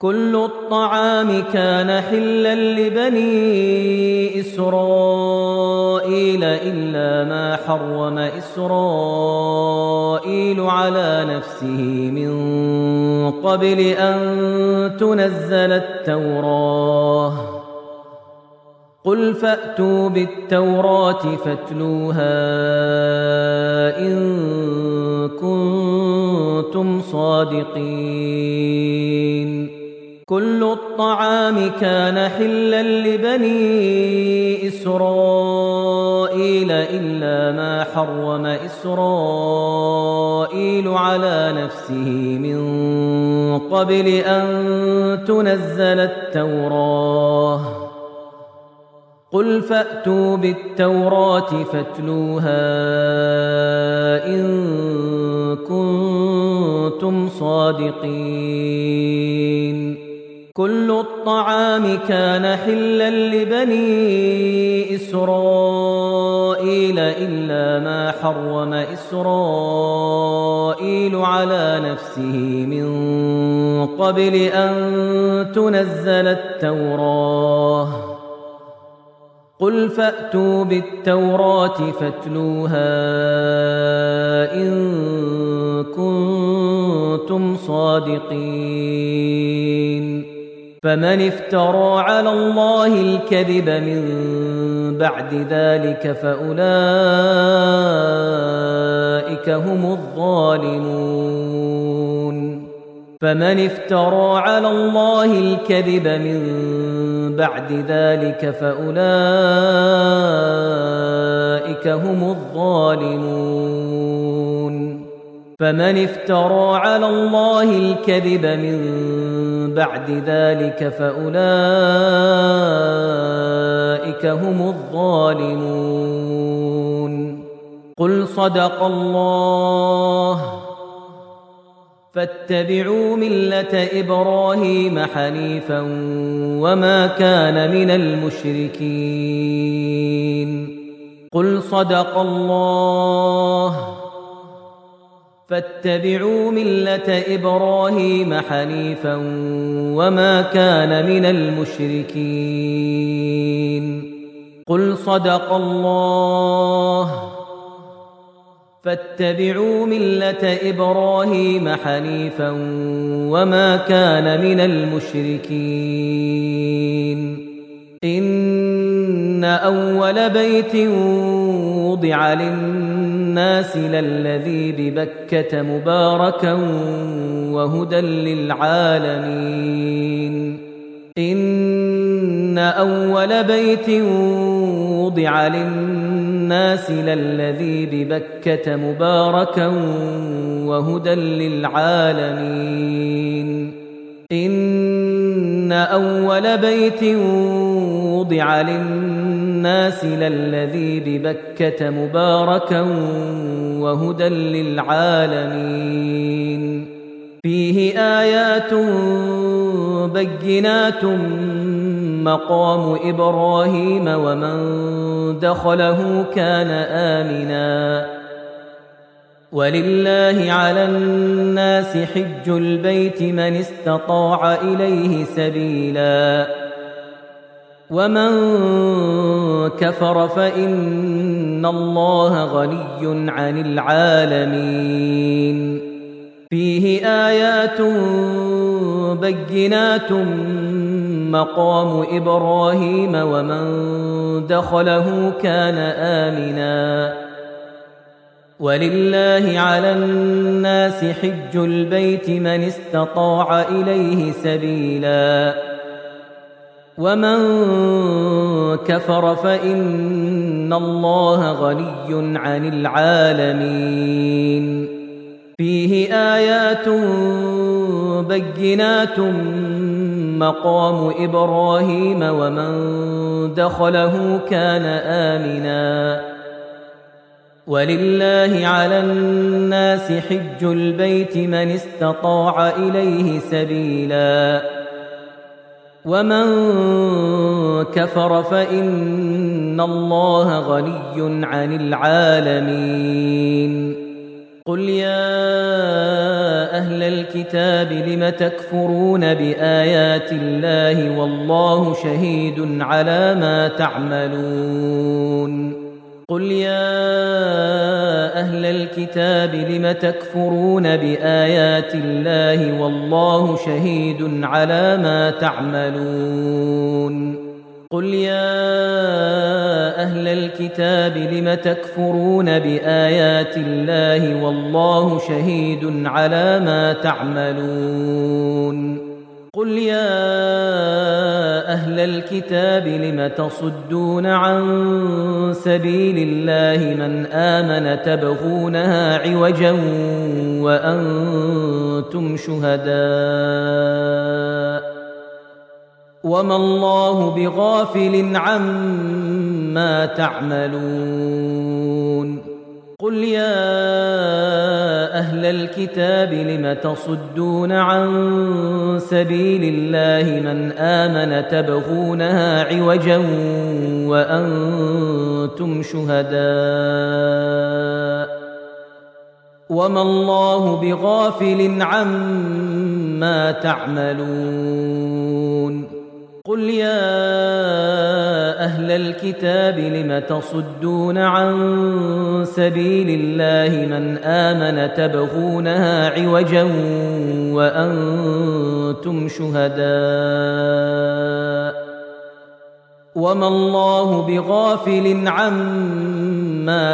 كل الطعام كان حلا لبني إسرائيل إلا ما حرم إسرائيل على نفسه من قبل أن تنزل التوراة قل فأتوا بالتوراة فاتلوها إن كنتم صادقين كل الطعام كان حلا لبني إسرائيل إلا ما حرم إسرائيل على نفسه من قبل أن تنزل التوراة قل فأتوا بالتوراة فاتلوها إن كنتم صادقين كل الطعام كان حلا لبني إسرائيل إلا ما حرم إسرائيل على نفسه من قبل أن تنزل التوراة قل فأتوا بالتوراة فاتلوها إن كنتم صادقين فمن افترى على الله الكذب من بعد ذلك فأولئك هم الظالمون فمن افترى على الله الكذب من بعد ذلك فأولئك هم الظالمون فمن افترى على الله الكذب من بعد ذلك فأولئك هم الظالمون قل صدق الله فاتبعوا ملة إبراهيم حنيفا وما كان من المشركين قل صدق الله فاتبعوا ملة إبراهيم حنيفا وما كان من المشركين قل صدق الله فاتبعوا ملة إبراهيم حنيفا وما كان من المشركين إن أول بيت وضع للناس للذي ببكة مباركا وهدى للعالمين إن أول بيت وضع للناس للذي ببكة مباركا وهدى للعالمين إن أول بيت وضع للناس للذي ببكة مباركا وهدى للعالمين فيه آيات بينات مقام إبراهيم ومن دخله كان آمنا ولله على الناس حج البيت من استطاع إليه سبيلا ومن كفر فإن الله غني عن العالمين فيه آيات بينات مقام إبراهيم ومن دخله كان آمنا ولله على الناس حج البيت من استطاع إليه سبيلا ومن كفر فإن الله غني عن العالمين فيه آيات بينات مقام إبراهيم ومن دخله كان آمنا ولله على الناس حج البيت من استطاع إليه سبيلا ومن كفر فإن الله غني عن العالمين قل يا أهل الكتاب لم تكفرون بآيات الله والله شهيد على ما تعملون قل يا أهل الكتاب لم تكفرون بآيات الله والله شهيد على ما تعملون قل يا أهل الكتاب لم تكفرون بآيات الله والله شهيد على ما تعملون قل يا أهل الكتاب لم تصدون عن سبيل الله من آمن تبغونها عوجا وأنتم شهداء وما الله بغافل عما تعملون قل يا أهل الكتاب لم تصدون عن سبيل الله من آمن تبغونها عوجا وأنتم شهداء وما الله بغافل عما تعملون قل يا أهل الكتاب لم تصدون عن سبيل الله من آمن تبغونها عوجا وأنتم شهداء وما الله بغافل عما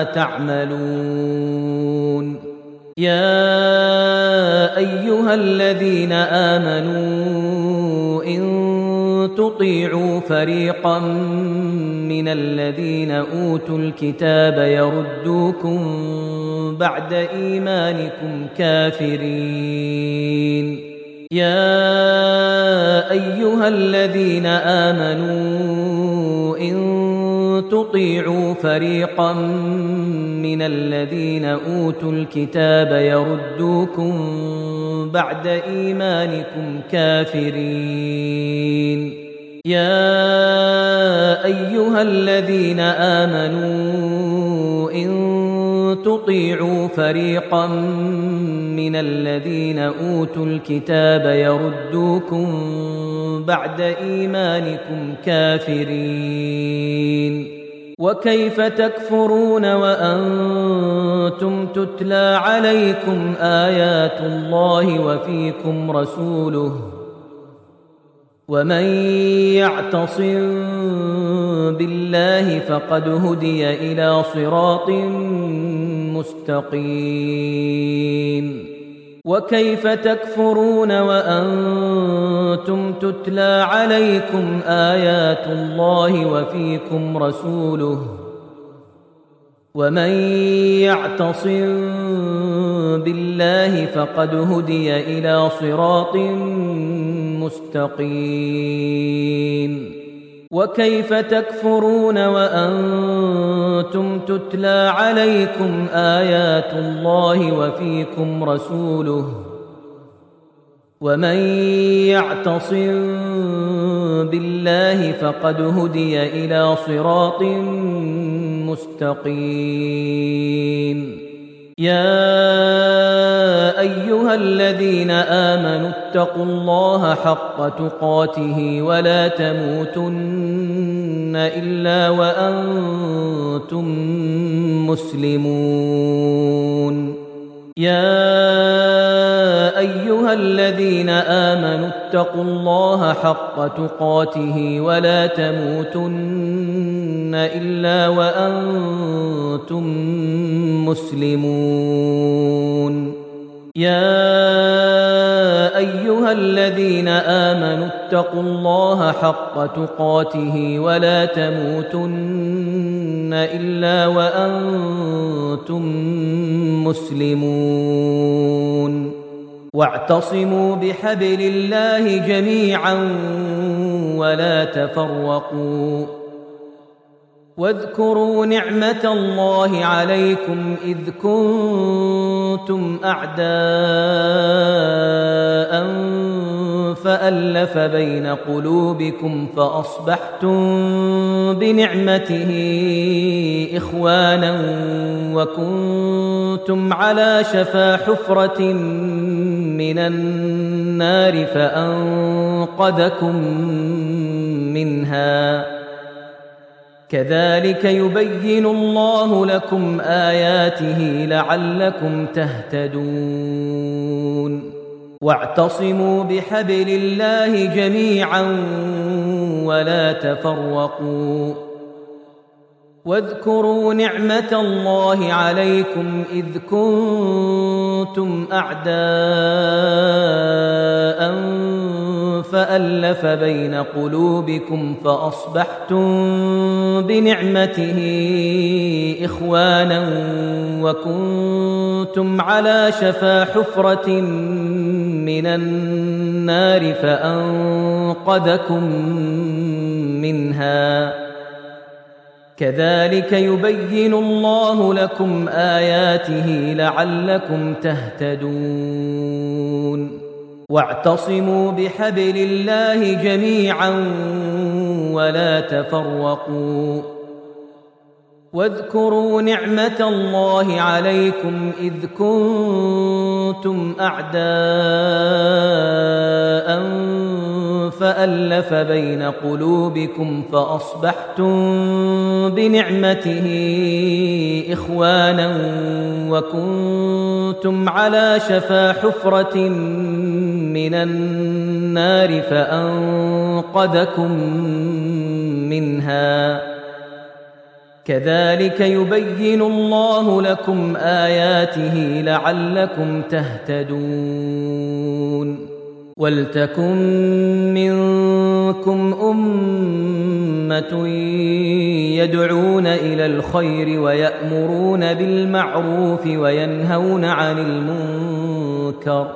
تعملون يا أيها الذين آمنوا إن تطيعوا فريقا من الذين أوتوا الكتاب يردوكم بعد إيمانكم كافرين يا أيها الذين آمنوا إن تطيعوا فريقا من الذين أوتوا الكتاب يردوكم بعد إيمانكم كافرين يا أيها الذين آمنوا إن تطيعوا فريقا من الذين أوتوا الكتاب يردوكم بعد إيمانكم كافرين وكيف تكفرون وأنتم تتلى عليكم آيات الله وفيكم رسوله ومن يعتصم بالله فقد هدي إلى صراط مستقيم وكيف تكفرون وأنتم تتلى عليكم آيات الله وفيكم رسوله ومن يعتصم بالله فقد هدي إلى صراط مستقيم وكيف تكفرون وأنتم تتلى عليكم آيات الله وفيكم رسوله ومن يعتصم بالله فقد هدي إلى صراط مستقيم يا أيها الذين آمنوا اتقوا الله حق تقاته ولا تموتن إلا وأنتم مسلمون يا أيها الذين آمنوا اتقوا الله حق تقاته ولا تموتن إلا وأنتم مسلمون يا أيها الذين آمنوا اتقوا الله حق تقاته ولا تموتن إلا وأنتم مسلمون واعتصموا بحبل الله جميعا ولا تفرقوا واذكروا نعمة الله عليكم إذ كنتم أعداء فألف بين قلوبكم فأصبحتم بنعمته إخوانا وكنتم على شفا حفرة من النار فأنقذكم منها كذلك يبين الله لكم آياته لعلكم تهتدون واعتصموا بحبل الله جميعا ولا تفرقوا واذكروا نعمة الله عليكم إذ كنتم أعداء فألف بين قلوبكم فأصبحتم بنعمته إخوانا وكنتم على شفا حفرة من النار فأنقذكم منها كذلك يبين الله لكم آياته لعلكم تهتدون واعتصموا بحبل الله جميعا ولا تفرقوا واذكروا نعمة الله عليكم إذ كنتم أعداء فألف بين قلوبكم فأصبحتم بنعمته إخوانا وكنتم على شفا حفرة من النار فأنقذكم منها كذلك يبين الله لكم آياته لعلكم تهتدون ولتكن منكم أمة يدعون إلى الخير ويأمرون بالمعروف وينهون عن المنكر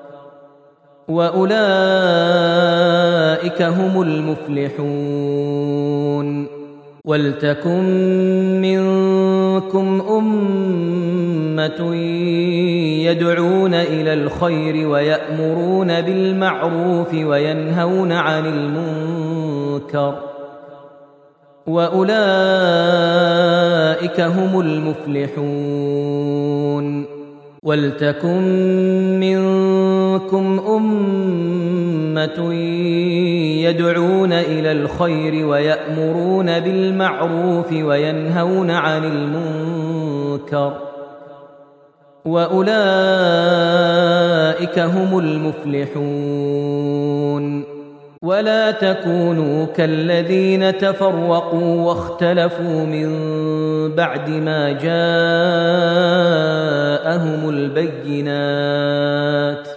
وأولئك هم المفلحون ولتكن منكم أمة يدعون إلى الخير ويأمرون بالمعروف وينهون عن المنكر وأولئك هم المفلحون ولتكن منكم أمة يدعون إلى الخير ويأمرون بالمعروف وينهون عن المنكر وأولئك هم المفلحون ولا تكونوا كالذين تفرقوا واختلفوا من بعد ما جاءهم البينات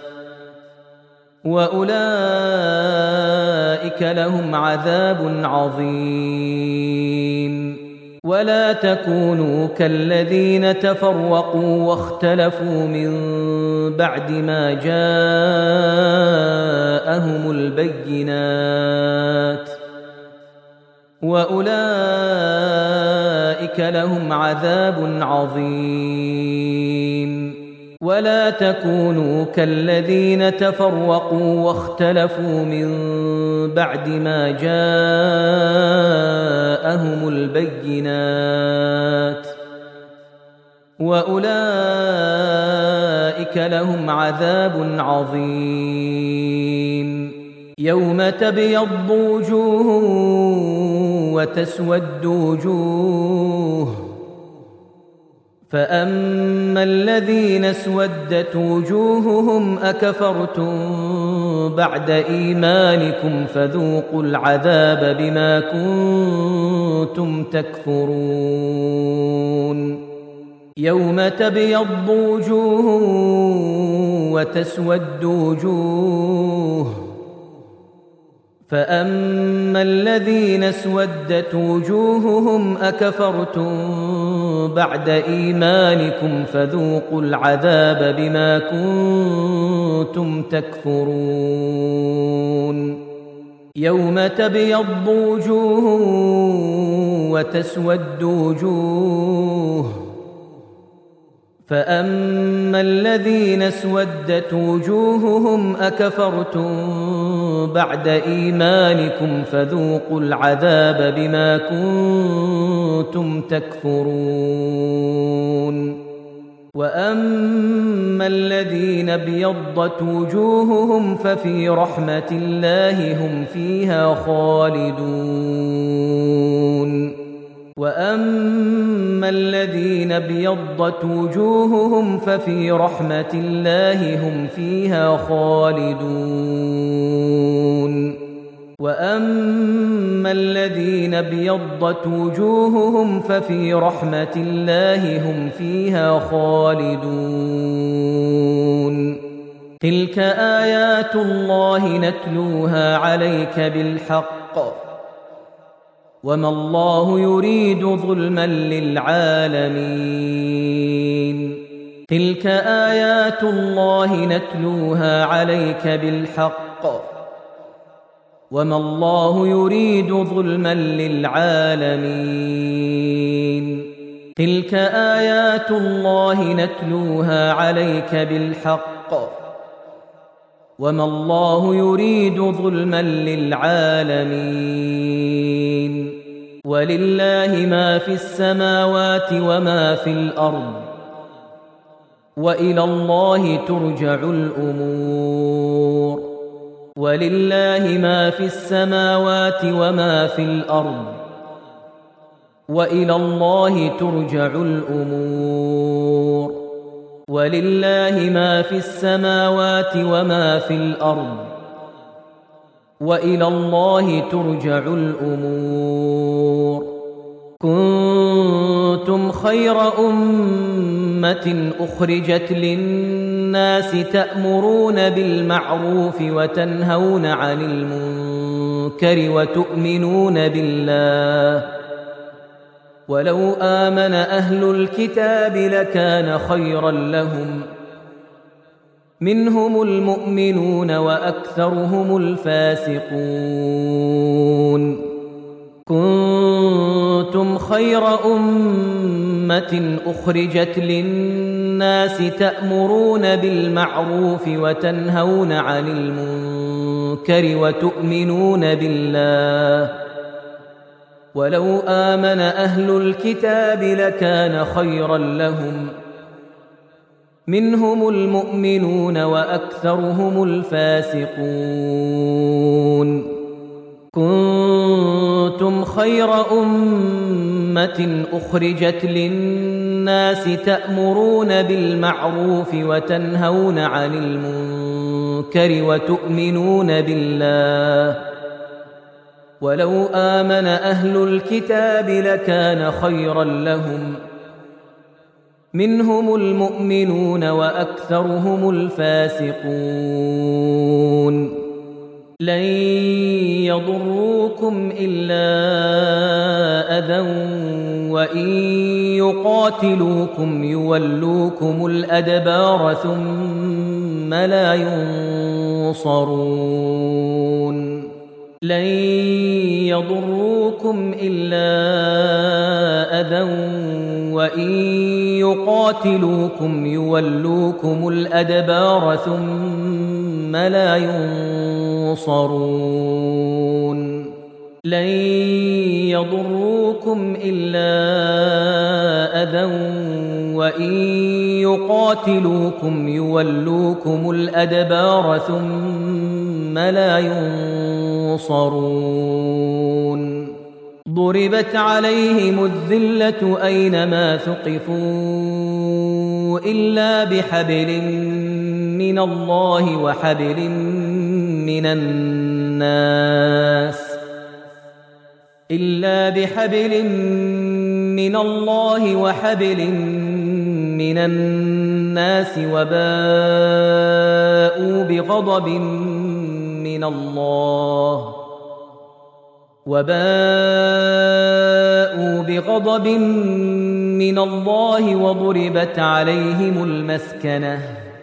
وأولئك لهم عذاب عظيم ولا تكونوا كالذين تفرقوا واختلفوا من بعد ما جاءهم البينات وأولئك لهم عذاب عظيم ولا تكونوا كالذين تفرقوا واختلفوا من بعد ما جاءهم البينات وأولئك لهم عذاب عظيم يوم تبيض وجوه وتسود وجوه فأما الذين اسودت وجوههم أكفرتم بعد إيمانكم فذوقوا العذاب بما كنتم تكفرون يوم تبيض وجوه وتسود وجوه فأما الذين اسودت وجوههم أكفرتم بعد إيمانكم فذوقوا العذاب بما كنتم تكفرون يوم تبيض وجوه وتسود وجوه فأما الذين اسودت وجوههم أكفرتم بعد إيمانكم فذوقوا العذاب بما كنتم تكفرون وأما الذين ابيضت وجوههم ففي رحمة الله هم فيها خالدون وأما الذين ابيضت وجوههم ففي رحمة الله هم فيها خالدون وأما الذين ابيضت وجوههم ففي رحمة الله هم فيها خالدون تلك آيات الله نتلوها عليك بالحق وما الله يريد ظلما للعالمين تلك آيات الله نتلوها عليك بالحق وما الله يريد ظلما للعالمين تلك آيات الله نتلوها عليك بالحق وما الله يريد ظلما للعالمين ولله ما في السماوات وما في الأرض وإلى الله ترجع الأمور ولله ما في السماوات وما في الأرض وإلى الله ترجع الأمور ولله ما في السماوات وما في الأرض وإلى الله ترجع الأمور كنتم خير أمة أخرجت للناس تأمرون بالمعروف وتنهون عن المنكر وتؤمنون بالله ولو آمن أهل الكتاب لكان خيرا لهم منهم المؤمنون وأكثرهم الفاسقون كنتم خير أمة أخرجت للناس تأمرون بالمعروف وتنهون عن المنكر وتؤمنون بالله ولو آمن أهل الكتاب لكان خيرا لهم منهم المؤمنون وأكثرهم الفاسقون كنتم خير أمة أخرجت للناس تأمرون بالمعروف وتنهون عن المنكر وتؤمنون بالله ولو آمن أهل الكتاب لكان خيرا لهم منهم المؤمنون وأكثرهم الفاسقون لن يضروكم إلا أذى وإن يقاتلوكم يولوكم الأدبار ثم لا ينصرون لن يضروكم إلا أذى وإن يقاتلوكم يولوكم الأدبار ثم لا ينصرون لن يضروكم إلا أذى وإن يقاتلوكم يولوكم الأدبار ثم لا ينصرون ضربت عليهم الذلة أينما ثقفوا إلا بحبل من الله وحبل من الناس إلا بحبل من الله وحبل من الناس وباءوا بغضب من الله وضربت عليهم المسكنة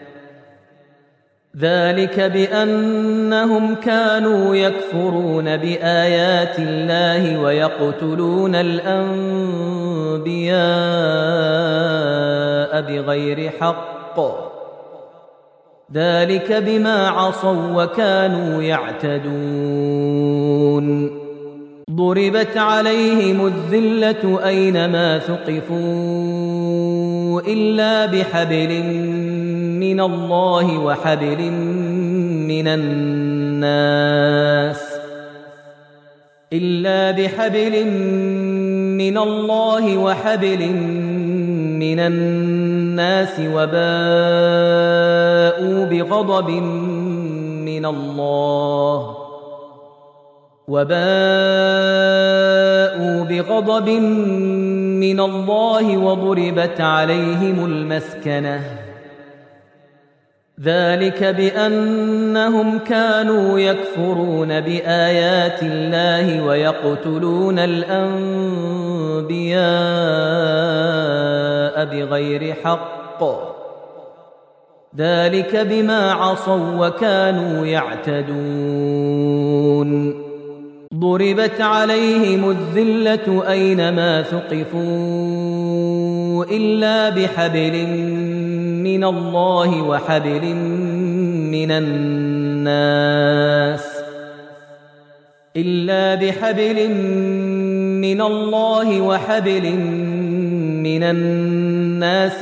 ذلك بأنهم كانوا يكفرون بآيات الله ويقتلون الأنبياء بغير حق ذلك بما عصوا وكانوا يعتدون ضربت عليهم الذلة أينما ثقفوا إلا بحبل من الله وحبل من الناس وباءوا بغضب من الله وضربت عليهم المسكنة ذلك بأنهم كانوا يكفرون بآيات الله ويقتلون الأنبياء بغير حق ذلك بما عصوا وكانوا يعتدون ضربت عليهم الذلة أينما ثقفوا إلا بحبل من الله وحبل من الناس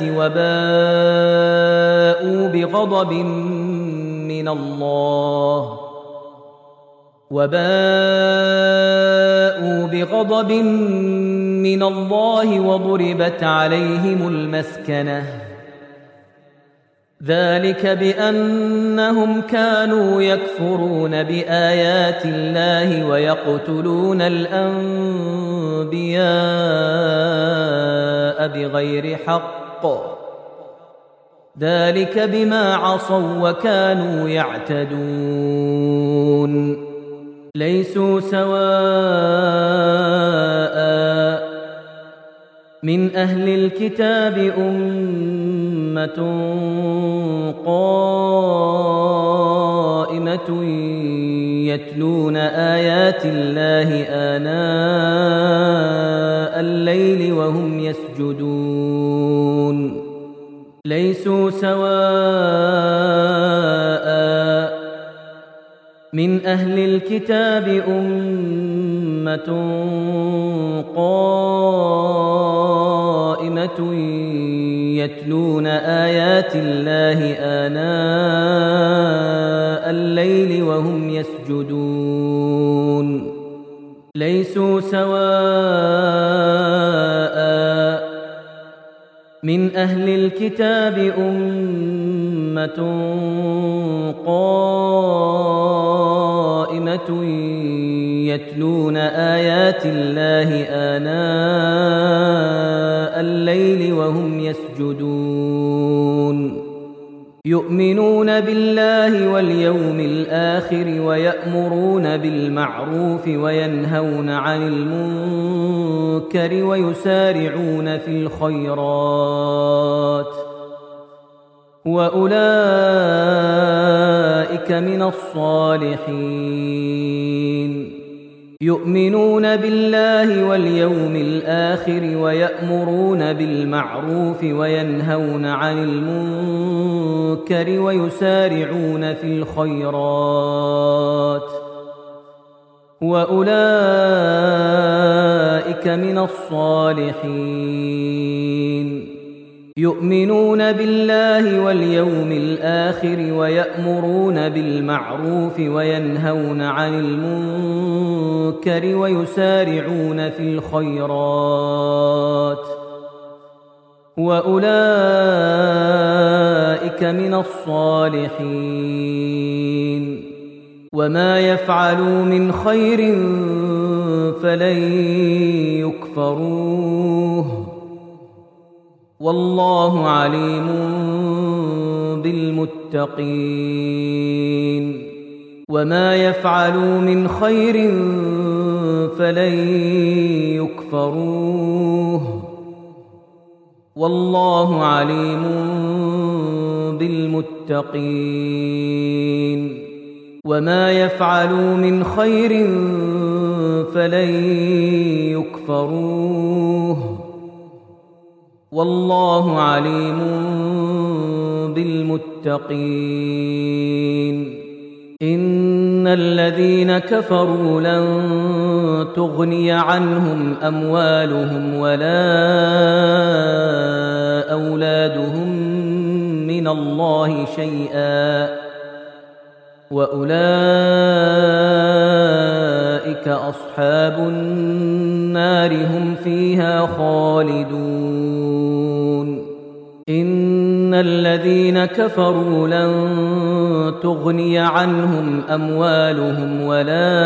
وباءوا بغضب من الله وضربت عليهم المسكنة ذلك بأنهم كانوا يكفرون بآيات الله ويقتلون الأنبياء بغير حق ذلك بما عصوا وكانوا يعتدون ليسوا سواء من أهل الكتاب أمة قائمة يتلون آيات الله آناء الليل وهم يسجدون ليسوا سواء من أهل الكتاب أمة قائمة يتلون آيات الله آناء الليل وهم يسجدون ليسوا سواء من أهل الكتاب أمة قائمة يتلون آيات الله آناء الليل وهم يسجدون يؤمنون بالله واليوم الآخر ويأمرون بالمعروف وينهون عن المنكر ويسارعون في الخيرات وأولئك من الصالحين يؤمنون بالله واليوم الآخر ويأمرون بالمعروف وينهون عن المنكر ويسارعون في الخيرات وأولئك من الصالحين يؤمنون بالله واليوم الآخر ويأمرون بالمعروف وينهون عن المنكر ويسارعون في الخيرات وأولئك من الصالحين وما يفعلوا من خير فلن يكفروه والله عليم بالمتقين وما يفعلوا من خير فلن يكفروه والله عليم بالمتقين وما يفعلوا من خير فلن يكفروه والله عليم بالمتقين إن الذين كفروا لن تغني عنهم أموالهم ولا أولادهم من الله شيئا وأولئك أصحاب النار هم فيها خالدون إن الذين كفروا لن تغني عنهم أموالهم ولا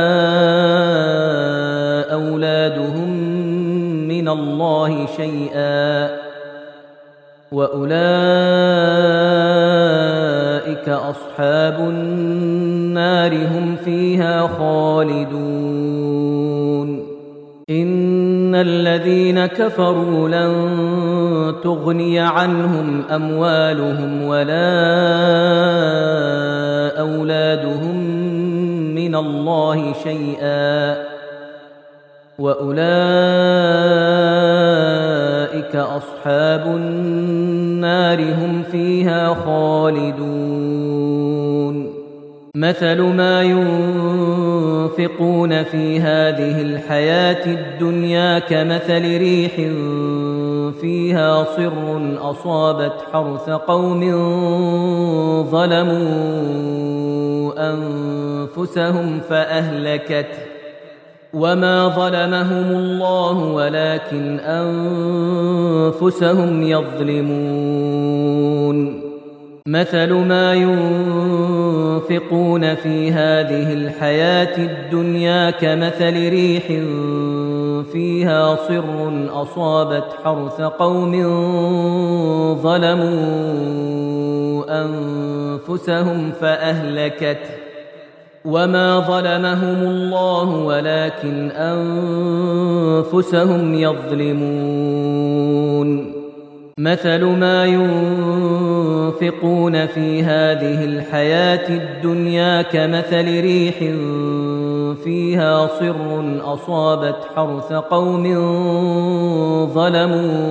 أولادهم من الله شيئا وأولئك أصحاب النار هم فيها خالدون إن الذين كفروا لن تغني عنهم أموالهم ولا أولادهم من الله شيئا وأولئك أصحاب النار هم فيها خالدون مثل ما ينفقون في هذه الحياة الدنيا كمثل ريح فيها صر أصابت حرث قوم ظلموا أنفسهم فأهلكته وما ظلمهم الله ولكن أنفسهم يظلمون مثل ما ينفقون في هذه الحياة الدنيا كمثل ريح فيها صر أصابت حرث قوم ظلموا أنفسهم فأهلكته وما ظلمهم الله ولكن أنفسهم يظلمون مثل ما ينفقون في هذه الحياة الدنيا كمثل ريح فيها صر أصابت حرث قوم ظلموا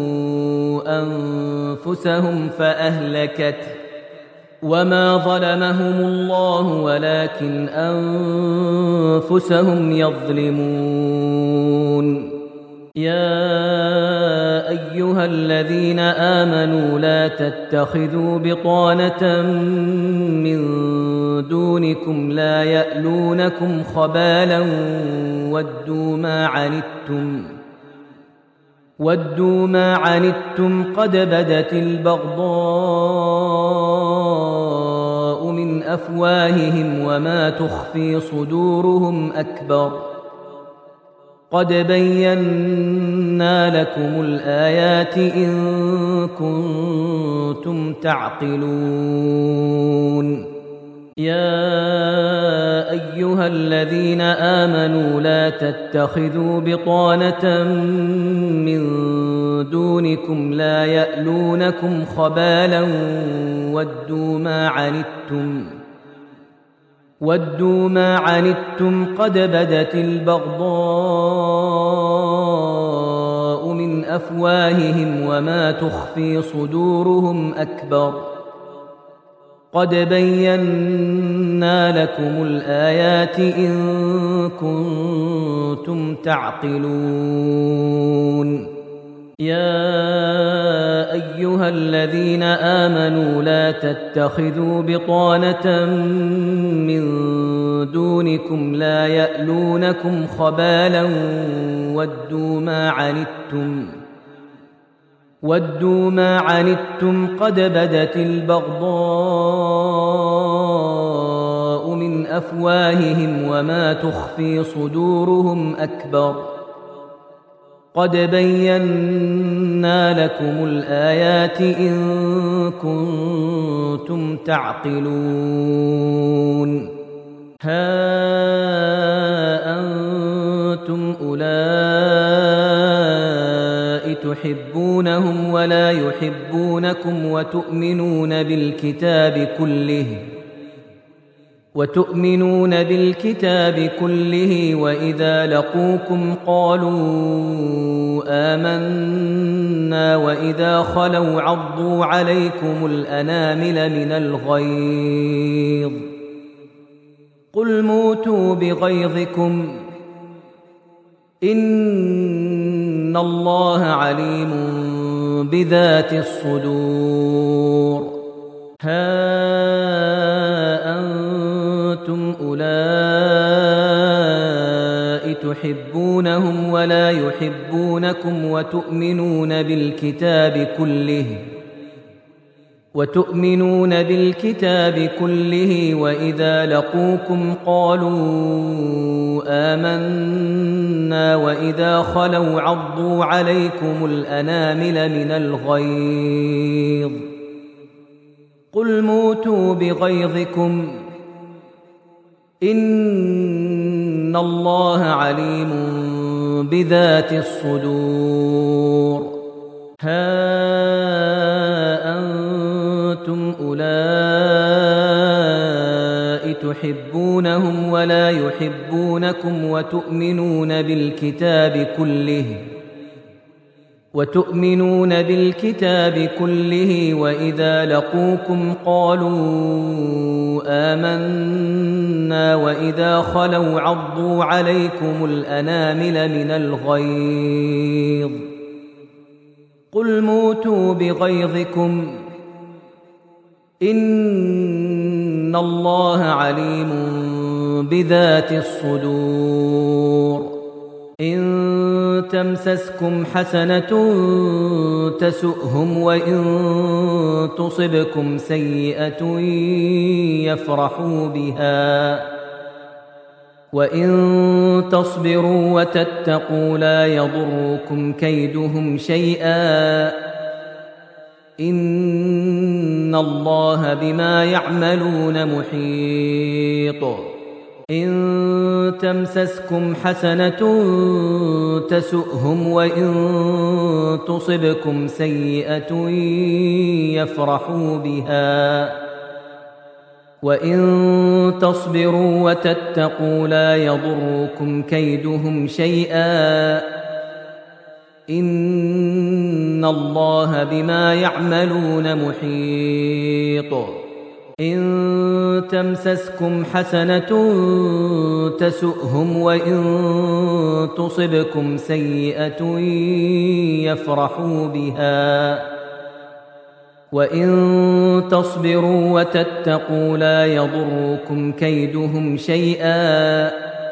أنفسهم فأهلكته وما ظلمهم الله ولكن أنفسهم يظلمون يا أيها الذين آمنوا لا تتخذوا بطانة من دونكم لا يألونكم خبالا ودوا ما عنتم قد بدت البغضاء من أفواههم وما تخفي صدورهم أكبر قد بينا لكم الآيات إن كنتم تعقلون يا أيها الذين آمنوا لا تتخذوا بطانة من دونكم لا يألونكم خبالا ودوا ما عنتم قد بدت البغضاء من أفواههم وما تخفي صدورهم أكبر قد بينا لكم الآيات إن كنتم تعقلون يا أيها الذين آمنوا لا تتخذوا بطانة من دونكم لا يألونكم خبالا ودوا ما عنتم قد بدت البغضاء من أفواههم وما تخفي صدورهم أكبر قد بينا لكم الآيات إن كنتم تعقلون ها أنتم أولئك تحبونهم ولا يحبونكم وتؤمنون بالكتاب كله وتؤمنون بالكتاب كله وإذا لقوكم قالوا آمنا وإذا خلوا عضوا عليكم الأنامل من الغيظ قل موتوا بغيظكم إن الله عليم بذات الصدور ها أنتم أولئك تحبونهم ولا يحبونكم وتؤمنون بالكتاب كله وإذا لقوكم قالوا آمنا وإذا خلوا عضوا عليكم الأنامل من الغيظ قل موتوا بغيظكم إن الله عليم بذات الصدور ها أنتم أولئك تحبونهم ولا يحبونكم وتؤمنون بالكتاب كله وإذا لقوكم قالوا آمنا وإذا خلوا عضوا عليكم الأنامل من الغيظ قل موتوا بغيظكم إن الله عليم بذات الصدور إن تمسسكم حسنة تسؤهم وإن تصبكم سيئة يفرحوا بها وإن تصبروا وتتقوا لا يضركم كيدهم شيئا إن الله بما يعملون محيط إن تمسسكم حسنة تسؤهم وإن تصبكم سيئة يفرحوا بها وإن تصبروا وتتقوا لا يضركم كيدهم شيئا إن الله بما يعملون محيط إن تمسسكم حسنة تسؤهم وإن تصبكم سيئة يفرحوا بها وإن تصبروا وتتقوا لا يضركم كيدهم شيئا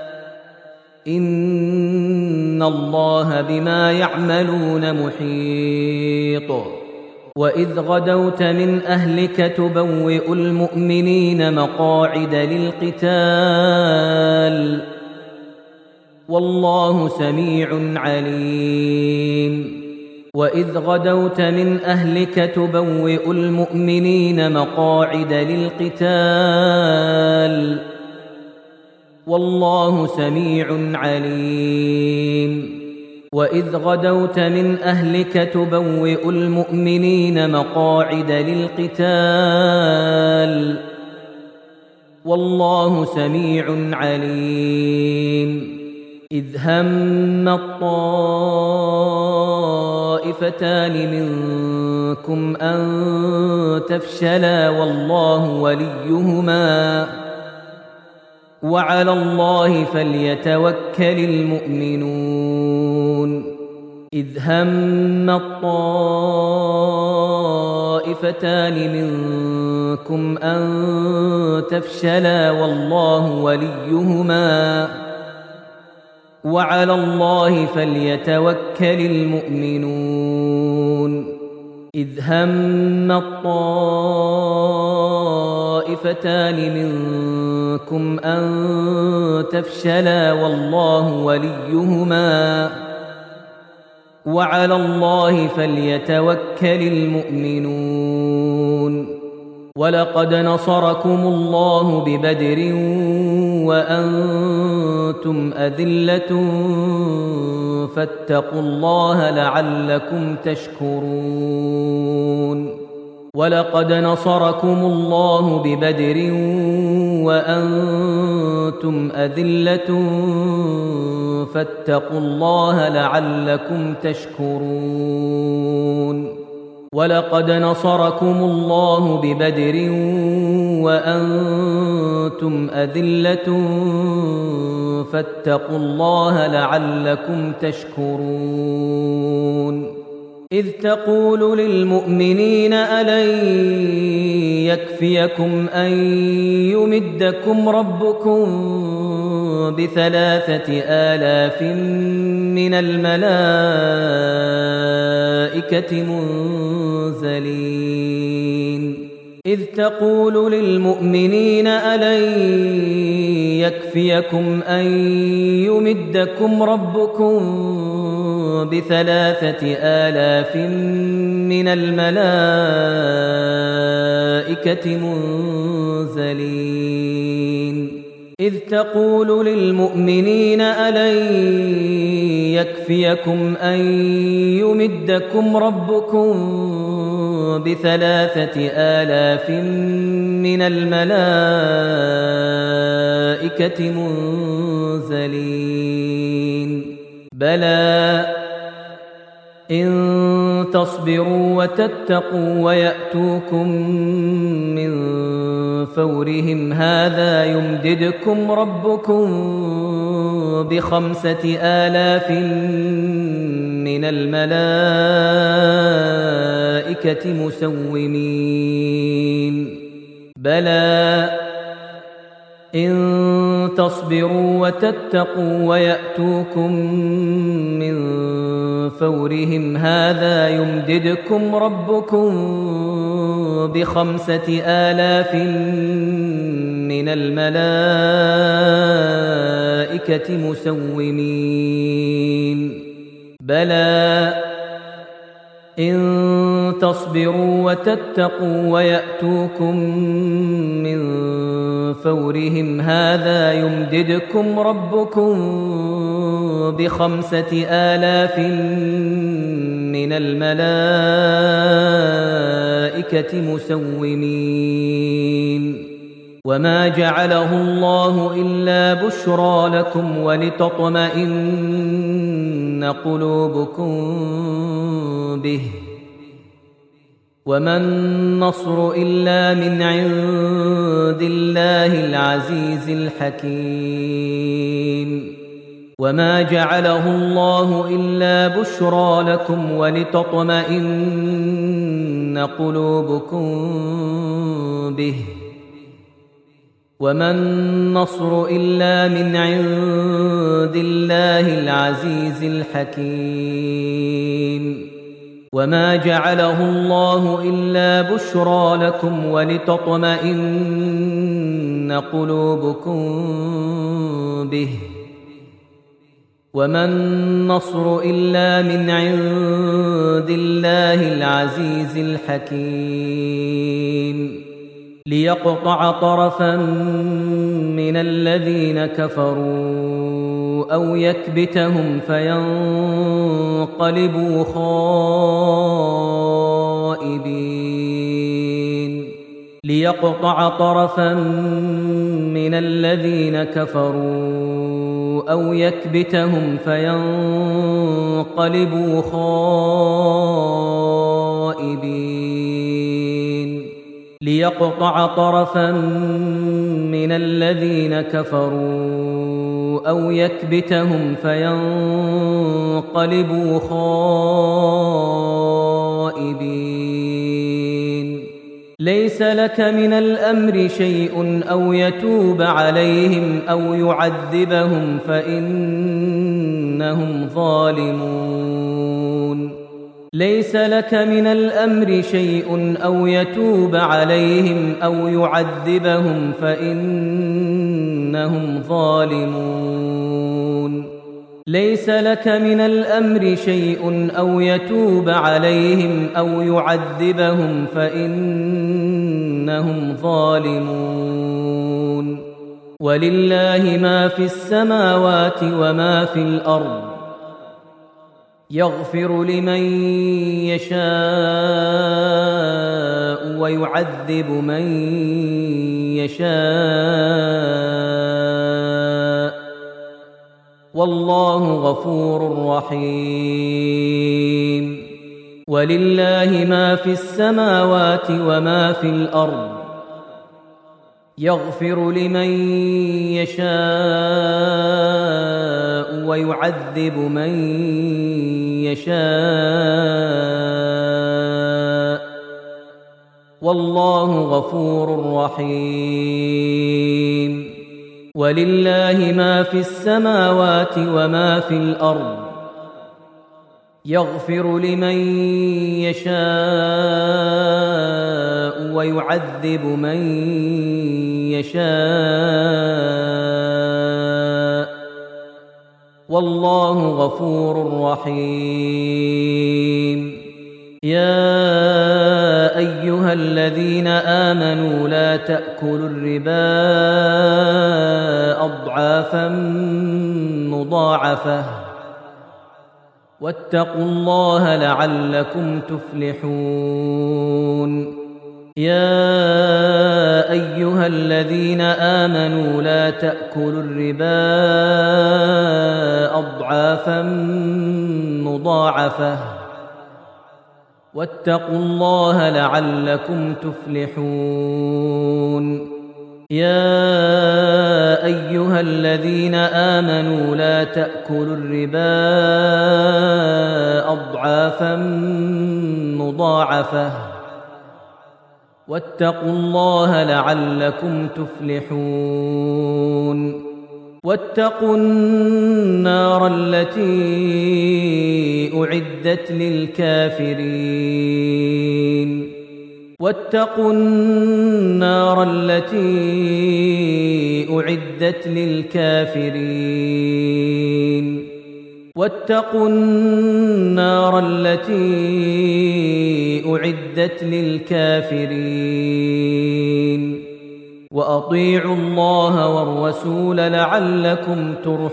إن الله بما يعملون محيط وإذ غدوت من أهلك تبوئ المؤمنين مقاعد للقتال والله سميع عليم وإذ غدوت من أهلك تبوئ المؤمنين مقاعد للقتال والله سميع عليم وإذ غدوت من أهلك تبوئ المؤمنين مقاعد للقتال والله سميع عليم إذ هم الطائفتان منكم أن تفشلا والله وليهما وعلى الله فليتوكل المؤمنون إذ هم الطائفتان منكم أن تفشلا والله وليهما وعلى الله فليتوكل المؤمنون إذ هم الطائفتان منكم أن تفشلا والله وليهما وعلى الله فليتوكل المؤمنون ولقد نصركم الله ببدر وأنتم أذلة فاتقوا الله لعلكم تشكرون ولقد نصركم الله ببدر وأنتم أذلة فاتقوا الله لعلكم تشكرون ولقد نصركم الله ببدر وأنتم أذلة فاتقوا الله لعلكم تشكرون إذ تقول للمؤمنين ألن يكفيكم أن يمدكم ربكم ب3,000 من الملائكة منزلين إذ تقول للمؤمنين ألن يكفيكم أن يمدكم ربكم ب3,000 من الملائكة منزلين إذ تقول للمؤمنين ألن يكفيكم أن يمدكم ربكم ب3,000 من الملائكة منزلين بلى إن تصبروا وتتقوا ويأتوكم من فورهم هذا يمددكم ربكم ب5,000 من الملائكة مسومين بلى إن تصبروا وتتقوا ويأتوكم من فورهم هذا يمددكم ربكم ب5,000 من الملائكة مسومين بلى إن تصبروا وتتقوا ويأتوكم من فورهم هذا يمددكم ربكم ب5,000 من الملائكة مسومين وما جعله الله إلا بشرى لكم ولتطمئن قلوبكم به وما النصر إلا من عند الله العزيز الحكيم وما جعله الله إلا بشرى لكم ولتطمئن قلوبكم به وما النصر إلا من عند الله العزيز الحكيم وما جعله الله إلا بشرى لكم ولتطمئن قلوبكم به وما النصر إلا من عند الله العزيز الحكيم ليقطع طرفا من الذين كفروا أو يكبتهم فينقلبوا خائبين ليقطع طرفا من الذين كفروا أو يكبتهم فينقلبوا خائبين ليقطع طرفا من الذين كفروا أو يكبتهم فينقلبوا خائبين ليس لك من الأمر شيء أو يتوب عليهم أو يعذبهم فإنهم ظالمون ليس لك من الأمر شيء أو يتوب عليهم أو يعذبهم فإنهم ظالمون ليس لك من الأمر شيء أو يتوب عليهم أو يعذبهم فإنهم ظالمون ولله ما في السماوات وما في الأرض يغفر لمن يشاء ويعذب من يشاء والله غفور رحيم ولله ما في السماوات وما في الأرض يغفر لمن يشاء ويعذب من يشاء والله غفور رحيم ولله ما في السماوات وما في الأرض يغفر لمن يشاء ويعذب من يشاء والله غفور رحيم يا أيها الذين آمنوا لا تأكلوا الربا أضعافا مضاعفة واتقوا الله لعلكم تفلحون يا أيها الذين آمنوا لا تأكلوا الربا أضعافا مضاعفة واتقوا الله لعلكم تفلحون يا أيها الذين آمنوا لا تأكلوا الربا أضعافا مضاعفة واتقوا الله لعلكم تفلحون واتقوا النار التي أعدت للكافرين واتقوا النار التي أعدت للكافرين واتقوا النار التي أعدت للكافرين وأطيعوا الله والرسول لعلكم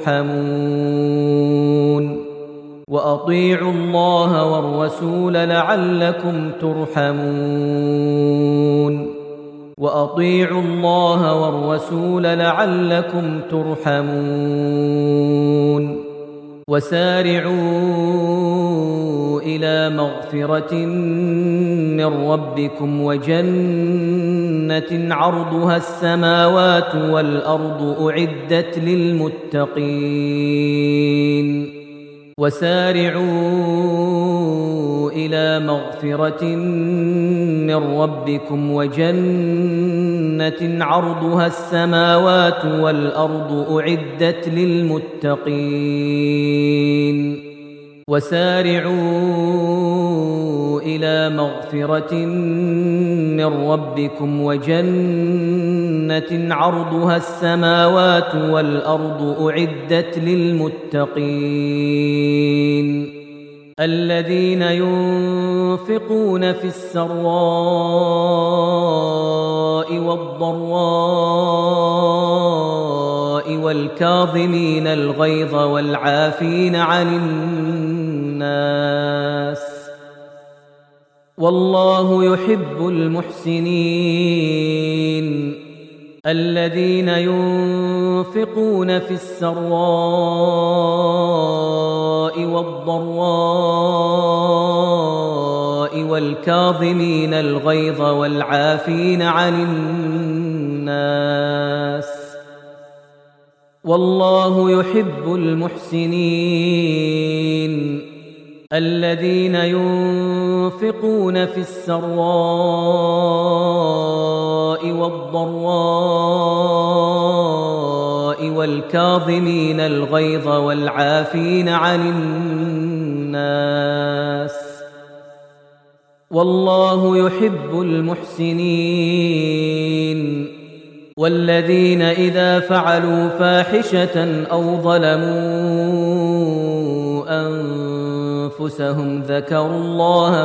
ترحمون وأطيعوا الله والرسول لعلكم ترحمون وأطيعوا الله والرسول لعلكم ترحمون وسارعوا إلى مغفرة من ربكم وجنة عرضها السماوات والأرض أعدت للمتقين وسارعوا إلى مغفرة من ربكم وجنة عرضها السماوات والأرض أعدت للمتقين وسارعوا إلى مغفرة من ربكم وجنة عرضها السماوات والأرض أعدت للمتقين الذين ينفقون في السراء والضراء والكاظمين الغيظ والعافين عن الناس والله يحب المحسنين الذين ينفقون في السراء والضراء والكاظمين الغيظ والعافين عن الناس والله يحب المحسنين الذين ينفقون في السراء والضراء والكاظمين الغيظ والعافين عن الناس والله يحب المحسنين والذين إذا فعلوا فاحشة أو ظلموا أنفسهم ذكروا الله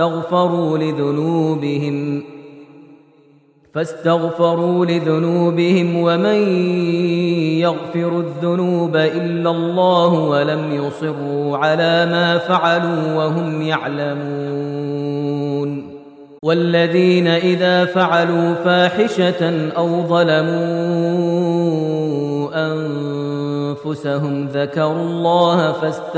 فاستغفروا لذنوبهم ومن يغفر الذنوب إلا الله ولم يصروا على ما فعلوا وهم يعلمون والذين إذا فعلوا فاحشة أو ظلموا أنفسهم ذكروا الله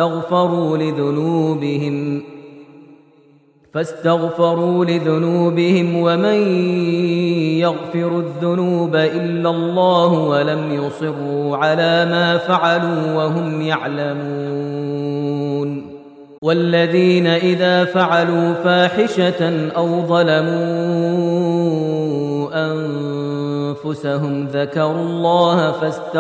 فاستغفروا لذنوبهم ومن يغفر الذنوب إلا الله ولم يصروا على ما فعلوا وهم يعلمون والذين إذا فعلوا فاحشة أو ظلموا أنفسهم ذكروا الله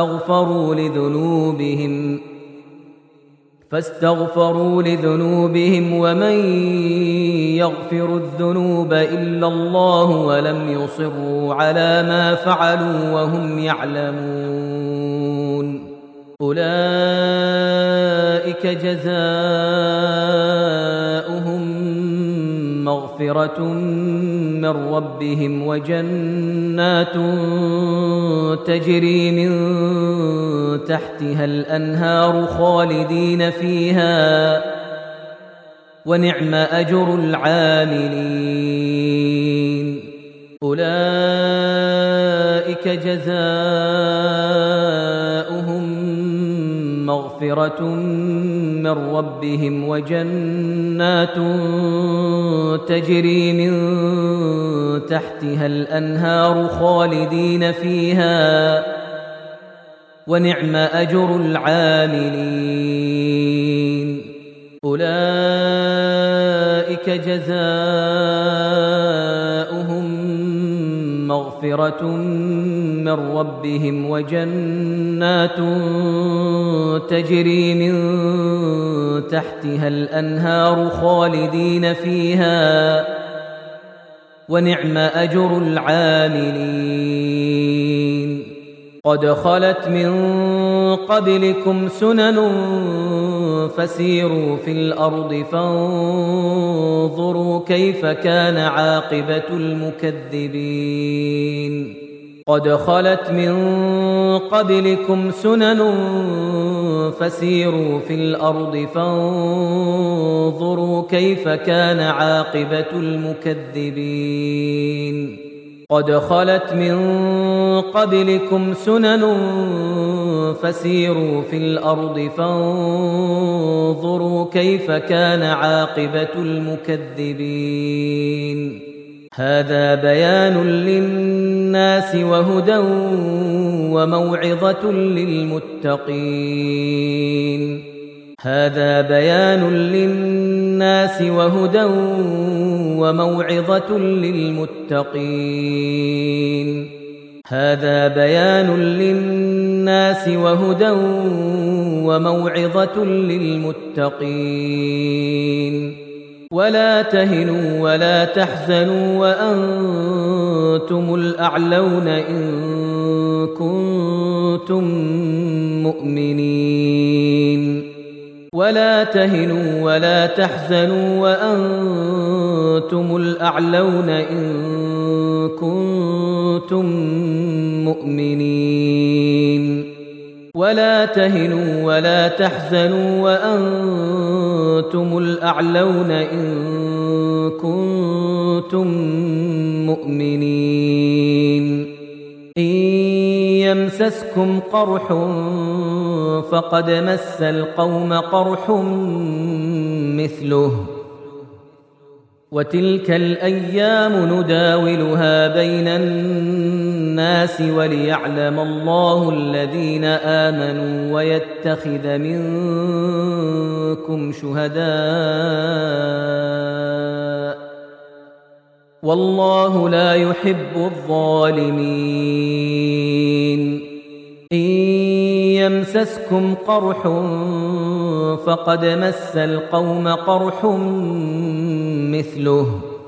فاستغفروا لذنوبهم ومن يغفر الذنوب إلا الله ولم يصروا على ما فعلوا وهم يعلمون أولئك جزاؤهم مغفرة من ربهم وجنات تجري من تحتها الأنهار خالدين فيها ونعم أجر العاملين أولئك جزاؤهم مغفرة من ربهم وجنات تجري من تحتها الأنهار خالدين فيها ونعم أجر العاملين أولئك جزاؤهم مغفرة من ربهم وجنات تجري من تحتها الأنهار خالدين فيها ونعم أجر العاملين قد خلت من قبلكم سنن فسيروا في الأرض فانظروا كيف كان عاقبة المكذبين قد خلت من قبلكم سنن فسيروا في الأرض فانظروا كيف كان عاقبة المكذبين قد خلت من قبلكم سنن فسيروا في الأرض فانظروا كيف كان عاقبة المكذبين هذا بيان للناس وهدى وموعظة للمتقين هذا بيان للناس وهدى وموعظة للمتقين هذا بيان للناس وهدى وموعظة للمتقين ولا تهنوا ولا تحزنوا وأنتم الأعلون إن كنتم مؤمنين ولا تهنوا ولا تحزنوا وأنتم الأعلون إن كنتم مؤمنين ولا تهنوا ولا تحزنوا وأنتم الأعلون إن كنتم مؤمنين إن يمسسكم قرح فقد مس القوم قرح مثله وتلك الأيام نداولها بين الناس وليعلم الله الذين آمنوا ويتخذ منكم شهداء والله لا يحب الظالمين إن يمسسكم قرح فقد مس القوم قرح مثله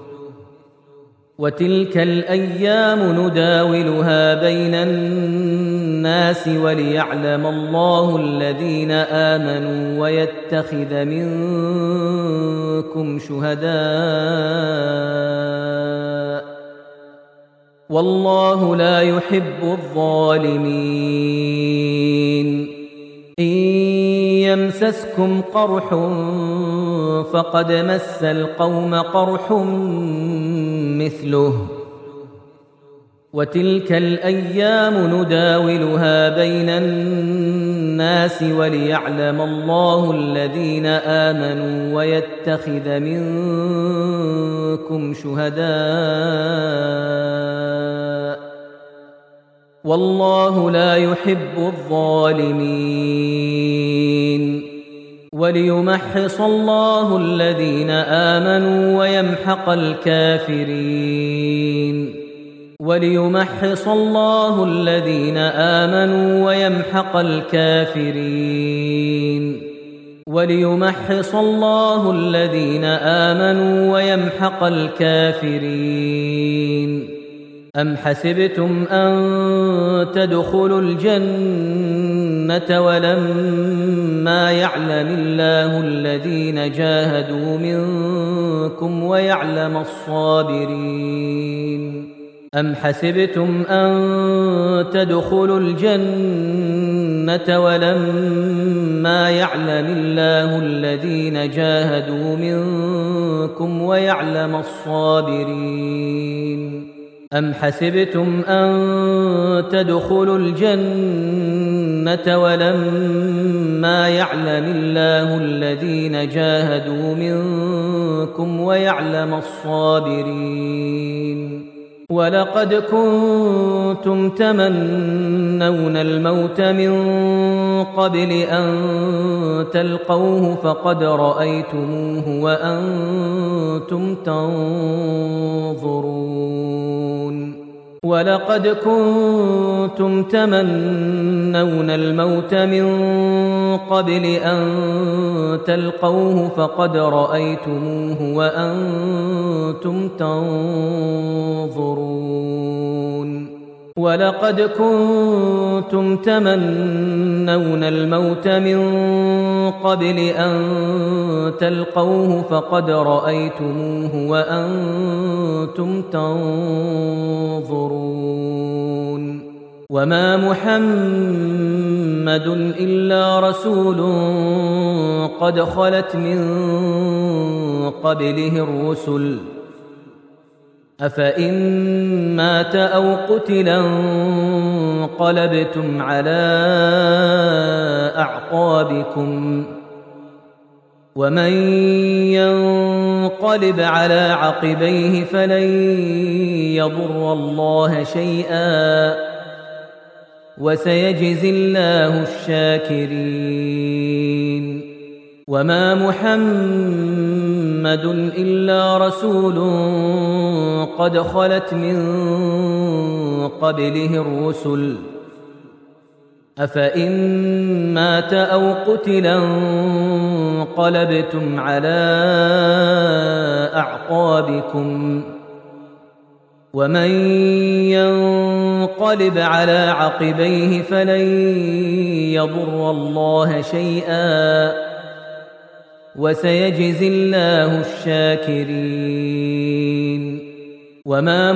وتلك الأيام نداولها بين الناس وليعلم الله الذين آمنوا ويتخذ منكم شهداء والله لا يحب الظالمين إن يمسسكم قرح فقد مس القوم قرح مثله وتلك الأيام نداولها بين الناس وليعلم الله الذين آمنوا ويتخذ منكم شهداء والله لا يحب الظالمين وليمحص الله الذين آمنوا ويمحق الكافرين وليمحص الله الذين آمنوا ويمحق الكافرين وليمحص الله الذين آمنوا ويمحق الكافرين أم حسبتم أن تدخلوا الجنة ولما يعلم الله الذين جاهدوا منكم ويعلم الصابرين أم حسبتم أن تدخلوا الجنة ولما يعلم الله الذين جاهدوا منكم ويعلم الصابرين أم حسبتم أن تدخلوا الجنة ولما يعلم الله الذين جاهدوا منكم ويعلم الصابرين ولقد كنتم تمنون الموت من قبل أن تلقوه فقد رأيتموه وأنتم تنظرون ولقد كنتم تمنون الموت من قبل أن تلقوه فقد رأيتموه وأنتم تنظرون ولقد كنتم تمنون الموت من قبل أن تلقوه فقد رأيتموه وأنتم تنظرون وما محمد إلا رسول قد خلت من قبله الرسل أفإن مات أو قتلا انقلبتم على أعقابكم ومن ينقلب على عقبيه فلن يضر الله شيئا وسيجزي الله الشاكرين وما محمد إلا رسول قد خلت من قبله الرسل أفإن مات أو قتلا انقلبتم على أعقابكم ومن ينقلب على عقبيه فلن يضر الله شيئا وسيجزي الله الشاكرين وما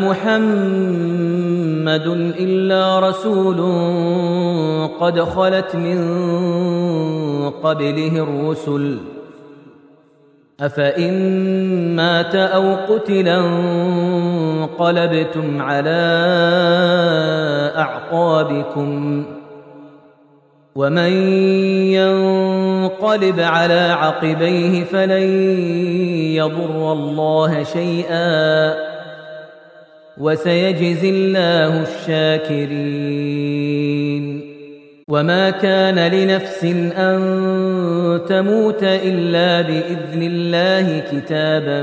محمد إلا رسول قد خلت من قبله الرسل أفإن مات أو قتلا انقلبتم على أعقابكم ومن ينقلب على عقبيه فلن يضر الله شيئا وسيجزي الله الشاكرين وما كان لنفس أن تموت إلا بإذن الله كتابا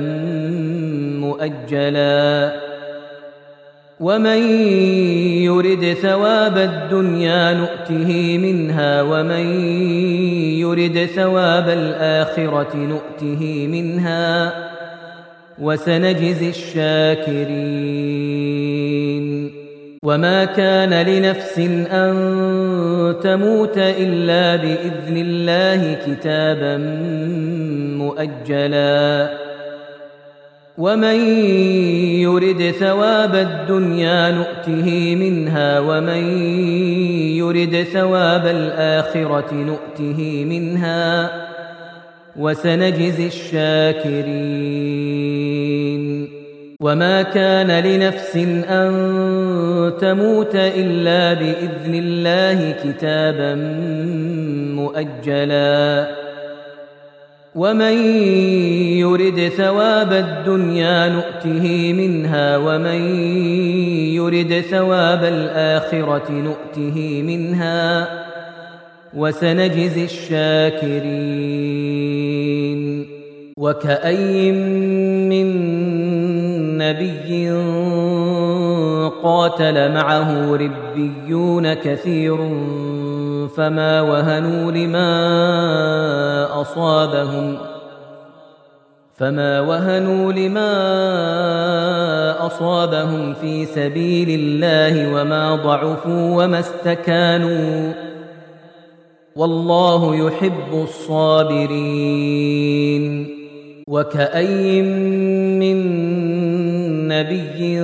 مؤجلا ومن يرد ثواب الدنيا نؤته منها ومن يرد ثواب الآخرة نؤته منها وسنجزي الشاكرين وما كان لنفس أن تموت إلا بإذن الله كتابا مؤجلا ومن يرد ثواب الدنيا نؤته منها ومن يرد ثواب الآخرة نؤته منها وسنجزي الشاكرين. وما كان لنفس أن تموت إلا بإذن الله كتابا مؤجلا ومن يرد ثواب الدنيا نؤته منها ومن يرد ثواب الآخرة نؤته منها وسنجزي الشاكرين. وكأي من نبي قاتل معه ربيون كثير فما وهنوا لما أصابهم في سبيل الله وما ضعفوا وما استكانوا والله يحب الصابرين. وكأي من نبي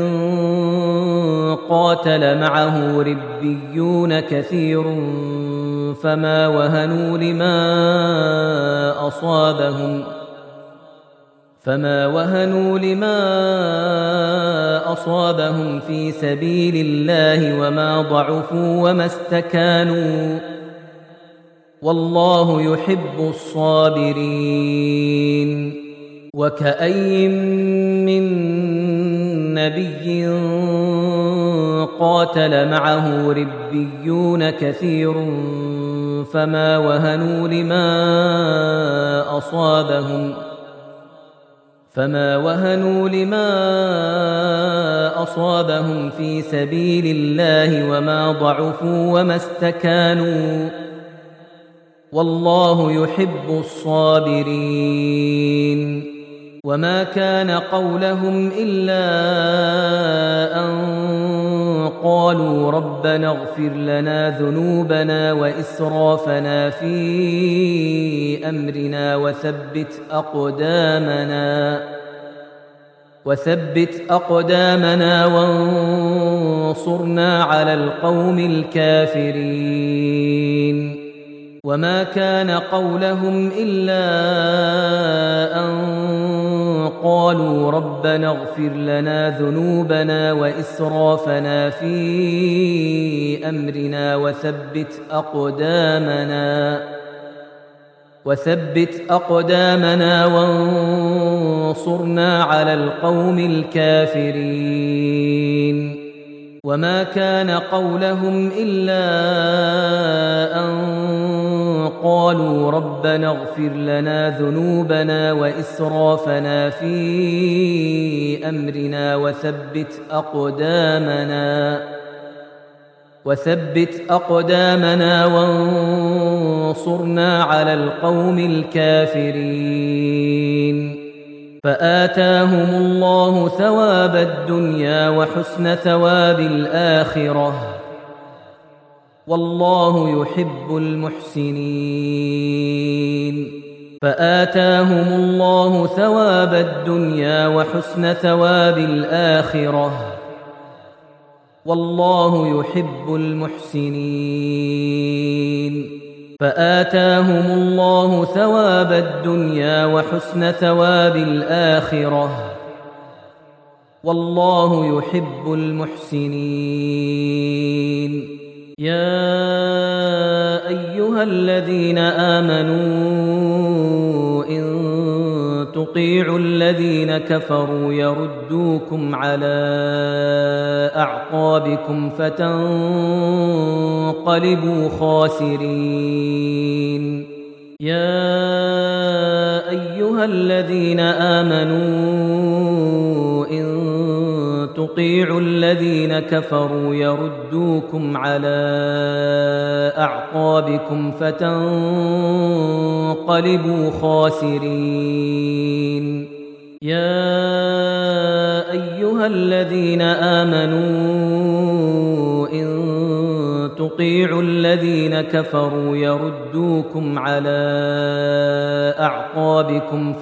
قاتل معه ربيون كثير فما وهنوا لما أصابهم في سبيل الله وما ضعفوا وما استكانوا والله يحب الصابرين. وكأي من نبي قاتل معه ربيون كثير فما وهنوا لما أصابهم في سبيل الله وما ضعفوا وما استكانوا والله يحب الصابرين. وما كان قولهم إلا أن قالوا ربنا اغفر لنا ذنوبنا وإسرافنا في أمرنا وثبت أقدامنا وانصرنا على القوم الكافرين. وما كان قولهم إلا أن قالوا ربنا اغفر لنا ذنوبنا وإسرافنا في أمرنا وثبت أقدامنا وانصرنا على القوم الكافرين. وما كان قولهم إلا أن قالوا ربنا اغفر لنا ذنوبنا وإسرافنا في أمرنا وثبت أقدامنا وانصرنا على القوم الكافرين. فآتاهم الله ثواب الدنيا وحسن ثواب الآخرة والله يحب المحسنين. فآتاهم الله ثواب الدنيا وحسن ثواب الآخرة والله يحب المحسنين. فآتاهم الله ثواب الدنيا وحسن ثواب الآخرة والله يحب المحسنين. يا أيها الذين آمنوا إن تطيعوا الذين كفروا يردوكم على أعقابكم فتنقلبوا خاسرين. يا أيها الذين آمنوا إن تطيعوا الذين كفروا يردوكم على أعقابكم فتنقلبوا خاسرين. يا أيها الذين آمنوا إن تطيعوا الذين كفروا يردوكم على أعقابكم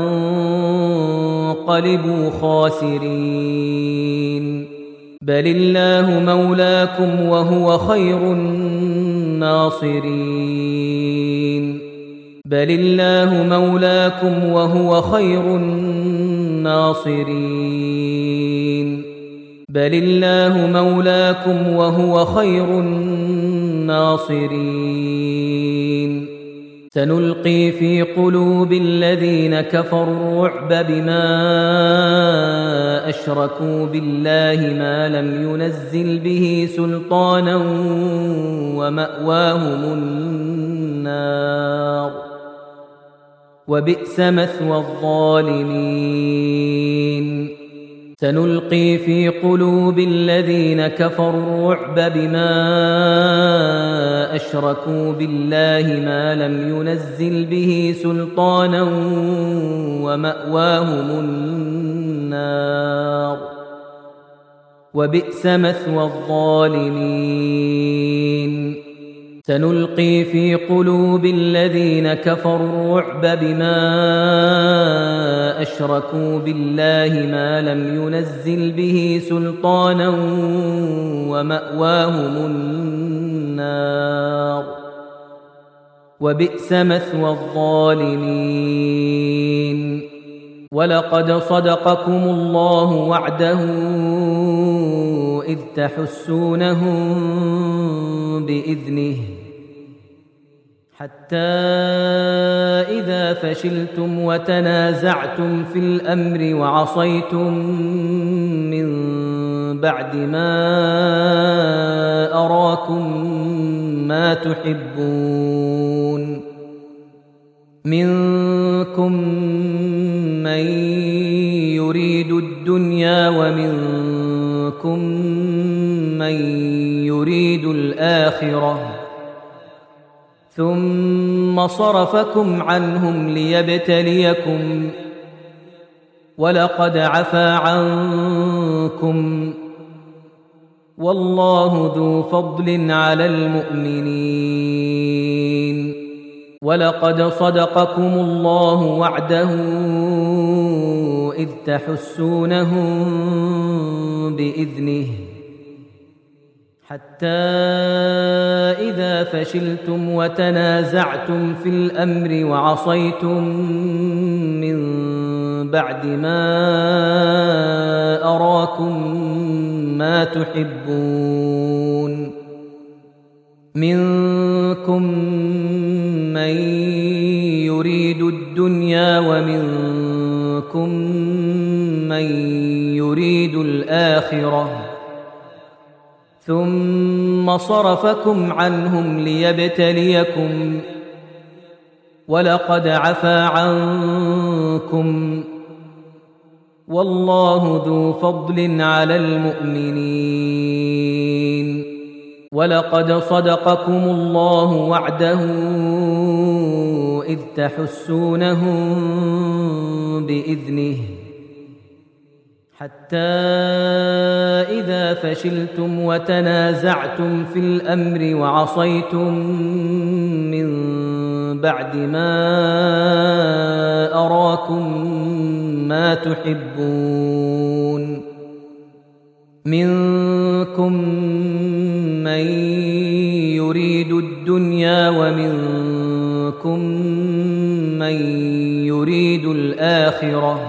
فتنقلبوا خاسرين. بل الله مولاكم وهو خير الناصرين. بل الله مولاكم وهو خير الناصرين بل الله مولاكم وهو خير الناصرين سنلقي في قلوب الذين كفروا الرعب بما أشركوا بالله ما لم ينزل به سلطانا ومأواهم النار وبئس مثوى الظالمين سنلقي في قلوب الذين كفروا الرعب بما أشركوا بالله ما لم ينزل به سلطانا ومأواهم النار وبئس مثوى الظالمين سنلقي في قلوب الذين كفروا الرعب بما أشركوا بالله ما لم ينزل به سلطانا ومأواهم النار وبئس مثوى الظالمين ولقد صدقكم الله وعده إذ تحسونهم بإذنه حتى إذا فشلتم وتنازعتم في الأمر وعصيتم من بعد ما أراكم ما تحبون منكم من يريد الدنيا ومنكم من يريد الآخرة ثم صرفكم عنهم ليبتليكم ولقد عفا عنكم والله ذو فضل على المؤمنين ولقد صدقكم الله وعده إذ تحسونهم بإذنه حتى إذا فشلتم وتنازعتم في الأمر وعصيتم من بعد ما أراكم ما تحبون منكم من يريد الدنيا ومنكم من يريد الآخرة ثم صرفكم عنهم ليبتليكم ولقد عفا عنكم والله ذو فضل على المؤمنين ولقد صدقكم الله وعده إذ تحسونهم بإذنه حتى إذا فشلتم وتنازعتم في الأمر وعصيتم من بعد ما أراكم ما تحبون منكم من يريد الدنيا ومنكم من يريد الآخرة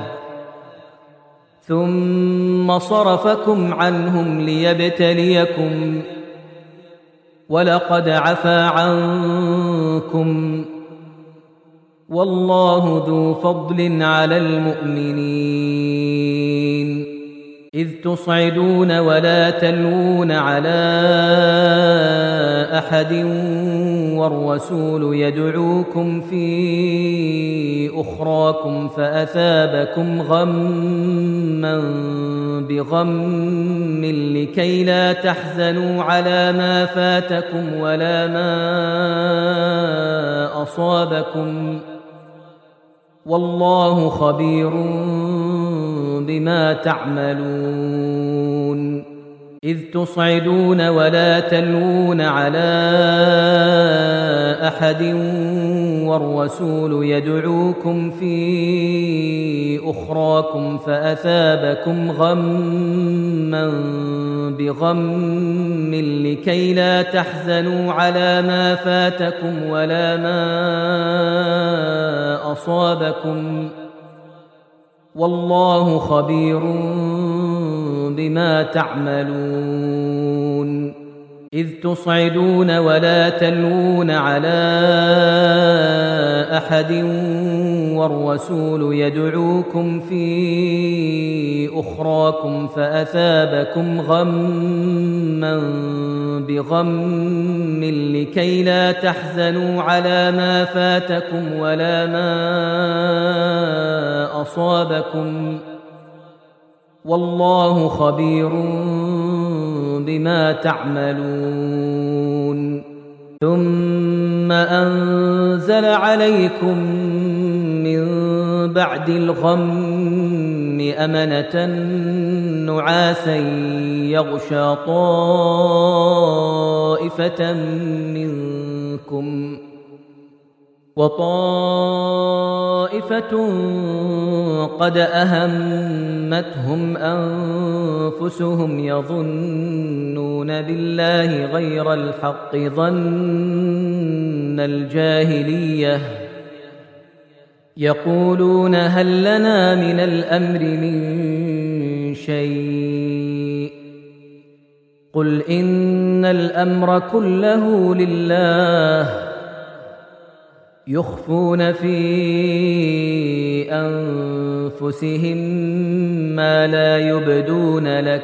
ثم صرفكم عنهم ليبتليكم ولقد عفا عنكم والله ذو فضل على المؤمنين إذ تصعدون ولا تلوون على أحد والرسول يدعوكم في أخراكم فأثابكم غما بغم لكي لا تحزنوا على ما فاتكم ولا ما أصابكم والله خبير بما تعملون إذ تصعدون ولا تلوون على أحد والرسول يدعوكم في أخراكم فأثابكم غما بغم لكي لا تحزنوا على ما فاتكم ولا ما أصابكم والله خبير بما تعملون إذ تصعدون ولا تلوون على أحد والرسول يدعوكم في أخراكم فأثابكم غما بغم لكي لا تحزنوا على ما فاتكم ولا ما أصابكم والله خبير بما تعملون ثم أنزل عليكم من بعد الغم أمنة نعاسا يغشى طائفة منكم وطائفة قد أهمتهم أنفسهم يظنون بالله غير الحق ظن الجاهلية يقولون هل لنا من الأمر من شيء قل إن الأمر كله لله يخفون في أنفسهم ما لا يبدون لك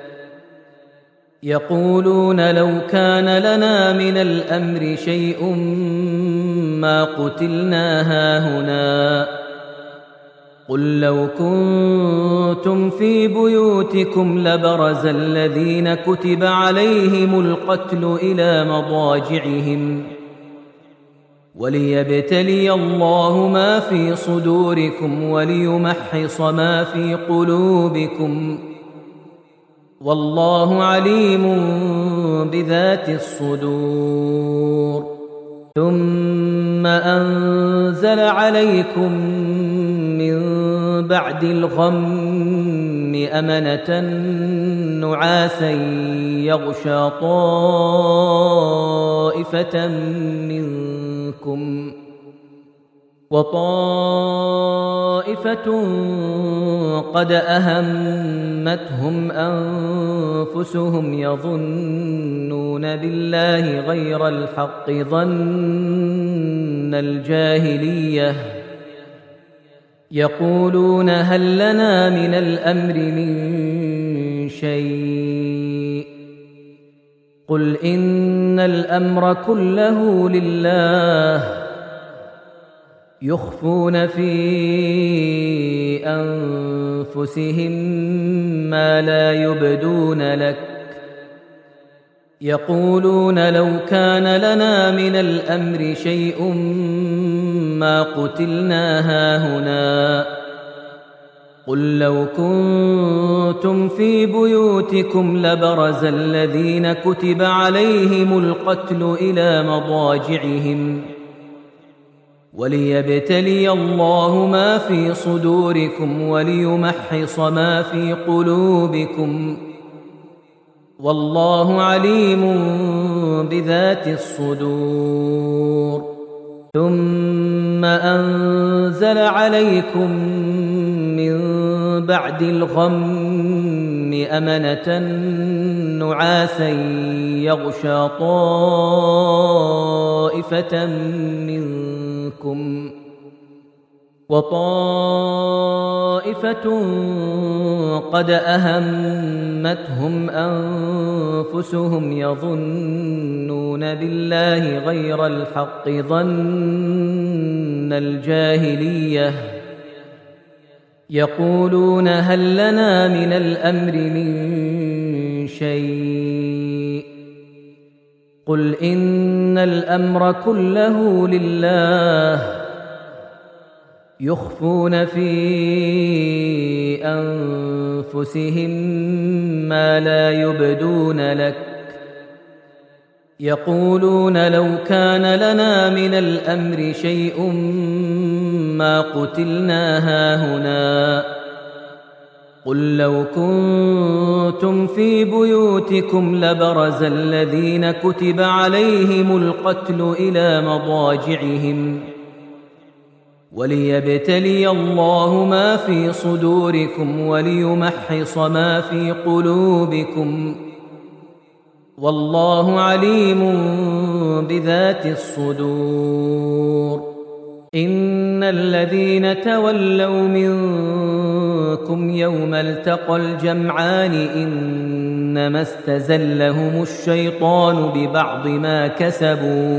يقولون لو كان لنا من الأمر شيء ما قتلنا هاهنا قل لو كنتم في بيوتكم لبرز الذين كتب عليهم القتل إلى مضاجعهم وليبتلي الله ما في صدوركم وليمحص ما في قلوبكم والله عليم بذات الصدور ثم أنزل عليكم من بعد الغم أمنة نعاسا يغشى طائفة منكم وطائفة قد أهمتهم أنفسهم يظنون بالله غير الحق ظن الجاهلية يقولون هل لنا من الأمر من شيء قل إن الأمر كله لله يخفون في أنفسهم ما لا يبدون لك يقولون لو كان لنا من الأمر شيء ما قتلنا هاهنا قل لو كنتم في بيوتكم لبرز الذين كتب عليهم القتل إلى مضاجعهم وليبتلي الله ما في صدوركم وليمحص ما في قلوبكم والله عليم بذات الصدور ثم أنزل عليكم من بعد الغم أمنة نعاسا يغشى طائفة منكم وطائفة قد أهمتهم أنفسهم يظنون بالله غير الحق ظن الجاهلية يقولون هل لنا من الأمر من شيء قل إن الأمر كله لله يخفون في أنفسهم ما لا يبدون لك يقولون لو كان لنا من الأمر شيء ما قتلنا هاهنا قل لو كنتم في بيوتكم لبرز الذين كتب عليهم القتل إلى مضاجعهم وليبتلي الله ما في صدوركم وليمحص ما في قلوبكم، والله عليم بذات الصدور. إن الذين تولوا منكم يوم التقى الجمعان إنما استزلهم الشيطان ببعض ما كسبوا،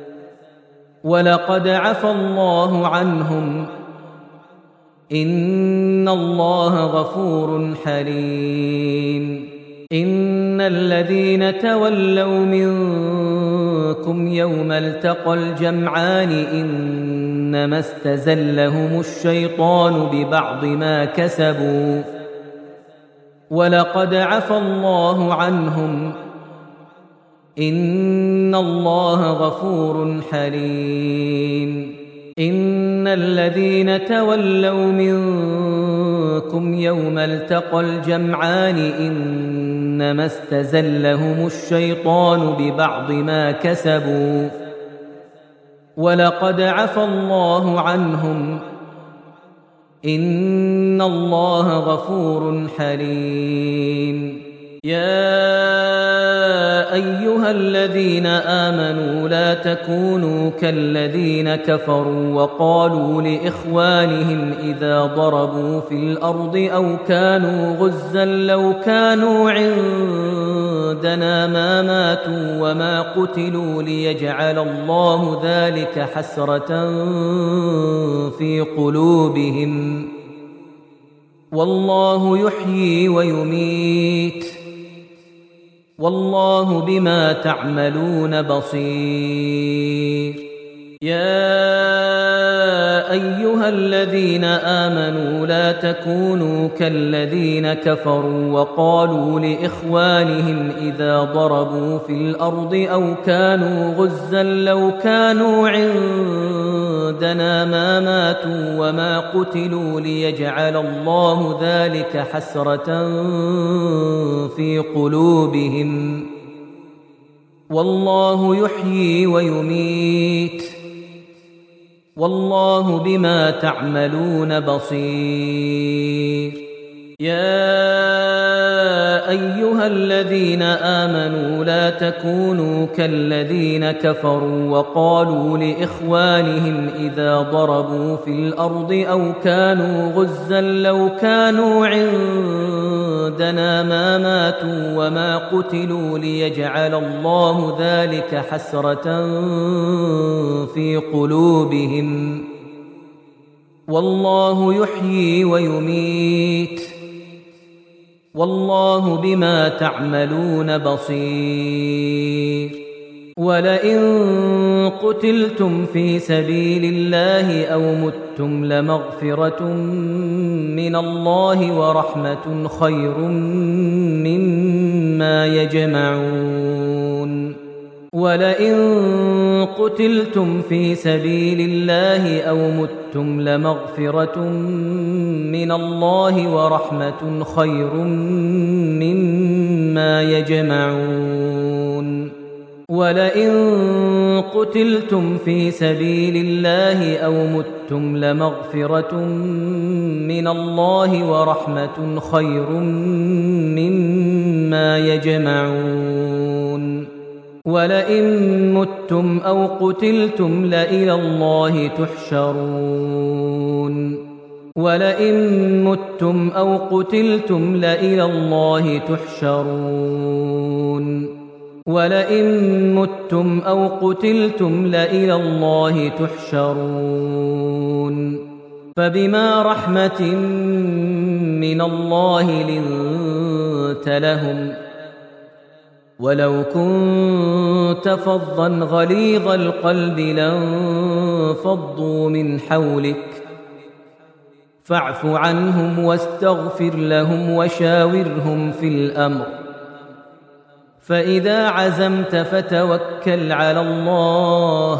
ولقد عفى الله عنهم، إن الله غفور حليم. إن الذين تولوا منكم يوم التقى الجمعان إنما استزلهم الشيطان ببعض ما كسبوا، ولقد عفى الله عنهم، إن الله غفور حليم. إن الذين تولوا منكم يوم التقى الجمعان إنما استزلهم الشيطان ببعض ما كسبوا، ولقد عفى الله عنهم، إن الله غفور حليم. يا أيها الذين آمنوا لا تكونوا كالذين كفروا وقالوا لإخوانهم إذا ضربوا في الأرض أو كانوا غزا لو كانوا عندنا ما ماتوا وما قتلوا ليجعل الله ذلك حسرة في قلوبهم، والله يحيي ويميت، والله بما تعملون بصير. يا أيها الذين آمنوا لا تكونوا كالذين كفروا وقالوا لإخوانهم إذا ضربوا في الأرض أو كانوا غزا لو كانوا عندنا ما ماتوا وما قتلوا ليجعل الله ذلك حسرة في قلوبهم، والله يحيي ويميت، والله بما تعملون بصير. يا أيها الذين آمنوا لا تكونوا كالذين كفروا وقالوا لإخوانهم إذا ضربوا في الأرض أو كانوا غزا لو كانوا عندنا ما ماتوا وما قتلوا ليجعل الله ذلك حسرة في قلوبهم، والله يحيي ويميت، والله بما تعملون بصير. ولئن قتلتم في سبيل الله أو متم لمغفرة من الله ورحمة خير مما يجمعون. ولئن قتلتم في سبيل الله أو متم لمغفرة من الله ورحمة خير مما يجمعون. ولئن قتلتم في سبيل الله أو متم لمغفرة من الله ورحمة خير مما يجمعون. ولئن متم أو قتلتم لإلى الله تحشرون. ولئن متم أو قتلتم لإلى الله تحشرون. ولئن متم أو قتلتم لإلى الله تحشرون. فبما رحمة من الله لنت لهم، ولو كنت فظا غليظ القلب لانفضوا من حولك، فاعف عنهم واستغفر لهم وشاورهم في الأمر، فإذا عزمت فتوكل على الله،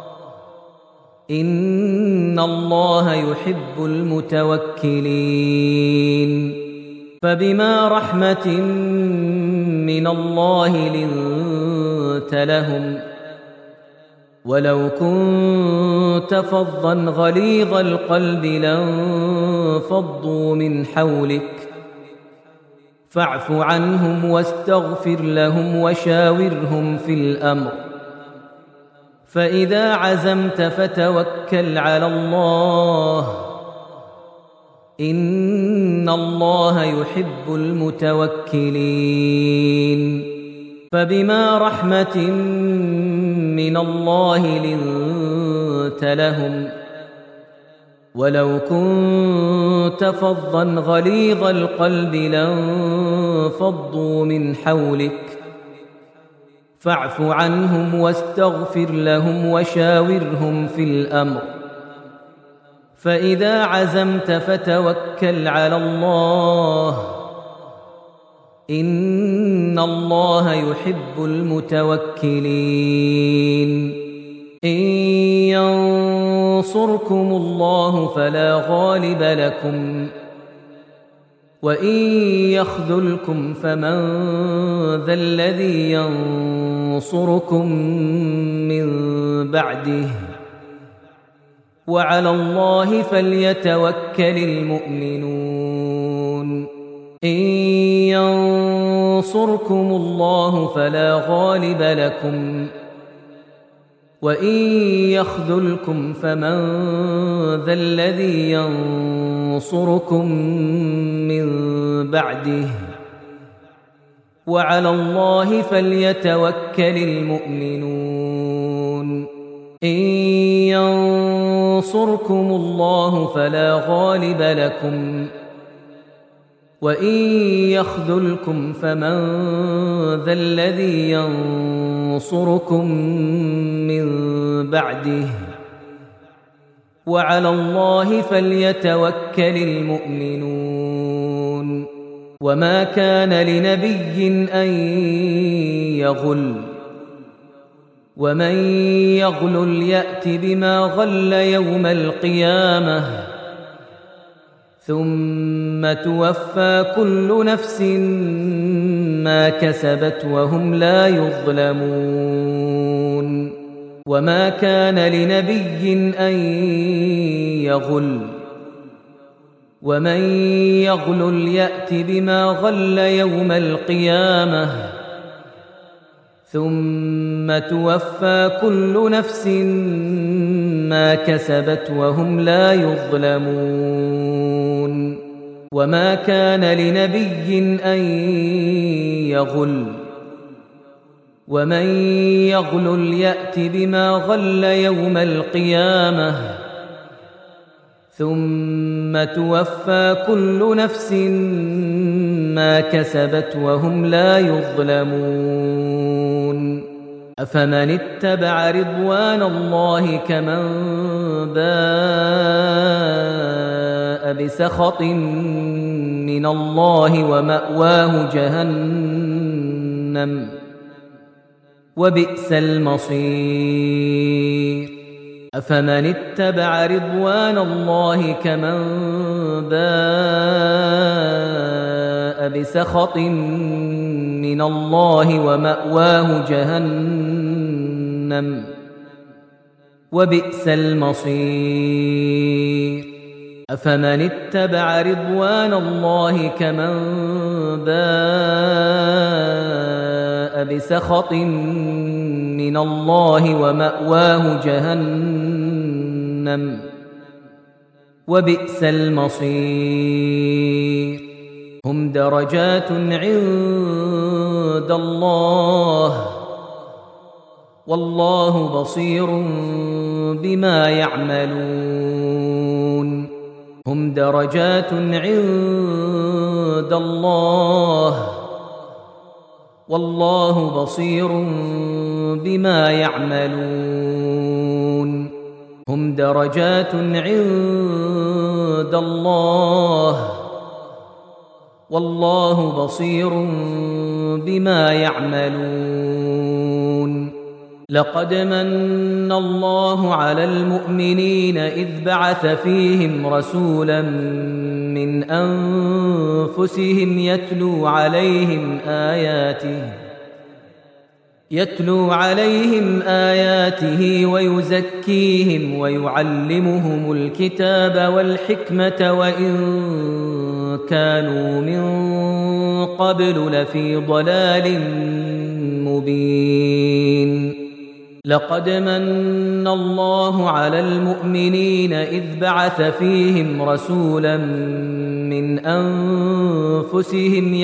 إن الله يحب المتوكلين. فبما رحمة من الله لنت لهم، ولو كنت فظا غليظ القلب لانفضوا من حولك فاعف عنهم واستغفر لهم وشاورهم في الأمر فإذا عزمت فتوكل على الله إن الله يحب المتوكلين فبما رحمة من الله لنت لهم ولو كنت فظا غليظ القلب لانفضوا من حولك فاعف عنهم واستغفر لهم وشاورهم في الأمر فإذا عزمت فتوكل على الله إن الله يحب المتوكلين إن ينصركم الله فلا غالب لكم وإن يخذلكم فمن ذا الذي ينصركم من بعده وعلى الله فليتوكل المؤمنون إن ينصركم الله فلا غالب لكم وإن يخذلكم فمن ذا الذي ينصركم من بعده وعلى الله فليتوكل المؤمنون إن ينصركم الله فلا غالب لكم وإن يخذلكم فمن ذا الذي ينصركم من بعده وعلى الله فليتوكل المؤمنون وما كان لنبي أن يغل ومن يغلل يأت بما غل يوم القيامة ثم توفى كل نفس ما كسبت وهم لا يظلمون وما كان لنبي أن يغل ومن يغلل يأت بما غل يوم القيامة ثم توفى كل نفس ما كسبت وهم لا يظلمون وما كان لنبي أن يغل ومن يغلل يأت بما غل يوم القيامة ثم توفى كل نفس ما كسبت وهم لا يظلمون أفمن اتبع رضوان الله كمن باء بسخط من الله ومأواه جهنم وبئس المصير أفمن اتبع رضوان الله كمن باء بسخط من الله ومأواه جهنم وبئس المصير أفمن اتبع رضوان الله كمن باء بسخط من الله ومأواه جهنم وبئس المصير هم درجات عند الله والله بصير بما يعملون هم درجات عند الله والله بصير بما يعملون هم درجات عند الله والله بصير بما يعملون لقد من الله على المؤمنين إذ بعث فيهم رسولا من أنفسهم يتلو عليهم آياته ويزكيهم ويعلمهم الكتاب والحكمة وإن كانوا من قبل لفي ضلال مبين. لقد من الله على المؤمنين إذ بعث فيهم رسولا من أنفسهم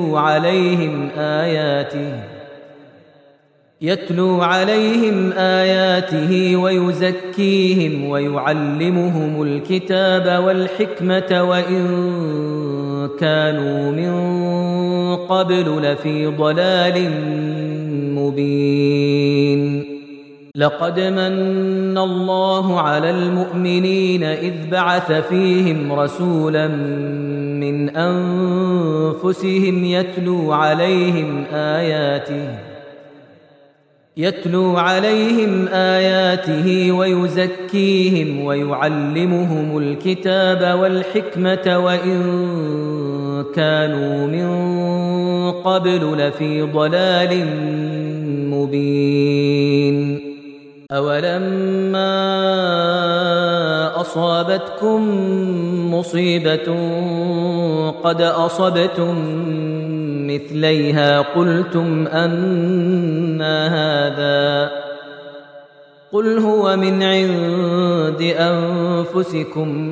يتلو عليهم آياته ويزكيهم ويعلمهم الكتاب والحكمة وإن كانوا من قبل لفي ضلال مبين. لقد من الله على المؤمنين إذ بعث فيهم رسولا من أنفسهم يتلو عليهم آياته ويزكيهم ويعلمهم الكتاب والحكمة وإن كانوا من قبل لفي ضلال مبين. أولما أصابتكم مصيبة قد أصبتم مثليها قلتم أنى هذا قل هو من عند أنفسكم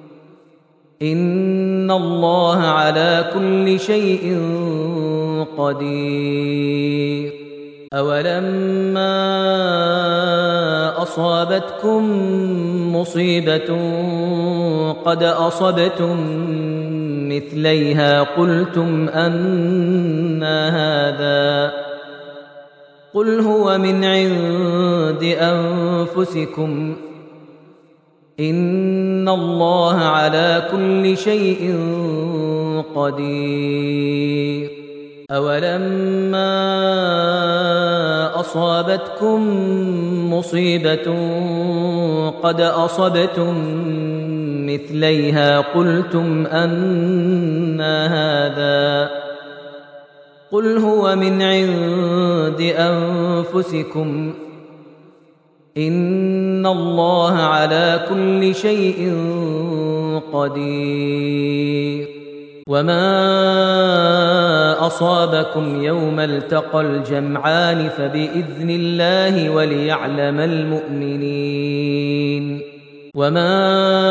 إن الله على كل شيء قدير. أولما أصابتكم مصيبة قد أصبتم مثليها قلتم أنى هذا قل هو من عند أنفسكم إن الله على كل شيء قدير. أولما أصابتكم مصيبة قد أصبتم مثليها قلتم أنى هذا قل هو من عند أنفسكم إن الله على كل شيء قدير. وما أصابكم يوم التقى الجمعان فبإذن الله وليعلم المؤمنين. وما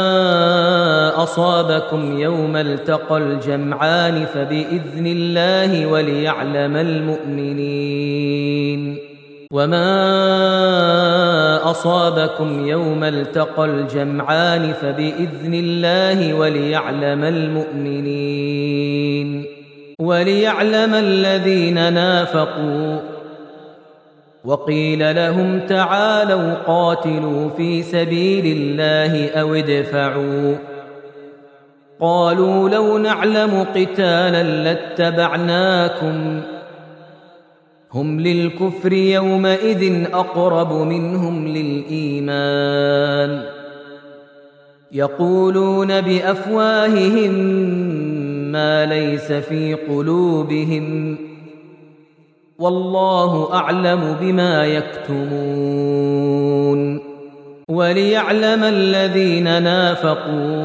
أصابكم يوم التقى الجمعان فبإذن الله وليعلم المؤمنين. وما أصابكم يوم التقى الجمعان فبإذن الله وليعلم المؤمنين وليعلم الذين نافقوا. وقيل لهم تعالوا قاتلوا في سبيل الله أو ادفعوا قالوا لو نعلم قتالا لاتبعناكم هم للكفر يومئذ أقرب منهم للإيمان يقولون بأفواههم ما ليس في قلوبهم والله أعلم بما يكتمون. وليعلم الذين نافقوا.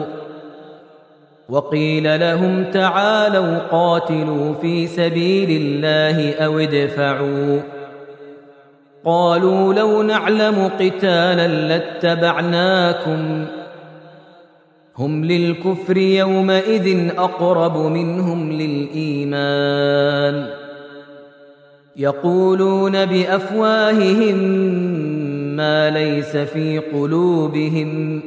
وقيل لهم تعالوا قاتلوا في سبيل الله أو ادفعوا قالوا لو نعلم قتالا لاتبعناكم هم للكفر يومئذ أقرب منهم للإيمان يقولون بأفواههم ما ليس في قلوبهم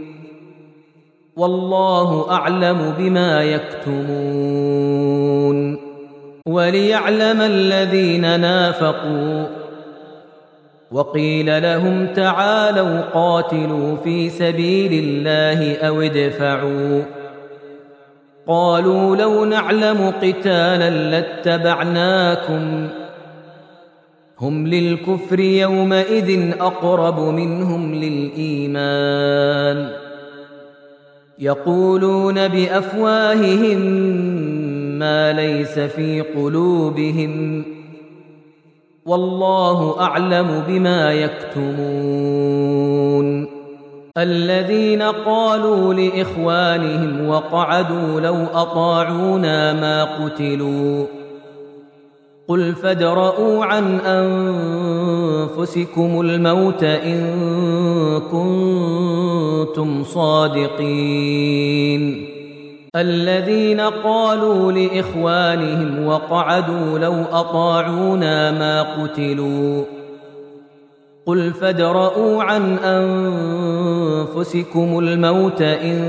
والله أعلم بما يكتمون. وليعلم الذين نافقوا. وقيل لهم تعالوا قاتلوا في سبيل الله أو ادفعوا قالوا لو نعلم قتالا لاتبعناكم هم للكفر يومئذ أقرب منهم للإيمان يقولون بأفواههم ما ليس في قلوبهم والله أعلم بما يكتمون الذين قالوا لإخوانهم وقعدوا لو أطاعونا ما قتلوا قل فادرءوا عن أنفسكم الموت إن كنتم صادقين الذين قالوا لإخوانهم وقعدوا لو أطاعونا ما قتلوا قل فادرءوا عن أنفسكم الموت إن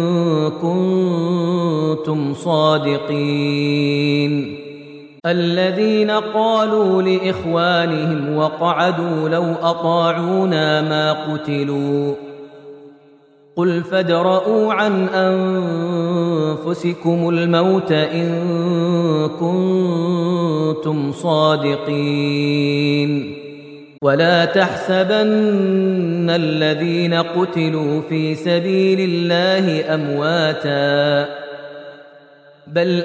كنتم صادقين الذين قالوا لإخوانهم وقعدوا لو أطاعونا ما قتلوا قل فادرءوا عن أنفسكم الموت إن كنتم صادقين ولا تحسبن الذين قتلوا في سبيل الله أمواتا بل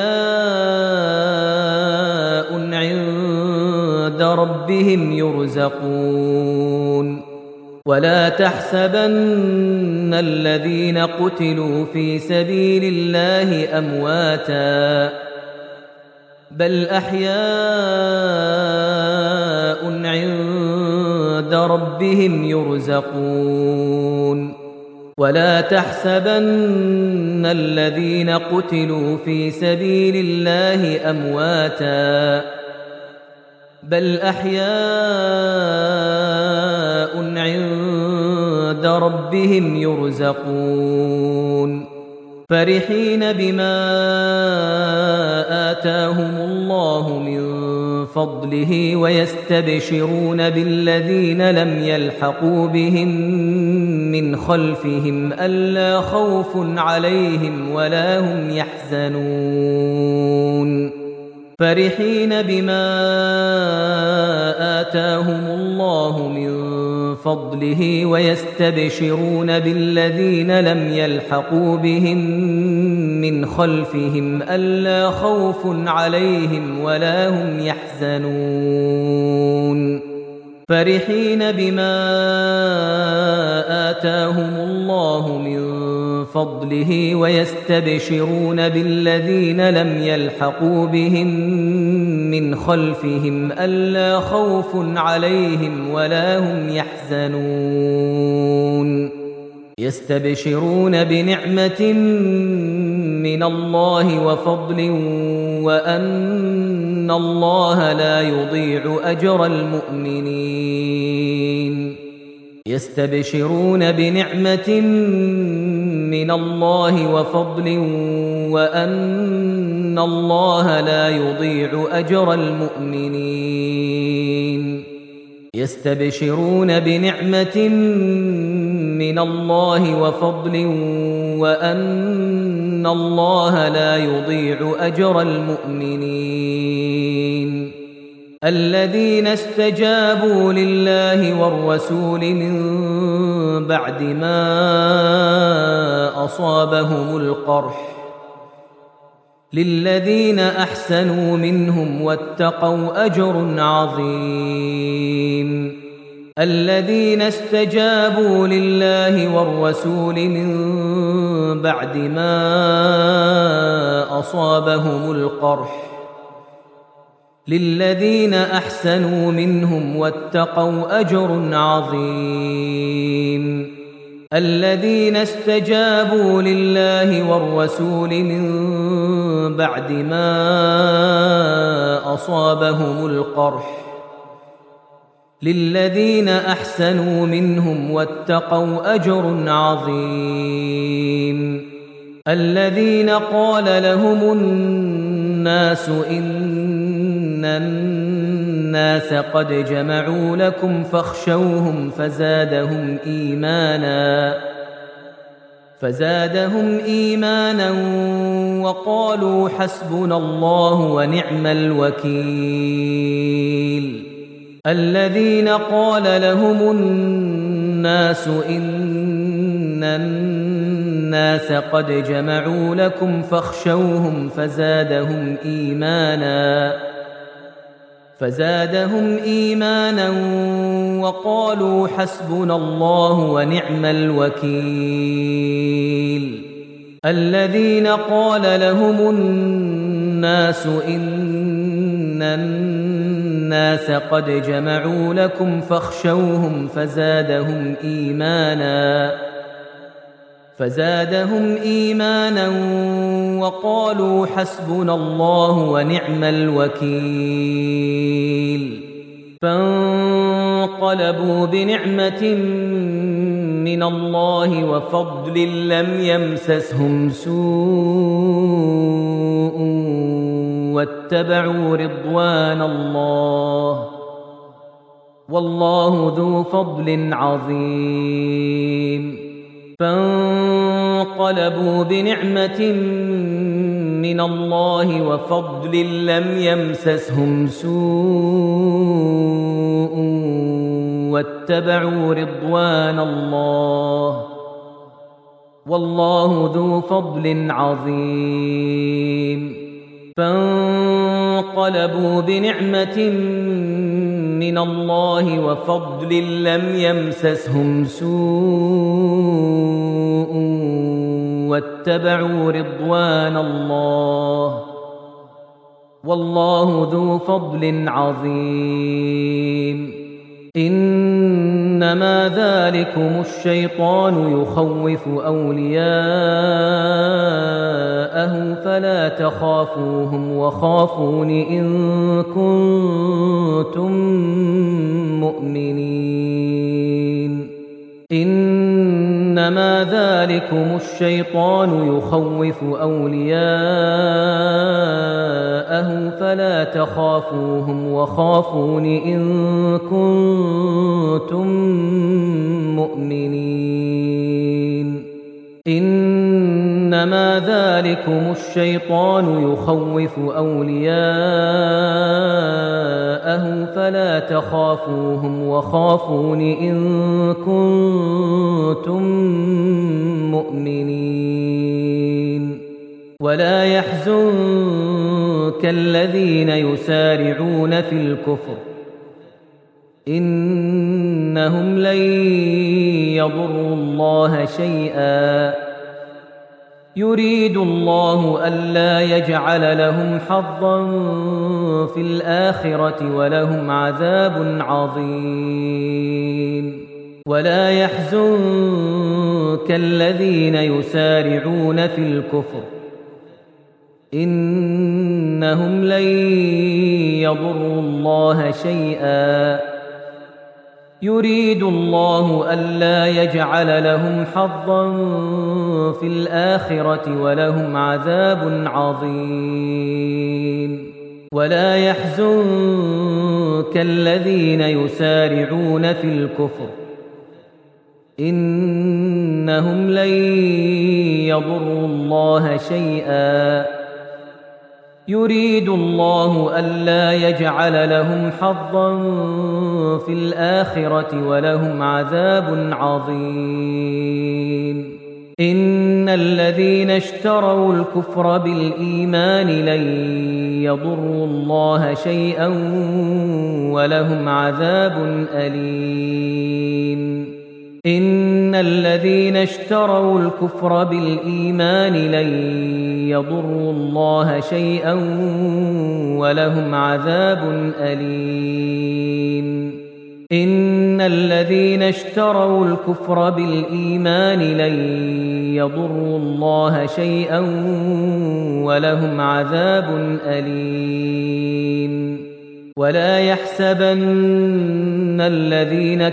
أحياء عند ربهم يرزقون ولا تحسبن الذين قتلوا في سبيل الله أمواتا بل أحياء عند ربهم يرزقون ولا تحسبن الذين قتلوا في سبيل الله أمواتا بل أحياء عند ربهم يرزقون فرحين بما آتاهم الله من فضله ويستبشرون بالذين لم يلحقوا بهم من خلفهم ألا خوف عليهم ولا هم يحزنون فرحين بما آتاهم الله من فضله ويستبشرون بالذين لم يلحقوا بهم من خلفهم ألا خوف عليهم ولا هم يحزنون فرحين بما آتاهم الله من فضله ويستبشرون بالذين لم يلحقوا بهم من خلفهم ألا خوف عليهم ولا هم يحزنون يستبشرون بنعمة من الله وفضل وأن الله لا يضيع أجر المؤمنين يستبشرون بنعمة من الله وفضل وأن الله لا يضيع أجر المؤمنين يستبشرون بنعمة من الله وفضل وأن الله لا يضيع أجر المؤمنين الذين استجابوا لله والرسول من بعد ما أصابهم القرح للذين أحسنوا منهم واتقوا أجر عظيم الذين استجابوا لله والرسول من بعد ما أصابهم القرح للذين أحسنوا منهم واتقوا أجر عظيم الذين استجابوا لله والرسول من بعد ما أصابهم القرح للذين أحسنوا منهم واتقوا أجر عظيم الذين قال لهم الناس إن الناس قد جمعوا لكم فاخشوهم فزادهم إيمانا وقالوا حسبنا الله ونعم الوكيل الذين قال لهم الناس إن الناس قد جمعوا لكم فاخشوهم فزادهم إيمانا وقالوا حسبنا الله ونعم الوكيل الذين قال لهم الناس إن الناس قد جمعوا لكم فاخشوهم فزادهم إيمانا وقالوا حسبنا الله ونعم الوكيل فانقلبوا بنعمة من الله وفضل لم يمسسهم سوء واتبعوا رضوان الله والله ذو فضل عظيم فانقلبوا بنعمة من الله وفضل لم يمسسهم سوء واتبعوا رضوان الله والله ذو فضل عظيم فانقلبوا بنعمة من الله وفضل لم يمسسهم سوء واتبعوا رضوان الله والله ذو فضل عظيم إنما ذلكم الشيطان يخوف أولياءه فلا تخافوهم وخافون إن كنتم مؤمنين إنما ذلكم الشيطان يخوف أولياءه فلا تخافوهم وخافون إن كنتم مؤمنين إنما ذلكم الشيطان يخوف أولياءه فلا تخافوهم وخافون إن كنتم مؤمنين ولا يحزنك الذين يسارعون في الكفر إنهم لن يضروا الله شيئا يريد الله ألا يجعل لهم حظا في الآخرة ولهم عذاب عظيم ولا يحزنك الذين يسارعون في الكفر إنهم لن يضروا الله شيئا يريد الله ألا يجعل لهم حظا في الآخرة ولهم عذاب عظيم ولا يحزنك الذين يسارعون في الكفر إنهم لن يضروا الله شيئا يريد الله ألا يجعل لهم حظا في الآخرة ولهم عذاب عظيم إن الذين اشتروا الكفر بالإيمان لن يضروا الله شيئا ولهم عذاب أليم إن الذين اشتروا الكفر بالإيمان لن يضروا الله شيئا ولهم عذاب أليم إن الذين اشتروا الكفر بالإيمان لن يضروا الله شيئا ولهم عذاب أليم ولا يحسبن الذين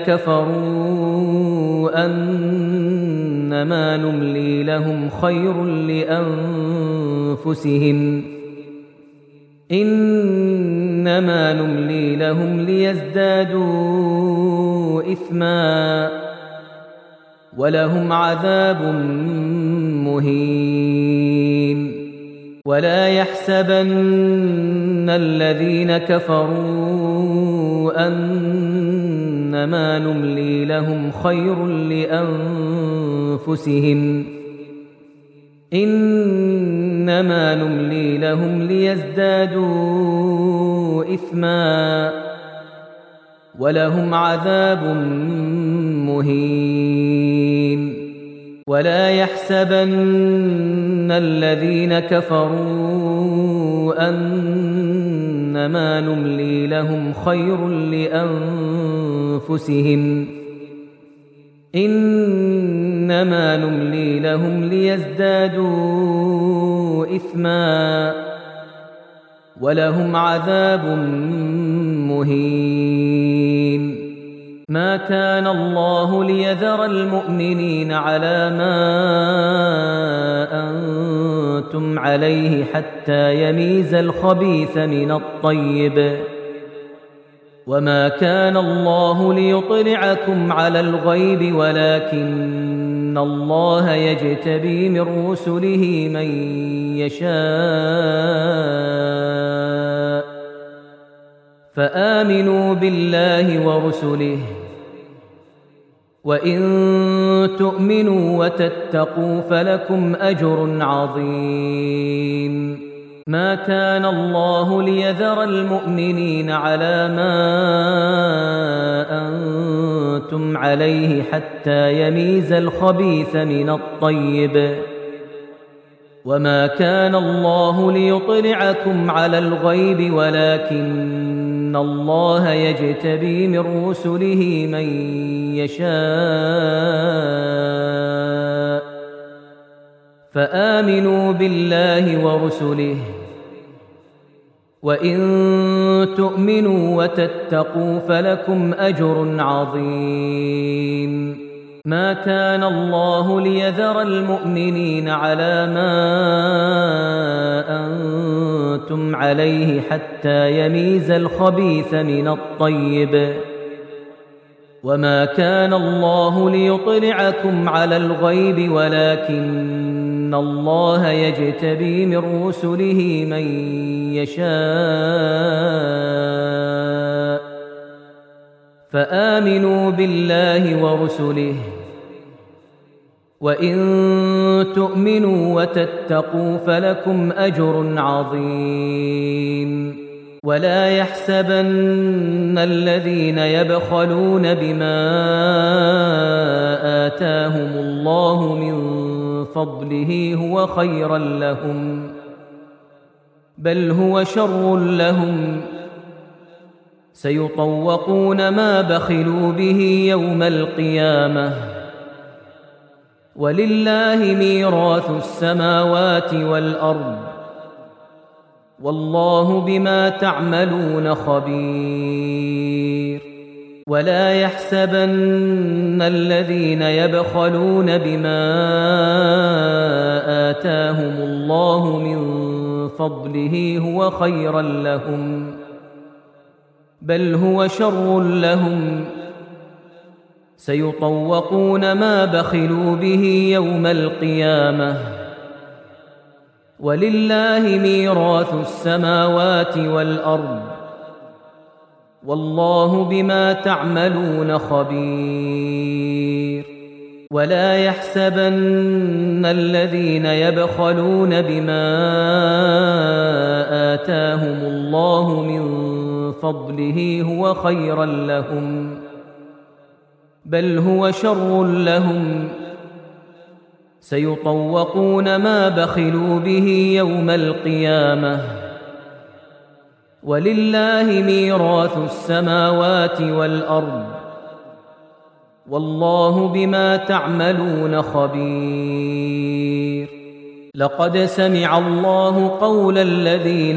كفروا أنما نملي لهم خير لأنفسهم إنما نملي لهم ليزدادوا إثما ولهم عذاب مهين ولا يحسبن الذين كفروا أنما نملي لهم خير لأنفسهم إنما إنما نملي لهم ليزدادوا إثما ولهم عذاب مهين ولا يحسبن الذين كفروا أنما نملي لهم خير لأنفسهم إنما نملي لهم ليزدادوا إثما ولهم عذاب مهين ما كان الله ليذر المؤمنين على ما أنتم عليه حتى يميز الخبيث من الطيب وما كان الله ليطلعكم على الغيب ولكن الله يجتبي من رسله من يشاء فآمنوا بالله ورسله وإن تؤمنوا وتتقوا فلكم أجر عظيم ما كان الله ليذر المؤمنين على ما أنتم عليه حتى يميز الخبيث من الطيب وما كان الله ليطلعكم على الغيب ولكن الله يجتبي من رسله من يشاء فآمنوا بالله ورسله وإن تؤمنوا وتتقوا فلكم أجر عظيم ما كان الله ليذر المؤمنين على ما أنتم عليه حتى يميز الخبيث من الطيب وما كان الله ليطلعكم على الغيب ولكن الله يجتبي من رسله من يشاء فآمنوا بالله ورسله وإن تؤمنوا وتتقوا فلكم أجر عظيم ولا يحسبن الذين يبخلون بما آتاهم الله من فضله هو خيرا لهم بل هو شر لهم سيطوقون ما بخلوا به يوم القيامة ولله ميراث السماوات والأرض والله بما تعملون خبير ولا يحسبن الذين يبخلون بما آتاهم الله من فضله هو خيرا لهم بل هو شر لهم سيطوقون ما بخلوا به يوم القيامة ولله ميراث السماوات والأرض والله بما تعملون خبير ولا يحسبن الذين يبخلون بما آتاهم الله من فضله هو خيرا لهم بل هو شر لهم سيطوقون ما بخلوا به يوم القيامة ولله ميراث السماوات والأرض والله بما تعملون خبير لقد سمع الله قول الذين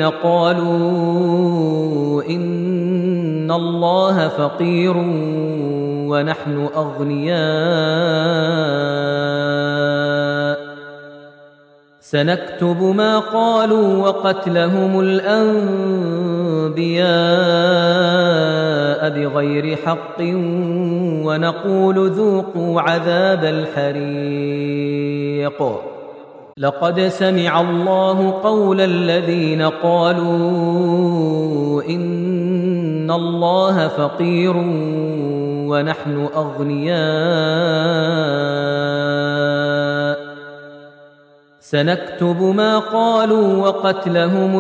قالوا إن الله فقير ونحن أغنياء سنكتب ما قالوا وقتلهم الأنبياء بغير حق ونقول ذوقوا عذاب الحريق لقد سمع الله قول الذين قالوا إن الله فقير ونحن أغنياء سنكتب ما قالوا وقتلهم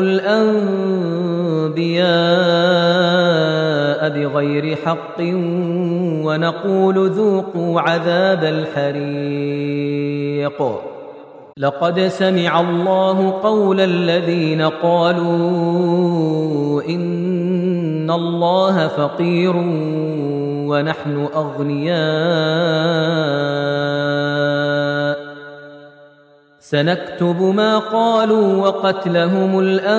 الأنبياء بغير حق ونقول ذوقوا عذاب الحريق لقد سمع الله قول الذين قالوا إن الله فقير ونحن أغنياء سنكتب ما قالوا وقتلهم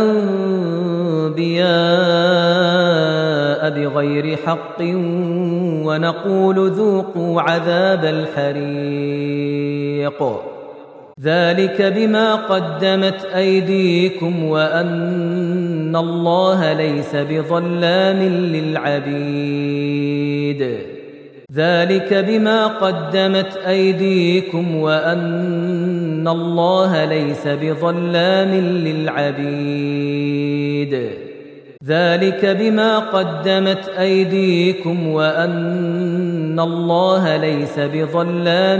الأنبياء بغير حق ونقول ذوقوا عذاب الحريق ذلك بما قدمت أيديكم وأن الله ليس بظلام للعبيد ذلك بما قدمت أيديكم وأن الله ليس بظلام للعبيد ذلك بما قدمت أيديكم وأن الله ليس بظلام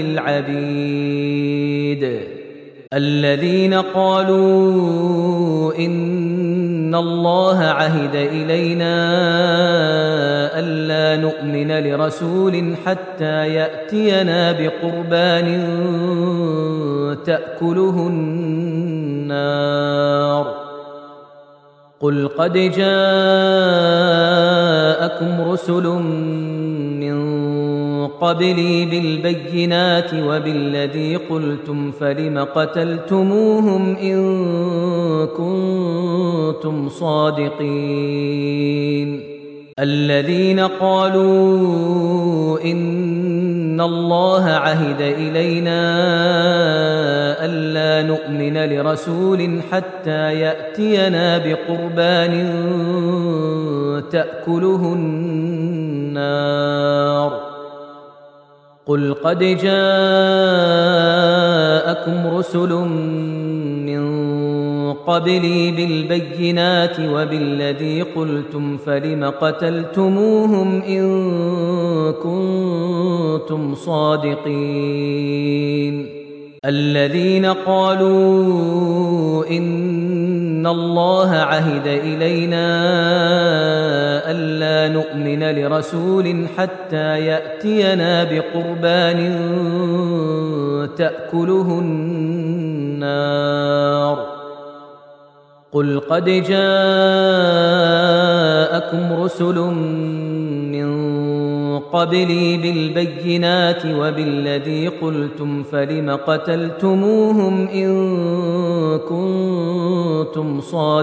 للعبيد الذين قالوا إن الله عهد إلينا ألا نؤمن لرسول حتى يأتينا بقربان تأكله النار قل قد جاءكم رسل من قبلي بالبينات وبالذي قلتم فلم قتلتموهم إن كنتم صادقين الذين قالوا إن الله عهد إلينا ألا نؤمن لرسول حتى يأتينا بقربان تأكله النار قل قد جاءكم رسل من قبلي بالبينات وبالذي قلتم فلم قتلتموهم إن كنتم صادقين الذين قالوا إن الله عهد إلينا ألا نؤمن لرسول حتى يأتينا بقربان تأكله النار قل قد جاءكم رسل من قبلي بالبينات وبالذي قلتم فلم قتلتموهم إن كنتم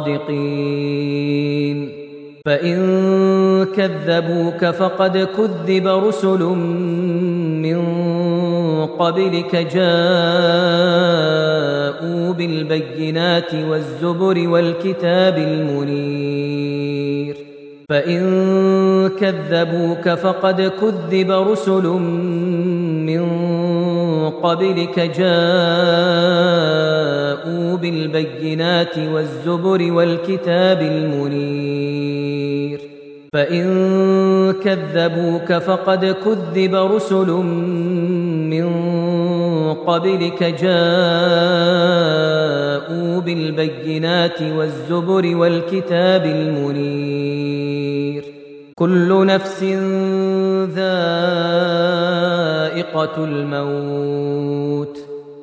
صادقين فإن كذبوك فقد كذب رسل من قبلك جاءوا بالبينات والزبر والكتاب المنير فإن كذبوك فقد كذب رسل من قبلك جاءوا بالبينات والزبر والكتاب المنير فإن كذبوك فقد كذب رسل من قبلك جاءوا بالبينات والزبر والكتاب المنير كل نفس ذائقة الموت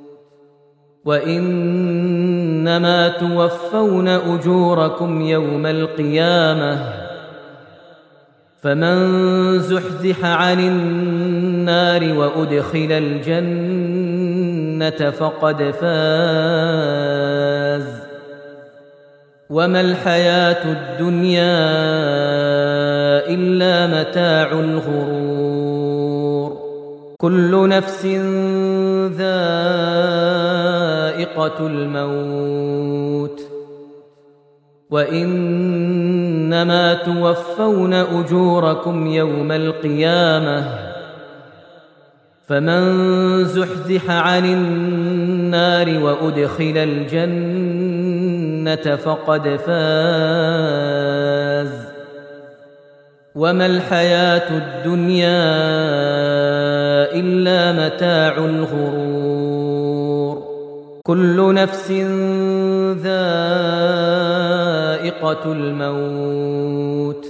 وإنما توفون أجوركم يوم القيامة فمن زحزح عن النار وأدخل الجنة فقد فاز وما الحياة الدنيا إلا متاع الغرور كل نفس ذائقة الموت وإنما توفون أجوركم يوم القيامة فمن زحزح عن النار وأدخل الجنة فقد فاز وما الحياة الدنيا إلا متاع الغرور كل نفس ذائقة الموت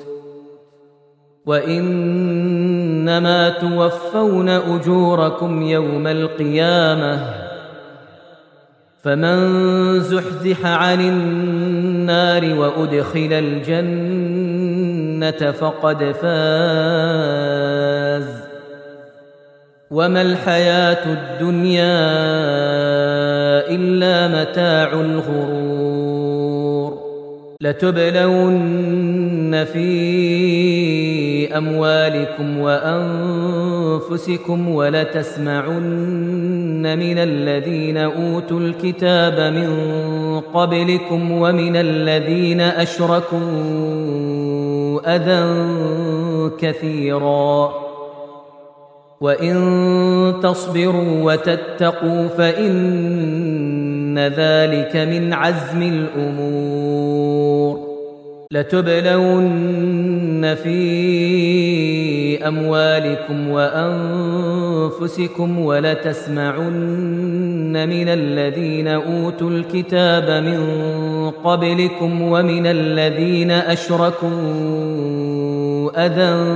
وإنما توفون أجوركم يوم القيامة فمن زحزح عن النار وأدخل الجنة فقد فاز وما الحياة الدنيا إلا متاع الغرور لتبلون في أموالكم وأنفسكم ولتسمعن من الذين أوتوا الكتاب من قبلكم ومن الذين أشركوا أذى كثيرا وإن تصبروا وتتقوا فإن ذلك من عزم الأمور لتبلون في أموالكم وأنفسكم ولتسمعن من الذين أوتوا الكتاب من قبلكم ومن الذين أشركوا أذى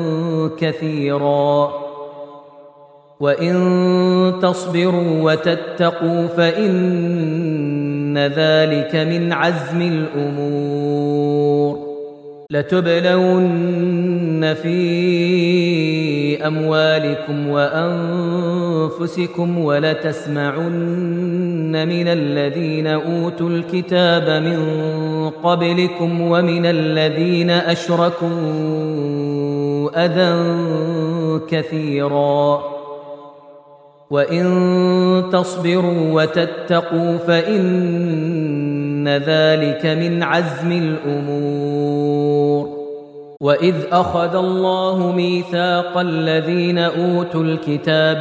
كثيرا وإن تصبروا وتتقوا فإن ذلك من عزم الأمور لتبلون في أموالكم وأنفسكم ولتسمعن من الذين أوتوا الكتاب من قبلكم ومن الذين أشركوا أذى كثيرا وإن تصبروا وتتقوا فإن ذلك من عزم الأمور وإذ أخذ الله ميثاق الذين أوتوا الكتاب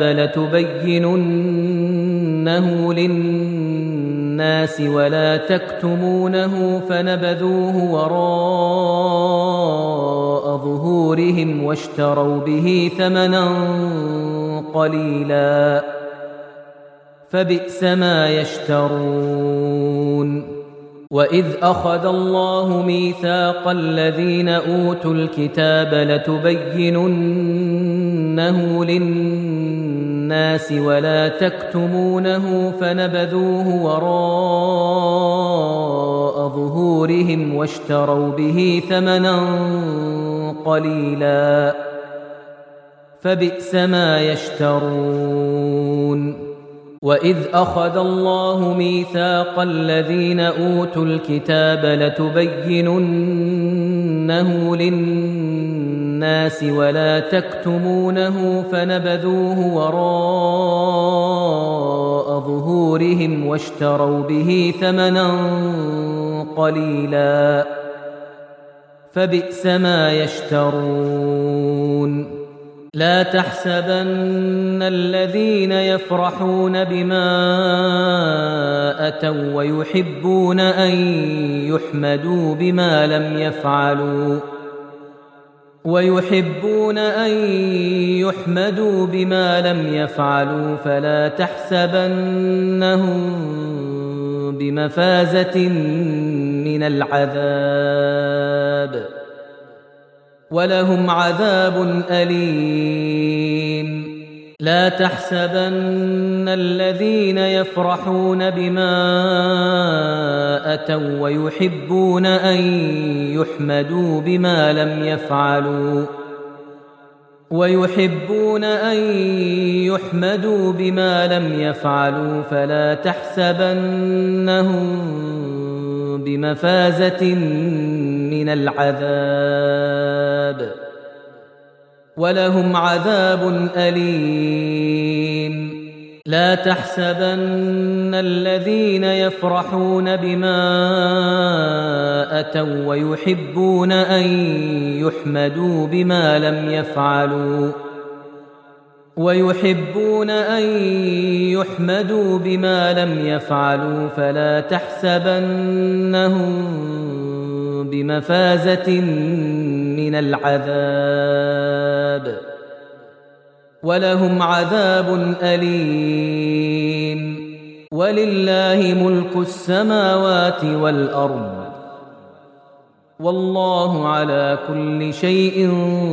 لتبيننه للناس ولا تكتمونه فنبذوه وراء ظهورهم واشتروا به ثمنا قليلا فبئس ما يشترون وإذ أخذ الله ميثاق الذين أوتوا الكتاب لتبيننه للناس ولا تكتمونه فنبذوه وراء ظهورهم واشتروا به ثمنا قليلا فبئس ما يشترون وإذ أخذ الله ميثاق الذين أوتوا الكتاب لتبيننه للناس ولا تكتمونه فنبذوه وراء ظهورهم واشتروا به ثمنا قليلا فبئس ما يشترون لا تحسبن الذين يفرحون بما أتوا ويحبون أن يحمدوا بما لم يفعلوا فلا تحسبنهم بمفازة من العذاب ولهم عذاب أليم لا تحسبن الذين يفرحون بما أتوا ويحبون أن يحمدوا بما لم يفعلوا فلا تحسبنهم بمفازة من العذاب ولهم عذاب أليم لا تحسبن الذين يفرحون بما أتوا ويحبون أن يحمدوا بما لم يفعلوا فلا تحسبنهم بمفازة من العذاب ولهم عذاب أليم ولله ملك السماوات والأرض والله على كل شيء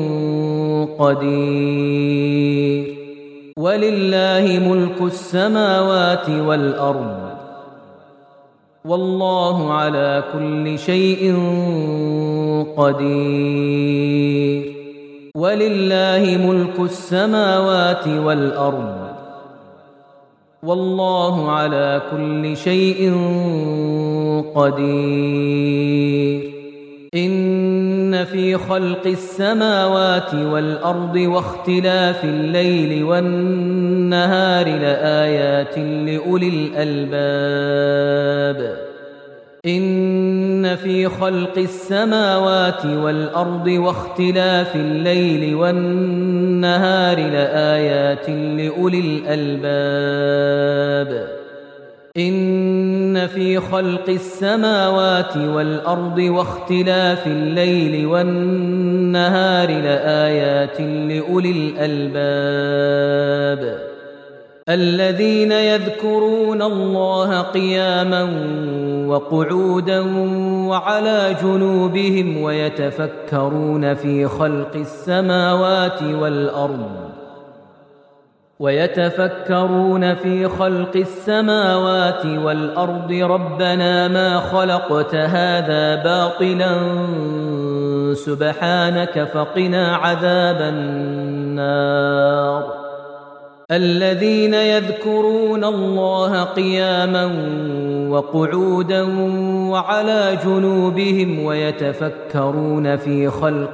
قدير ولله ملك السماوات والأرض والله على كل شيء قدير ولله ملك السماوات والأرض والله على كل شيء قدير إن في خلق السماوات والأرض واختلاف الليل والنهار لآيات لأولي الألباب إن في خلق السماوات والأرض واختلاف الليل والنهار لآيات لأولي الألباب إن في خلق السماوات والأرض واختلاف الليل والنهار لآيات لأولي الألباب الذين يذكرون الله قياما وقعودا وعلى جنوبهم ويتفكرون في خلق السماوات والأرض ربنا ما خلقت هذا باطلا سبحانك فقنا عذاب النار الذين يذكرون الله قياما وقعودا وعلى جنوبهم ويتفكرون في خلق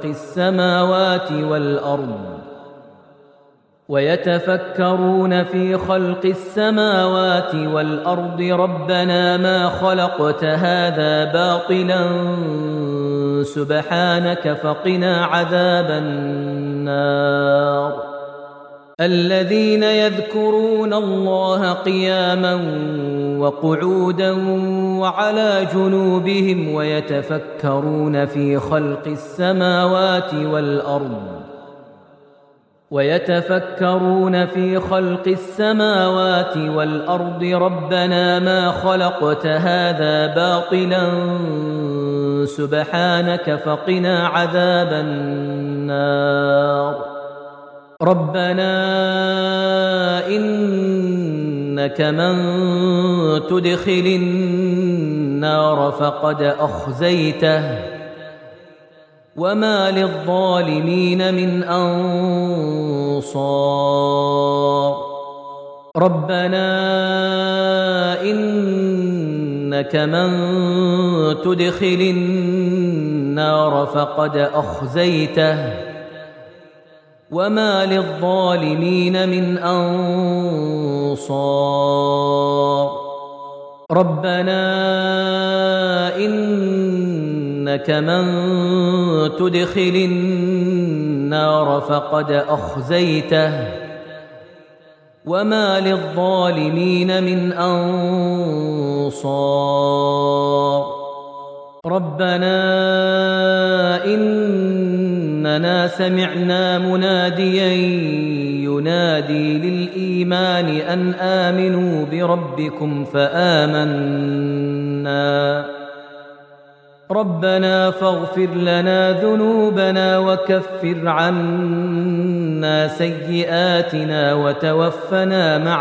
السماوات والأرض ربنا ما خلقت هذا باطلا سبحانك فقنا عذاب النار الذين يذكرون الله قياما وقعودا وعلى جنوبهم ويتفكرون في خلق السماوات والأرض ربنا ما خلقت هذا باطلا سبحانك فقنا عذاب النار ربنا إنك من تدخل النار فقد أخزيته وما للظالمين من أنصار ربنا إنك من تدخل النار فقد أخزيته وما للظالمين من أنصار ربنا إنك من تدخل النار فقد أخزيته وما للظالمين من أنصار ربنا إننا سمعنا مناديا ينادي للإيمان أن آمنوا بربكم فآمنا ربنا فاغفر لنا ذنوبنا وكفر عنا سيئاتنا وتوفنا مع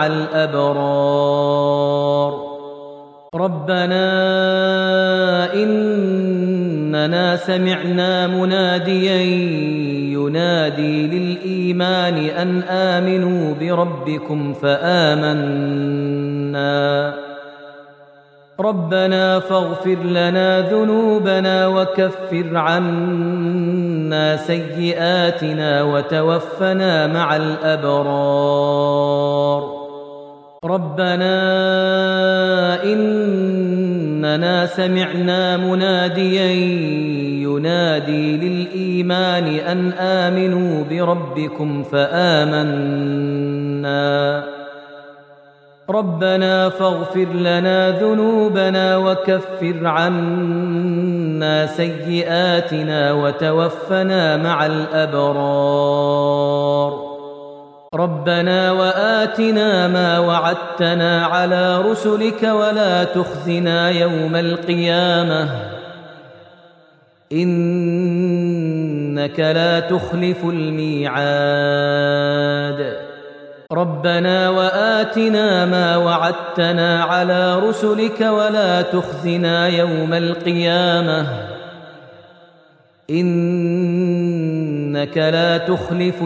الأبرار ربنا إننا سمعنا مناديا ينادي للإيمان أن آمنوا بربكم فآمنا ربنا فاغفر لنا ذنوبنا وكفر عنا سيئاتنا وتوفنا مع الأبرار ربنا إننا سمعنا مناديا ينادي للإيمان أن آمنوا بربكم فآمنا ربنا فاغفر لنا ذنوبنا وكفر عنا سيئاتنا وتوفنا مع الأبرار ربنا وآتنا ما وعدتنا على رسلك ولا تخزنا يوم القيامة إنك لا تخلف الميعاد ربنا وآتنا ما وعدتنا على رسلك ولا تخزنا يوم القيامة إنك لا تخلف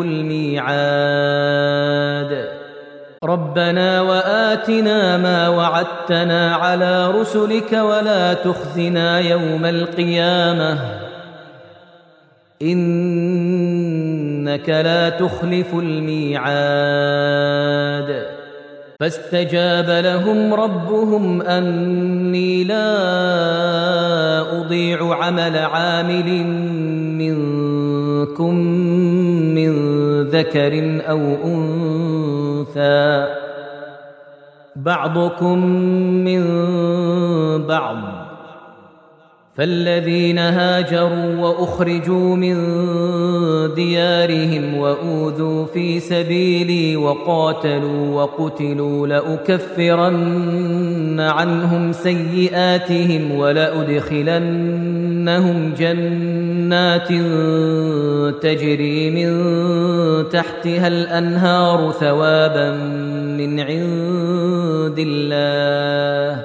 الميعاد ربنا وآتنا ما وعدتنا على رسلك ولا تخزنا يوم القيامة إنك لا تخلف الميعاد فاستجاب لهم ربهم أني لا أضيع عمل عامل منكم من ذكر أو أنثى بعضكم من بعض فالذين هاجروا وأخرجوا من ديارهم وأوذوا في سبيلي وقاتلوا وقتلوا لأكفرن عنهم سيئاتهم ولأدخلنهم جنات تجري من تحتها الأنهار ثوابا من عند الله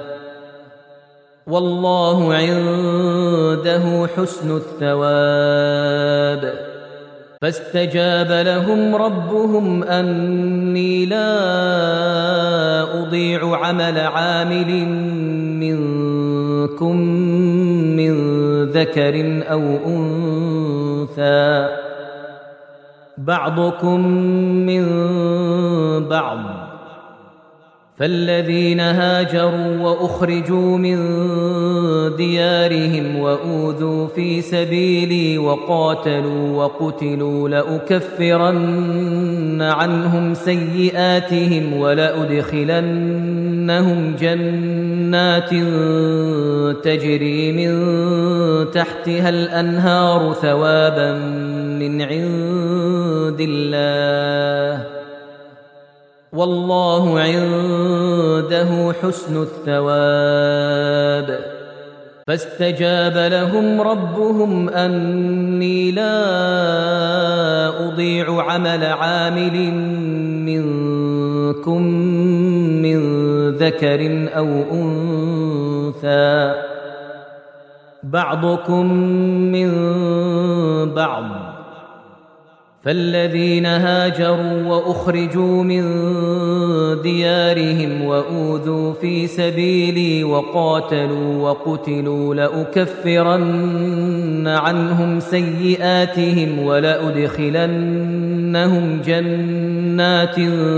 والله عنده حسن الثواب فاستجاب لهم ربهم أني لا أضيع عمل عامل منكم من ذكر أو أنثى بعضكم من بعض فالذين هاجروا وأخرجوا من ديارهم وأوذوا في سبيلي وقاتلوا وقتلوا لأكفرن عنهم سيئاتهم ولأدخلنهم جنات تجري من تحتها الأنهار ثوابا من عند الله والله عنده حسن الثواب فاستجاب لهم ربهم أني لا أضيع عمل عامل منكم من ذكر أو أنثى بعضكم من بعض فالذين هاجروا وأخرجوا من ديارهم وأوذوا في سبيلي وقاتلوا وقتلوا لأكفرن عنهم سيئاتهم ولأدخلنهم جنات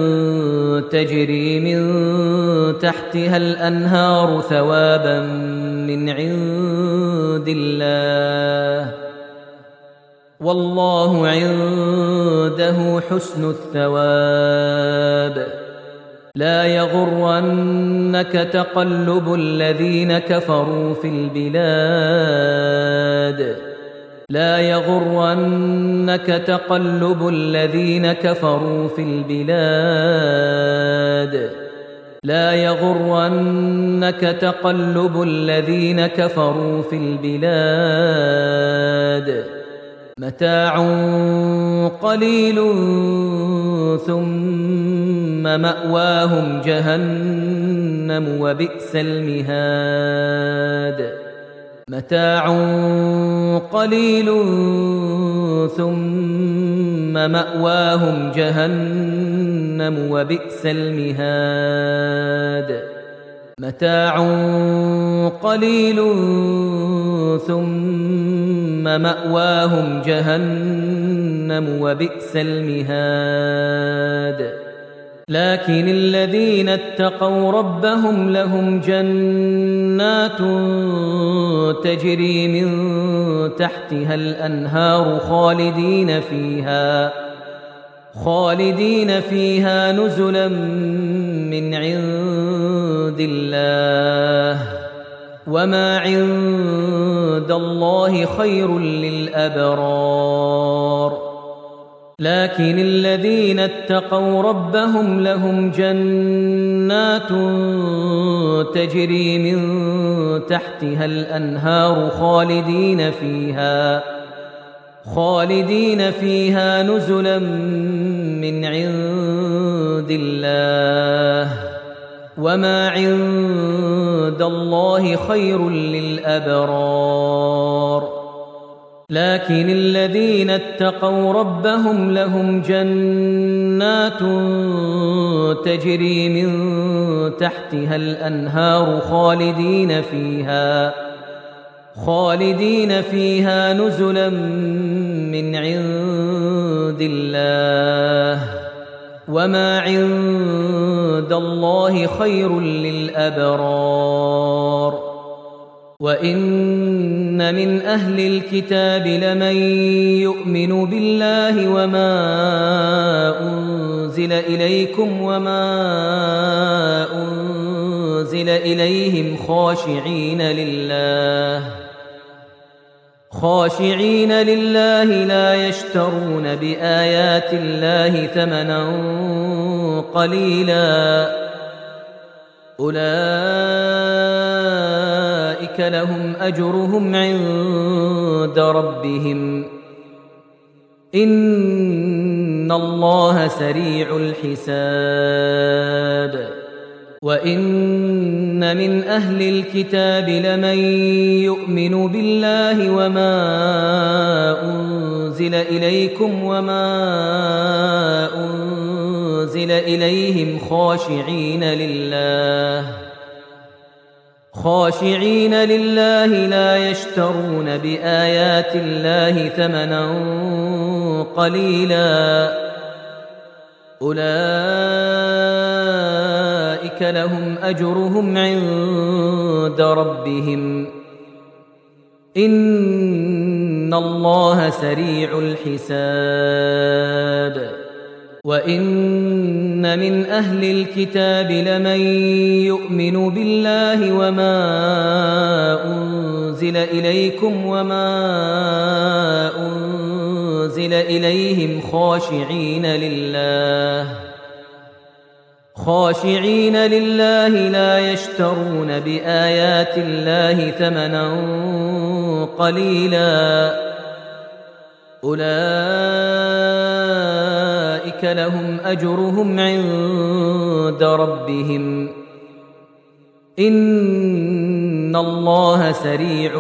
تجري من تحتها الأنهار ثوابا من عند الله والله عنده حسن الثواب لا يغرنك تقلب الذين كفروا في البلاد لا يغرنك تقلب الذين كفروا في البلاد لا يغرنك تقلب الذين كفروا في البلاد متاع قليل ثم مأواهم جهنم وبئس المهاد متاع قليل ثم مأواهم جهنم وبئس المهاد متاع قليل ثم مأواهم جهنم وبئس المهاد لكن الذين اتقوا ربهم لهم جنات تجري من تحتها الأنهار خالدين فيها نزلا من عند الله وما عند الله خير للأبرار لكن الذين اتقوا ربهم لهم جنات تجري من تحتها الأنهار خالدين فيها نزلا من عند الله وما عند الله خير للأبرار لكن الذين اتقوا ربهم لهم جنات تجري من تحتها الأنهار خالدين فيها نزلا من عند الله وما عند الله خير للأبرار وإن من أهل الكتاب لمن يؤمن بالله وما أنزل إليكم وما أنزل إليهم خاشعين لله لا يشترون بآيات الله ثمنا قليلا أولئك لهم أجرهم عند ربهم إن الله سريع الحساب وإن من أهل الكتاب لمن يؤمن بالله وما أنزل إليكم وما أنزل إليهم خاشعين لله لا يشترون بآيات الله ثمنا قليلا أولئك لهم أجرهم عند ربهم إن الله سريع الحساب وإن من أهل الكتاب لمن يؤمن بالله وما أنزل إليكم وما أنزل إليهم خاشعين لله لا يشترون بآيات الله ثمنا قليلا أولئك لهم أجرهم عند ربهم إن الله سريع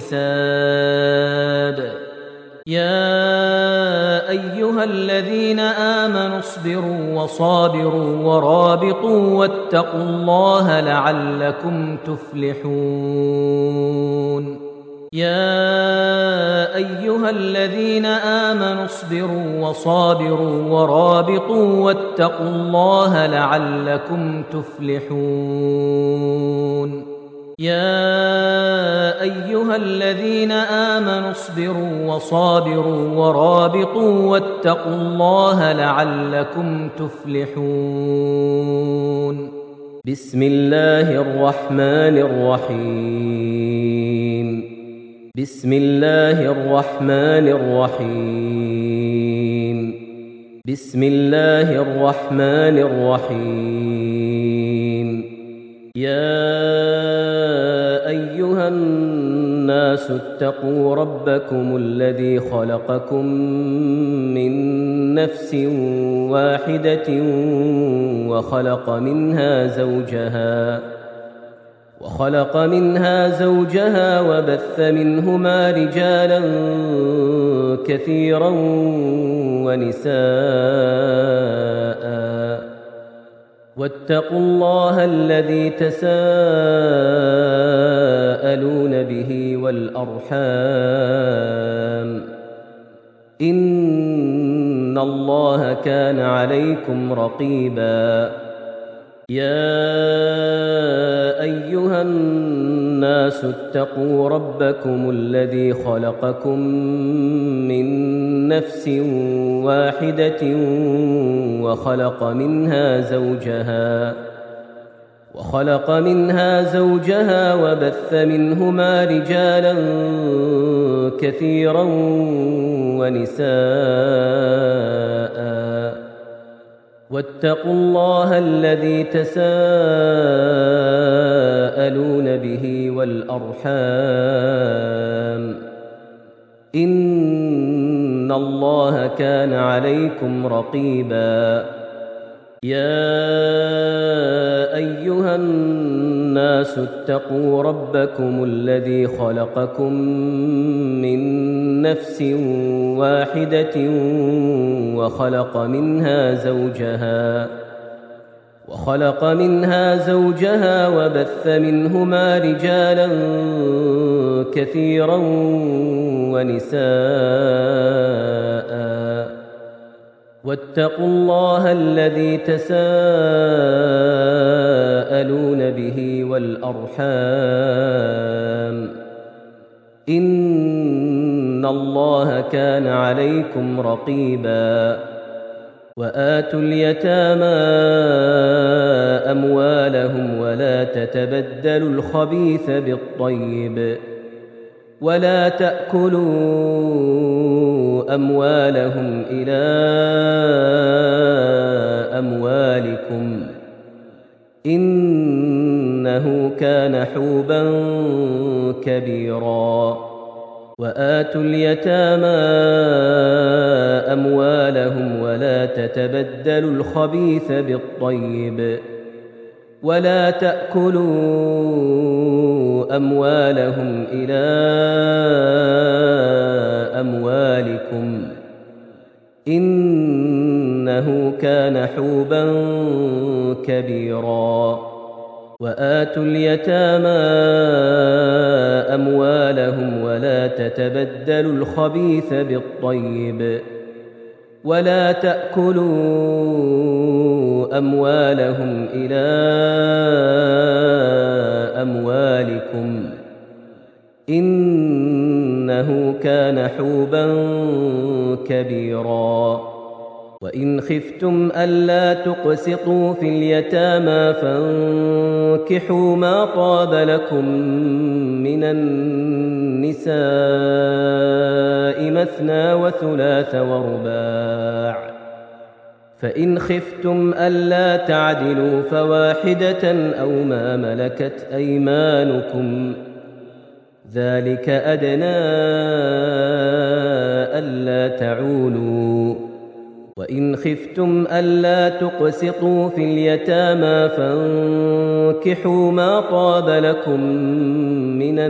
الحساب يا أيها الذين آمنوا اصبروا وصابروا ورابطوا واتقوا الله لعلكم تفلحون يا أيها الذين آمنوا اصبروا وصابروا ورابطوا واتقوا الله لعلكم تفلحون يا أيها الذين آمنوا اصبروا وصابروا ورابطوا واتقوا الله لعلكم تفلحون بسم الله الرحمن الرحيم بسم الله الرحمن الرحيم بسم الله الرحمن الرحيم يا أيها الناس اتقوا ربكم الذي خلقكم من نفس واحدة وخلق منها زوجها وبث منهما رجالا كثيرا ونساء واتقوا الله الذي تساءلون به والأرحام إن الله كان عليكم رقيبا يا أيها الناس اتقوا ربكم الذي خلقكم من نفس واحدة وخلق منها زوجها وبث منهما رجالا كثيرا ونساء واتقوا الله الذي تساءلون به والأرحام إن الله كان عليكم رقيبا يا أيها الناس اتقوا ربكم الذي خلقكم من نفس واحدة وخلق منها زوجها وبث منهما رجالا كثيرا ونساء واتقوا الله الذي تساءلون به والأرحام إن الله كان عليكم رقيبا وآتوا اليتامى أموالهم ولا تتبدلوا الخبيث بالطيب ولا تأكلوا أموالهم إلى أموالكم إنه كان حوبا كبيرا وآتوا اليتامى أموالهم ولا تتبدلوا الخبيث بالطيب ولا تأكلوا أموالهم إلى أموالكم إنه كان حوبا كبيرا وآتوا اليتامى أموالهم ولا تتبدلوا الخبيث بالطيب ولا تأكلوا أموالهم إلى أموالكم إنه كان حوبا كبيرا وإن خفتم ألا تقسطوا في اليتامى فانكحوا ما طاب لكم من النساء مثنى وثلاث ورباع فإن خفتم ألا تعدلوا فواحدة أو ما ملكت أيمانكم ذلك أدنى ألا تعولوا وإن خفتم ألا تقسطوا في اليتامى فانكحوا ما طاب لكم من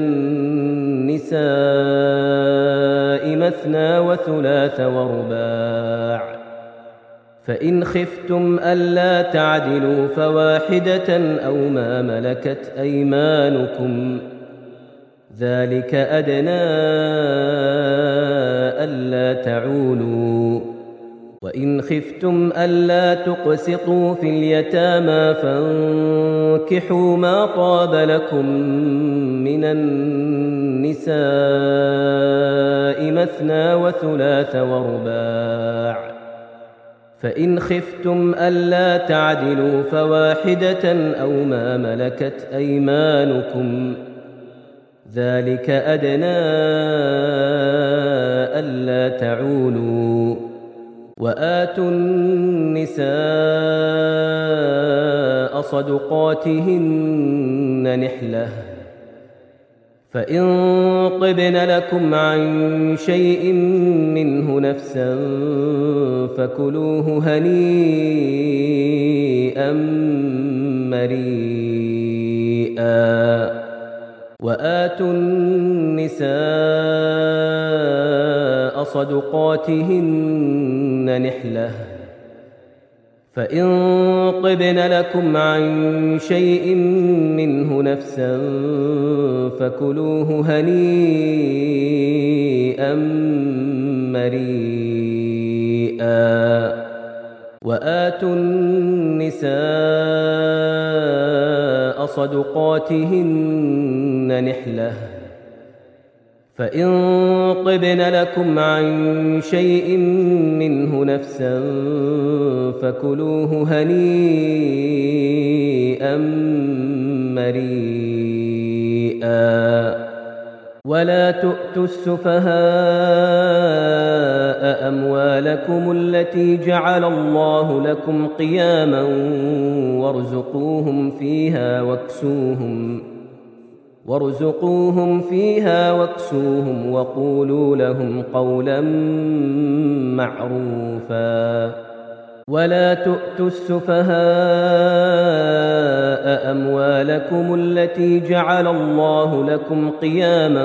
النساء مثنى وثلاث ورباع فإن خفتم ألا تعدلوا فواحدة أو ما ملكت أيمانكم ذلك أدنى ألا تعولوا وإن خفتم ألا تقسطوا في اليتامى فانكحوا ما طاب لكم من النساء مثنى وثلاث ورباع فإن خفتم ألا تعدلوا فواحدة أو ما ملكت أيمانكم ذلك أدنى ألا تعولوا وآتوا النساء صدقاتهن نحلة فإن طبن لكم عن شيء منه نفسا فكلوه هنيئا مريئا وآتوا النساء صدقاتهن نحلة فإن طبن لكم عن شيء منه نفسا فكلوه هنيئا مريئا وآتوا النساء صدقاتهن نحلة فإن طبن لكم عن شيء منه نفسا فكلوه هنيئا مريئا ولا تؤتوا السفهاء أموالكم التي جعل الله لكم قياما وارزقوهم فيها واكسوهم وقولوا لهم قولا معروفا ولا تؤتوا السفهاء أموالكم التي جعل الله لكم قياما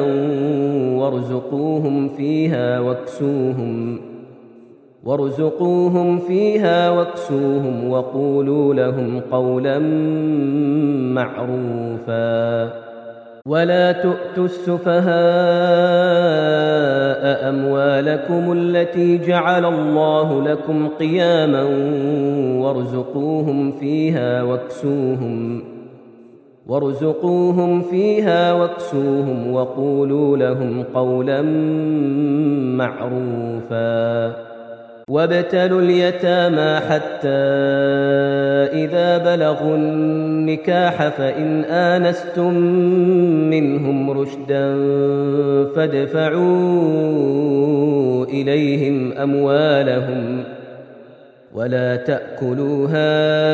وارزقوهم فيها واكسوهم وقولوا لهم قولا معروفا ولا تؤتوا السفهاء أموالكم التي جعل الله لكم قياما وارزقوهم فيها واكسوهم وقولوا لهم قولا معروفا وابتلوا اليتامى حتى إذا بلغوا النكاح فإن آنستم منهم رشدا فادفعوا إليهم أموالهم ولا تأكلوها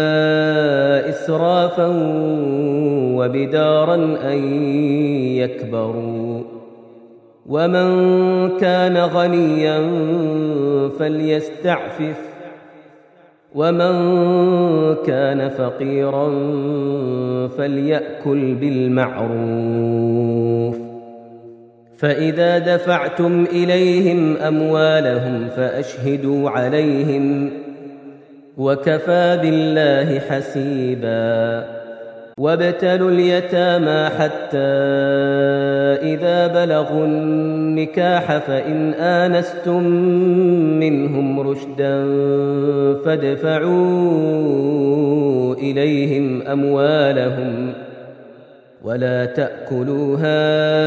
إسرافا وبدارا أن يكبروا ومن كان غنيا فليستعفف ومن كان فقيرا فليأكل بالمعروف فإذا دفعتم إليهم أموالهم فأشهدوا عليهم وكفى بالله حسيبا وابتلوا اليتامى حتى إذا بلغوا النكاح فإن آنستم منهم رشدا فادفعوا إليهم أموالهم ولا تأكلوها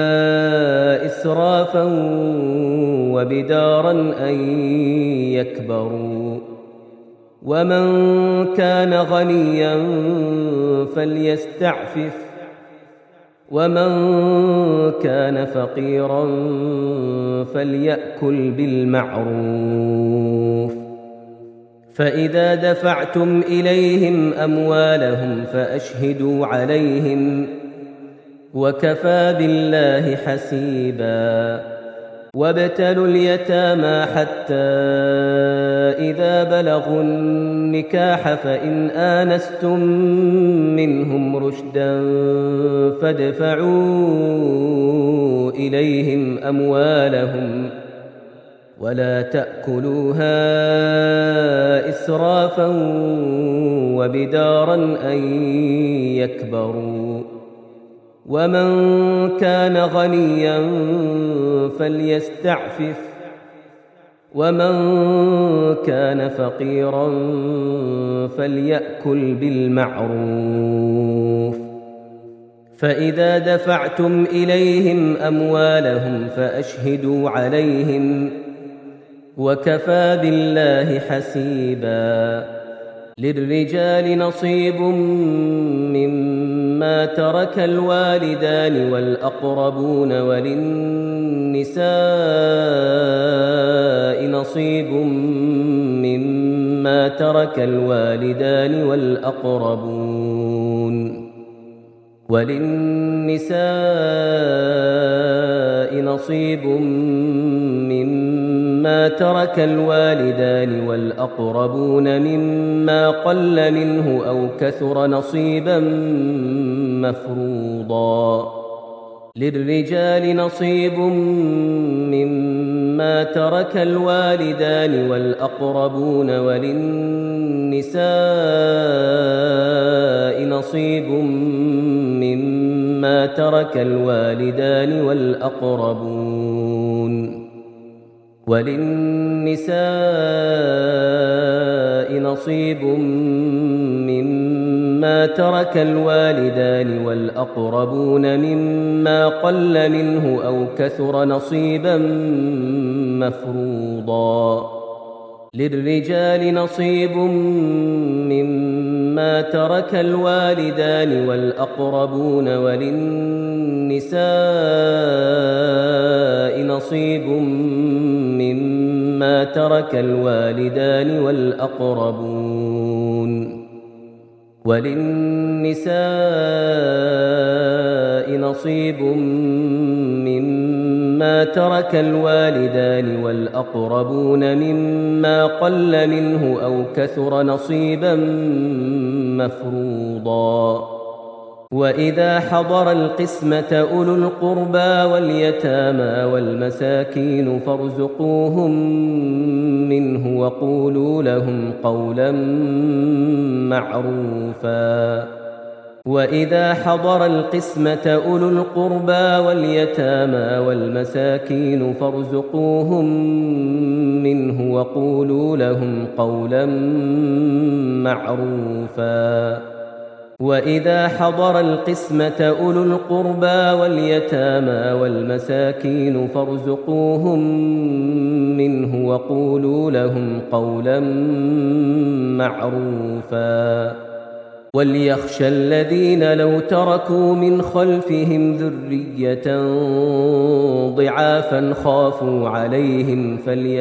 إسرافا وبدارا أن يكبروا ومن كان غنيا فليستعفف ومن كان فقيرا فليأكل بالمعروف فإذا دفعتم إليهم أموالهم فأشهدوا عليهم وكفى بالله حسيبا وابتلوا اليتامى حتى إذا بلغوا النكاح فإن آنستم منهم رشدا فادفعوا إليهم أموالهم ولا تأكلوها إسرافا وبدارا أن يكبروا ومن كان غنيا فليستعفف ومن كان فقيرا فليأكل بالمعروف فإذا دفعتم إليهم أموالهم فأشهدوا عليهم وكفى بالله حسيبا للرجال نصيب مما ترك الوالدان والأقربون وللنساء نصيب مما ترك الوالدان والأقربون نصيب مما ترك الوالدان والأقربون مما قل منه أو كثر نصيبا مفروضا للرجال نصيب مما ترك الوالدان والأقربون وللنساء نصيب مما ترك الوالدان وللنساء نصيب مما ترك الوالدان والأقربون مما قل منه أو كثر نصيبا مفروضا للرجال نصيب مما ترك الوالدان والأقربون وللنساء نصيب مما ترك الوالدان والأقربون وللنساء نصيب مما ترك الوالدان والأقربون مما قل منه أو كثر نصيبا مفروضا وإذا حضر القسمة أولو القربى واليتامى والمساكين فارزقوهم منه وقولوا لهم قولا معروفا وإذا حضر القسمة أولو القربى واليتامى والمساكين فارزقوهم منه وقولوا لهم قولا معروفا وإذا حضر القسمة أولو القربى واليتامى والمساكين فارزقوهم منه وقولوا لهم قولا معروفا وليخشى الذين لو تركوا من خلفهم ذرية ضعافا خافوا عليهم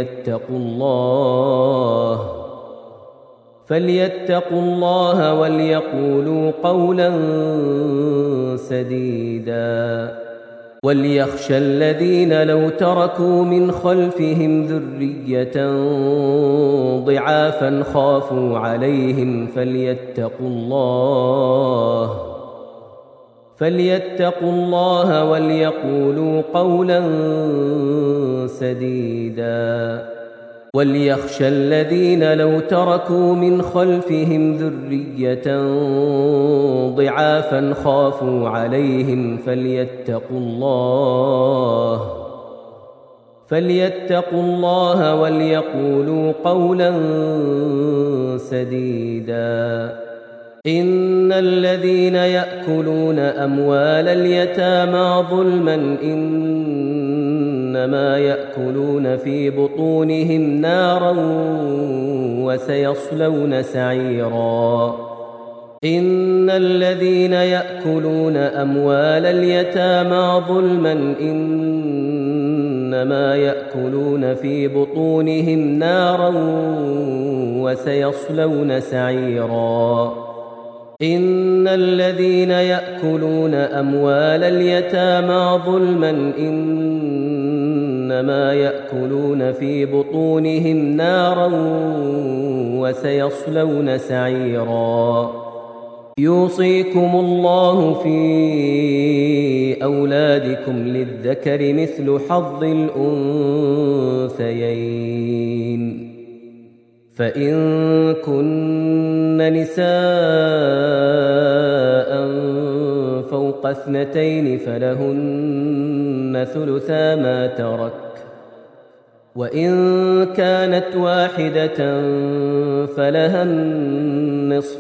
فليتقوا الله وليقولوا قولا سديدا وليخشى الذين لو تركوا من خلفهم ذرية ضعافا خافوا عليهم فليتقوا الله وليقولوا قولا سديدا وليخشى الذين لو تركوا من خلفهم ذرية ضعافا خافوا عليهم فليتقوا الله وليقولوا قولا سديدا إن الذين يأكلون أموال اليتامى ظلما إنما يأكلون في بطونهم نارا وسيصلون سعيرا إن الذين يأكلون أموال اليتامى ظلما إنما يأكلون في بطونهم نارا وسيصلون سعيرا إن الذين يأكلون أموال اليتامى ظلما إنما يأكلون في بطونهم نارا وسيصلون سعيرا يوصيكم الله في أولادكم للذكر مثل حظ الأنثيين فإن كن نساء فوق 2 فلهن ثلثا ما ترك وإن كانت واحدة فلها النصف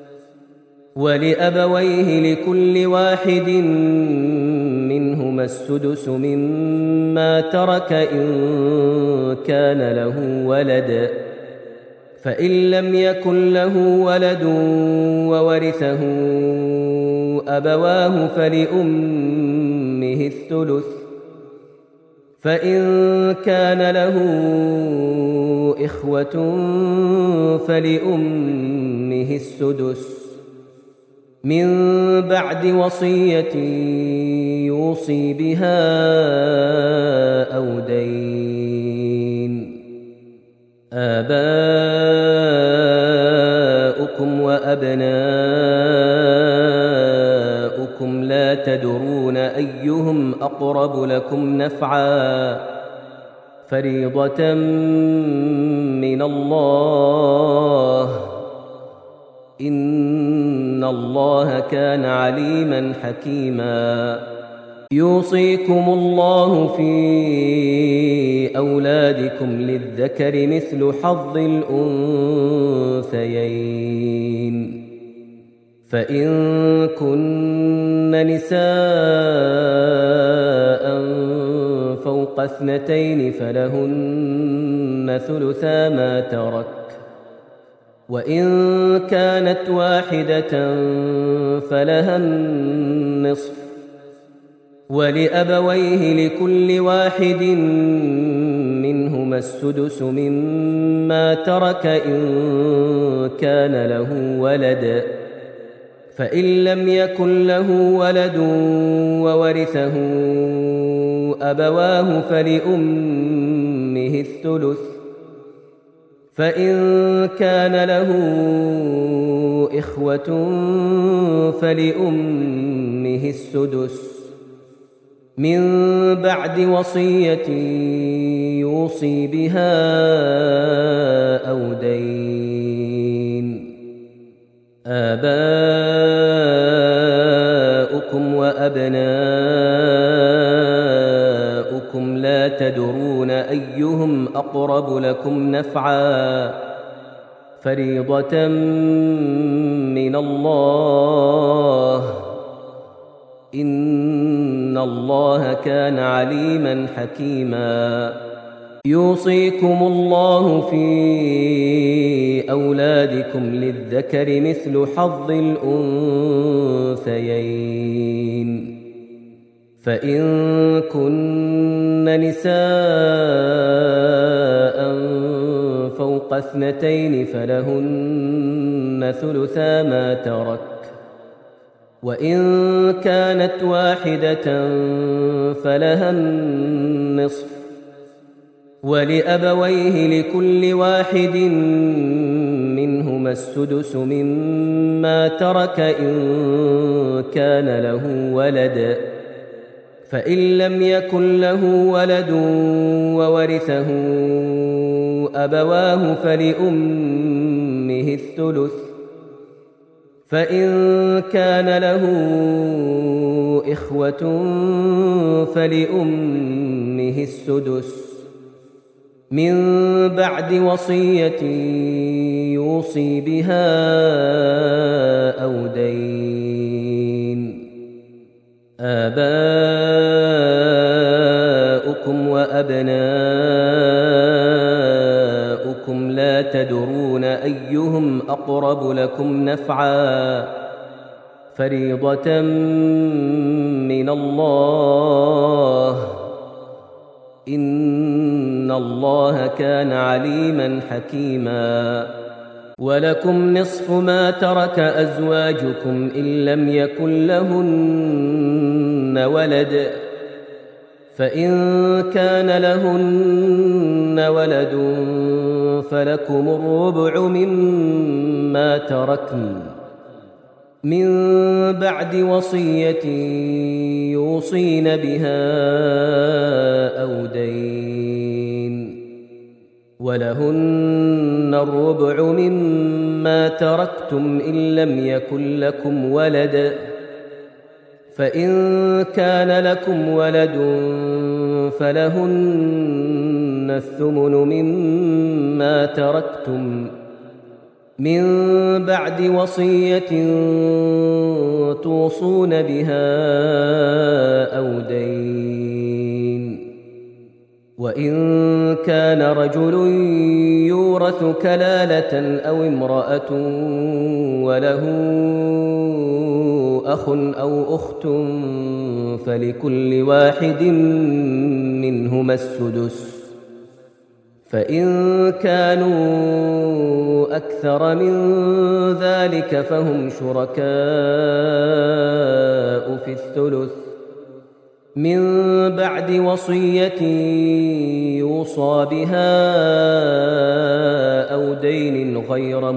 ولأبويه لكل واحد منهما السدس مما ترك إن كان له ولد فإن لم يكن له ولد وورثه أبواه فلأمه الثلث فإن كان له إخوة فلأمه السدس من بعد وصية يوصي بها أو دين آباؤكم وأبناؤكم لا تدرون أيهم أقرب لكم نفعا فريضة من الله إن الله كان عليما حكيما يوصيكم الله في أولادكم للذكر مثل حظ الأنثيين فإن كن نساء فوق 2 فلهن ثلثا ما ترك وإن كانت واحدة فلها النصف ولأبويه لكل واحد منهما السدس مما ترك إن كان له ولد فإن لم يكن له ولد وورثه أبواه فلأمه الثلث فإن كان له إخوة فلأمه السدس من بعد وصية يوصي بها أو دين آباؤكم وأبناؤكم لا تدرون أيهم أقرب لكم نفعا فريضة من الله إن الله كان عليما حكيما يوصيكم الله في أولادكم للذكر مثل حظ الأنثيين فإن كن نساء فوق 2 فلهن ثلثا ما ترك وإن كانت واحدة فلها النصف ولأبويه لكل واحد منهما السدس مما ترك إن كان له ولد فإن لم يكن له ولد وورثه أبواه فلأمه الثلث فإن كان له إخوة فلأمه السدس من بعد وصية يوصي بها أو دين آباؤكم وأبناؤكم لا تدرون أيهم أقرب لكم نفعا فريضة من الله إن الله كان عليما حكيما ولكم نصف ما ترك أزواجكم إن لم يكن لهن ولد فإن كان لهن ولد فلكم الربع مما تركن من بعد وصية يوصين بها أو دين ولهن الربع مما تركتم إن لم يكن لكم ولد فإن كان لكم ولد فلهن الثمن مما تركتم من بعد وصية توصون بها أو دين وإن كان رجل يورث كلالة أو امرأة وله أخ أو أخت فلكل واحد منهما السدس فإن كانوا أكثر من ذلك فهم شركاء في الثلث من بعد وصية يوصى بها أو دين غير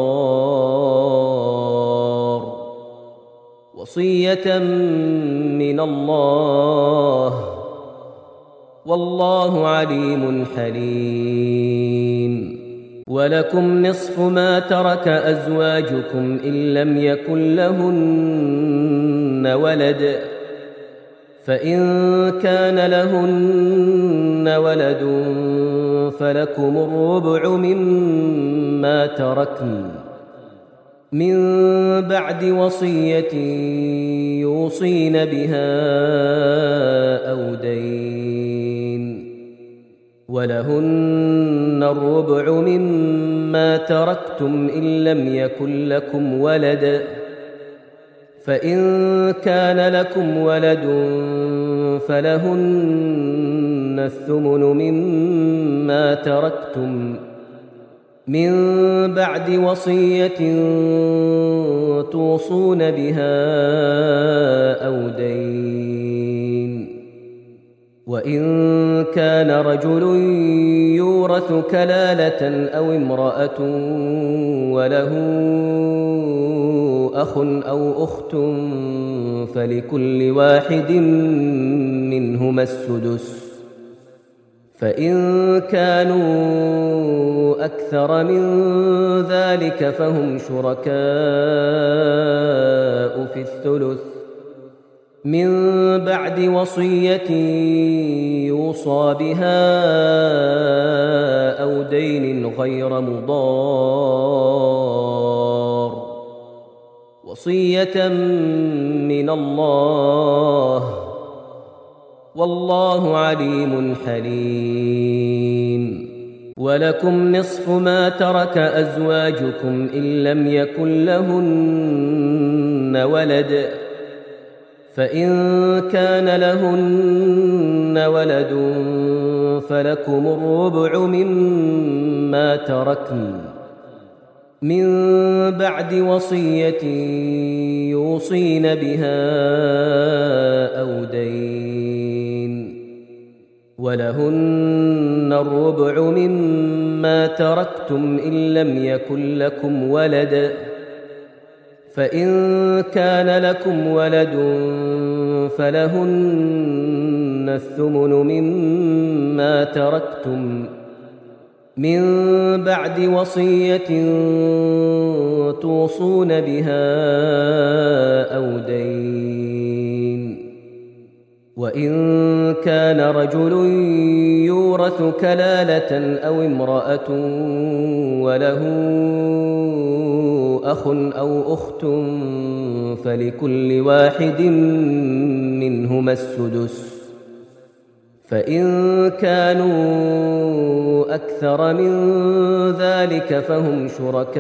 مضار وصية من الله والله عليم حليم ولكم نصف ما ترك أزواجكم إن لم يكن لهن ولد فإن كان لهن ولد فلكم الربع مما تركن من بعد وصية يوصين بها أو دين، ولهن الربع مما تركتم إن لم يكن لكم ولد، فإن كان لكم ولد فلهن الثمن مما تركتم من بعد وصية توصون بها أو دين، وإن كان رجل يورث كلالة أو امرأة وله أخ أو أخت فلكل واحد منهما السدس، فإن كانوا أكثر من ذلك فهم شركاء في الثلث من بعد وصية يوصى بها أو دين غير مضار، وصية من الله، والله عليم حليم. ولكم نصف ما ترك أزواجكم إن لم يكن لهن ولد، فإن كان لهن ولد فلكم الربع مما تركن من بعد وصية يوصين بها أو دين، ولهن الربع مما تركتم إن لم يكن لكم ولد، فإن كان لكم ولد فلهن الثمن مما تركتم من بعد وصية توصون بها أو دين، وإن كان رجل يورث كلالة أو امرأة وله أخ أو أخت فلكل واحد منهما السدس، فإن كانوا أكثر من ذلك فهم شركاء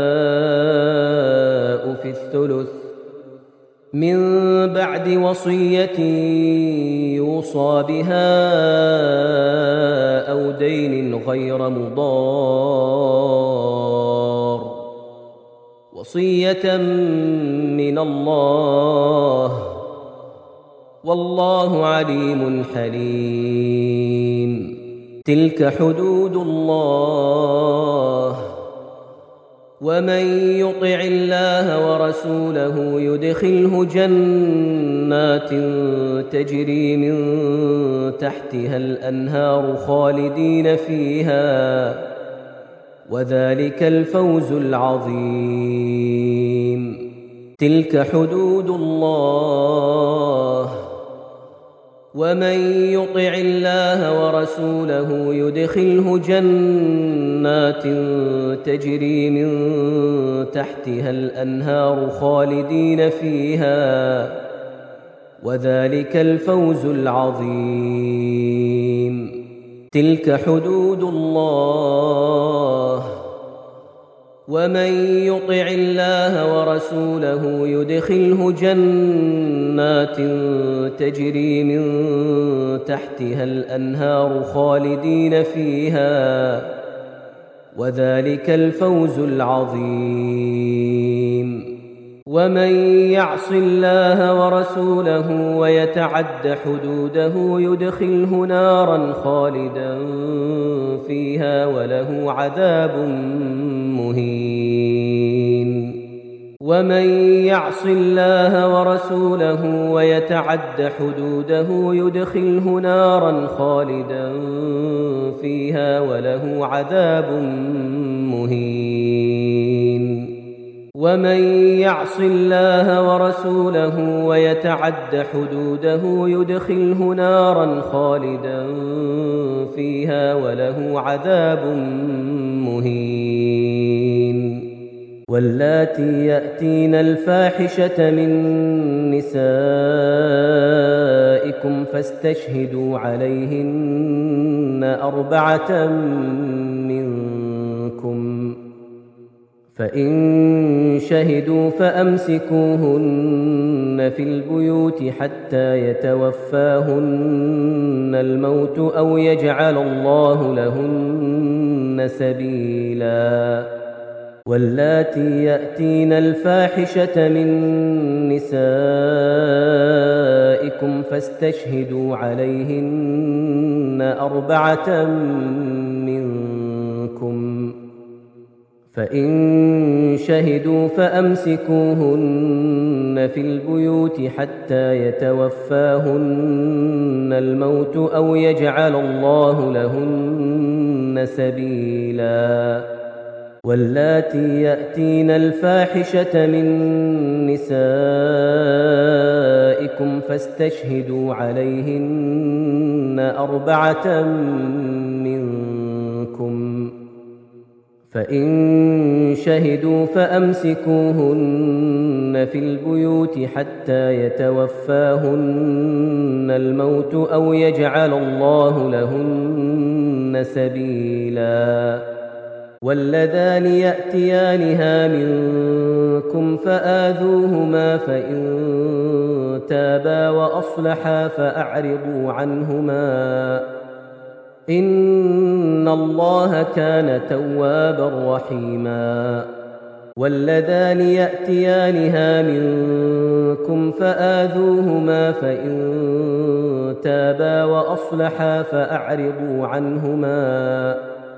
في الثلث من بعد وصية يوصى بها أو دين غير مضار، وصية من الله، والله عليم حليم. تلك حدود الله، ومن يطع الله ورسوله يدخله جنات تجري من تحتها الأنهار خالدين فيها، وذلك الفوز العظيم. تلك حدود الله، ومن يطع الله ورسوله يدخله جنات تجري من تحتها الأنهار خالدين فيها، وذلك الفوز العظيم. تلك حدود الله، ومن يطع الله ورسوله يدخله جنات تجري من تحتها الأنهار خالدين فيها، وذلك الفوز العظيم. ومن يعص الله ورسوله ويتعد حدوده يدخله نارا خالدا فيها وله عذاب مهين. ومن يعص الله ورسوله ويتعد حدوده يدخله نارا خالدا فيها وله عذاب مهين. ومن يعص الله ورسوله ويتعد حدوده يدخله نارا خالدا فيها وله عذاب مهين. واللاتي يأتين الفاحشة من نسائكم فاستشهدوا عليهن 4 منكم، فإن شهدوا فأمسكوهن في البيوت حتى يتوفاهن الموت أو يجعل الله لهن سبيلا. واللاتي يأتين الفاحشة من نسائكم فاستشهدوا عليهن 4 منكم، فإن شهدوا فأمسكوهن في البيوت حتى يتوفاهن الموت أو يجعل الله لهن سبيلا. واللاتي يأتين الفاحشة من نسائكم فاستشهدوا عليهن 4 منكم، فإن شهدوا فأمسكوهن في البيوت حتى يتوفاهن الموت أو يجعل الله لهن سبيلا. واللذان يأتيانها منكم فآذوهما فإن تابا وأصلحا فأعرضوا عنهما إن الله كان توابا رحيما. واللذان يأتيانها منكم فآذوهما فإن تابا وأصلحا فأعرضوا عنهما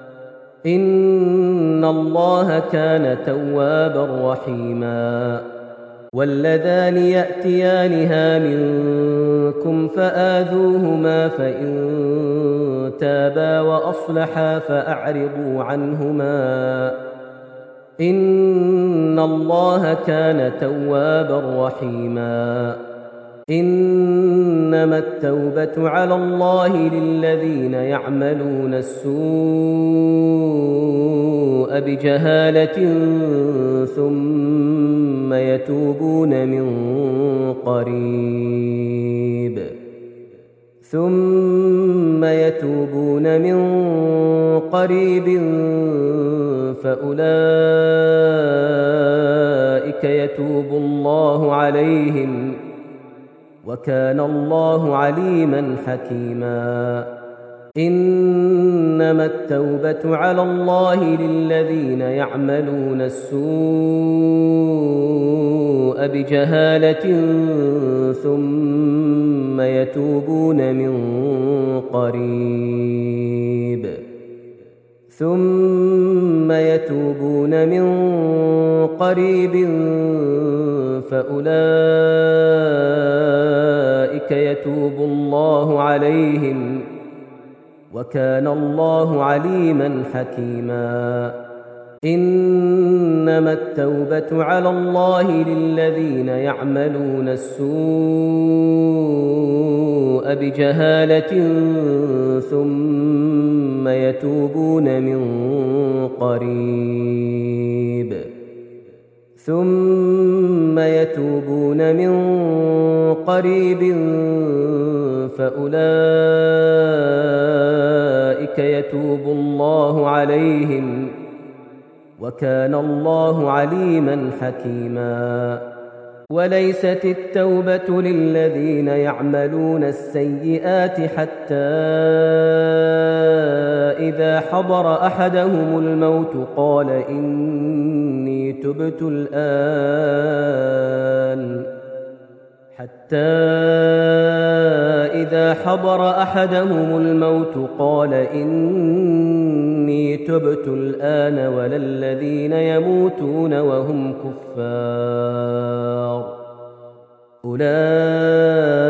إن الله كان توابا رحيما. واللذان يأتيانها منكم فآذوهما فإن تابا وأصلحا فأعرضوا عنهما إن الله كان توابا رحيما. إنما التوبة على الله للذين يعملون السوء بجهالة ثم يتوبون من قريب فأولئك يتوب الله عليهم وكان الله عليما حكيما. إنما التوبة على الله للذين يعملون السوء بجهالة ثم يتوبون من قريب فأولئك يتوب الله عليهم وكان الله عليما حكيما. إنما التوبة على الله للذين يعملون السوء بجهالة ثم يتوبون من قريب فأولئك يتوب الله عليهم وكان الله عليما حكيما. وليست التوبة للذين يعملون السيئات حتى إذا حضر أحدهم الموت قال إني تبت الآن ولا الذين يموتون وهم كفار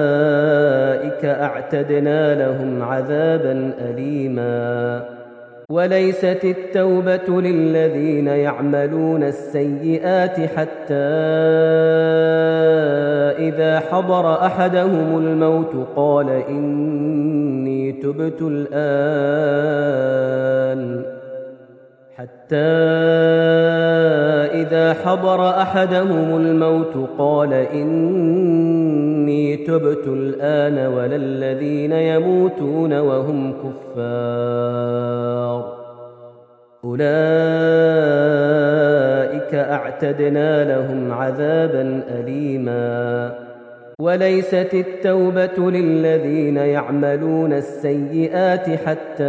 أولئك أعتدنا لهم عذابا أليما. وليست التوبة للذين يعملون السيئات حتى إذا حضر أحدهم الموت قال إني تبت الآن ولا الذين يموتون وهم كفار أولئك أعتدنا لهم عذابا أليما وليست التوبة للذين يعملون السيئات حتى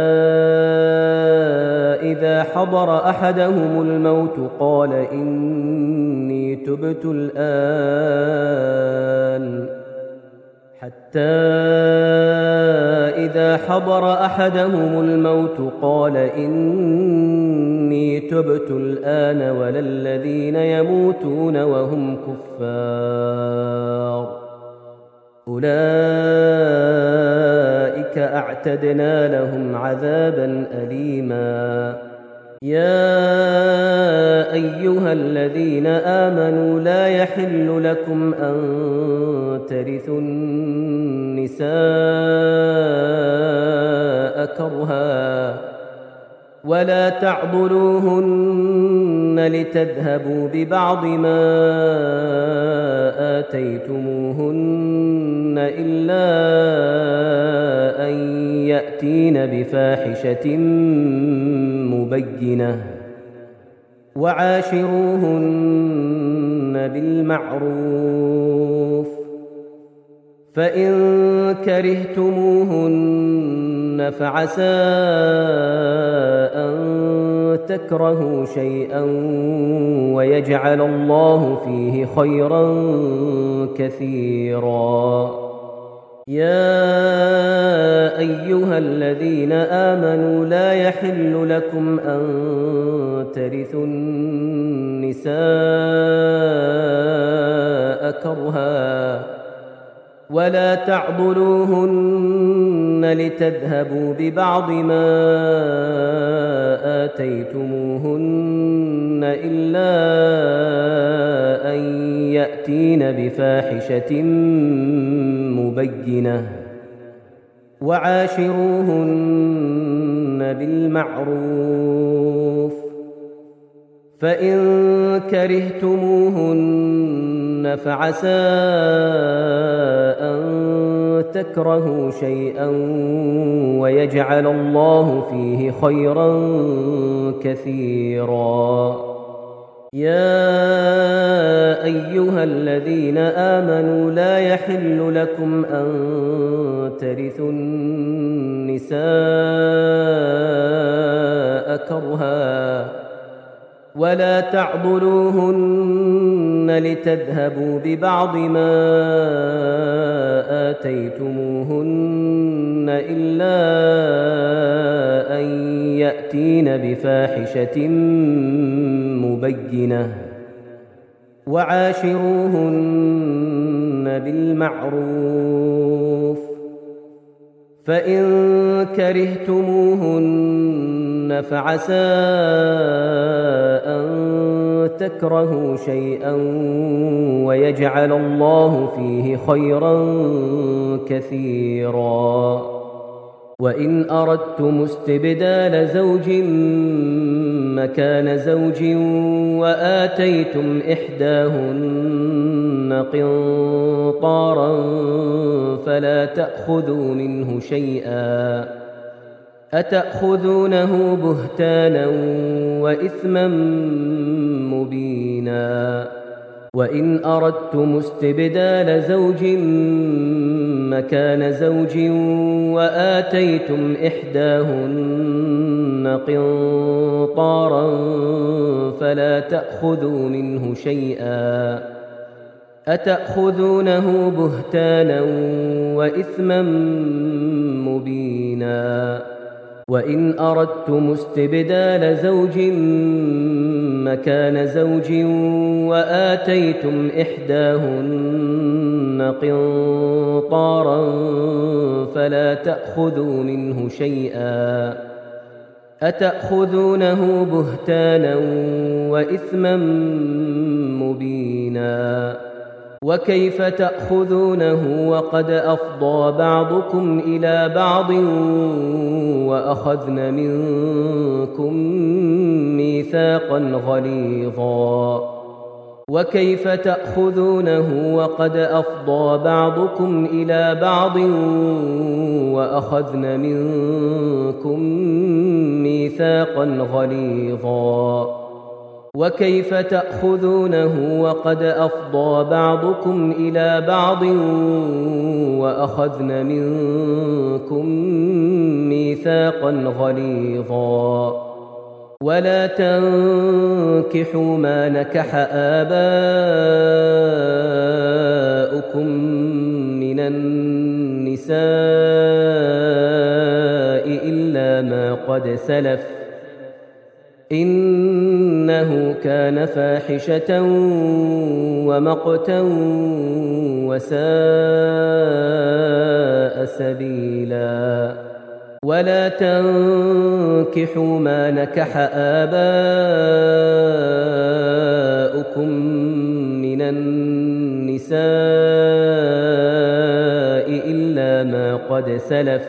إذا حضر أحدهم الموت قال إني تبت الآن ولا الذين يموتون وهم كفار أولئك أعتدنا لهم عذابا أليما يا أيها الذين آمنوا لا يحل لكم أن ترثوا النساء كرها ولا تعضلوهن لتذهبوا ببعض ما آتيتموهن إلا أن يأتين بفاحشة مبينة وعاشروهن بالمعروف فإن كرهتموهن فعسى أن تكرهوا شيئا ويجعل الله فيه خيرا كثيرا يا أيها الذين آمنوا لا يحل لكم أن ترثوا النساء كرها ولا تعضلوهن لتذهبوا ببعض ما آتيتموهن إلا أن يأتين بفاحشة مبينة وعاشروهن بالمعروف فإن كرهتموهن فعسى أن تكرهوا شيئا ويجعل الله فيه خيرا كثيرا يا أيها الذين آمنوا لا يحل لكم أن ترثوا النساء كرها ولا تعضلوهن لتذهبوا ببعض ما آتيتموهن إلا أن يأتين بفاحشة مبينة وعاشروهن بالمعروف فإن كرهتموهن فعسى أن تكرهوا شيئا ويجعل الله فيه خيرا كثيرا وإن أردتم استبدال زوج مكان زوج وآتيتم إحداهن قنطارا فلا تأخذوا منه شيئا أتأخذونه بهتانا وإثما مبينا وإن أردتم استبدال زوج مكان زوج وآتيتم إحداهن قنطارا فلا تأخذوا منه شيئا أتأخذونه بهتانا وإثما مبينا وإن أردتم استبدال زوج مكان زوج وآتيتم إحداهن قنطارا فلا تأخذوا منه شيئا أتأخذونه بهتانا وإثما مبينا وكيف تأخذونه وقد أفضى بعضكم إلى بعض وأخذن منكم ميثاقا غليظا وكيف تأخذونه وقد أفضى بعضكم إلى بعض وأخذن منكم ميثاقا غليظا وكيف تأخذونه وقد أفضى بعضكم إلى بعض وأخذن منكم ميثاقا غليظا ولا تنكحوا ما نكح آباؤكم من النساء إلا ما قد سلف إنه كان فاحشة ومقتا وساء سبيلا ولا تنكحوا ما نكح آباؤكم من النساء إلا ما قد سلف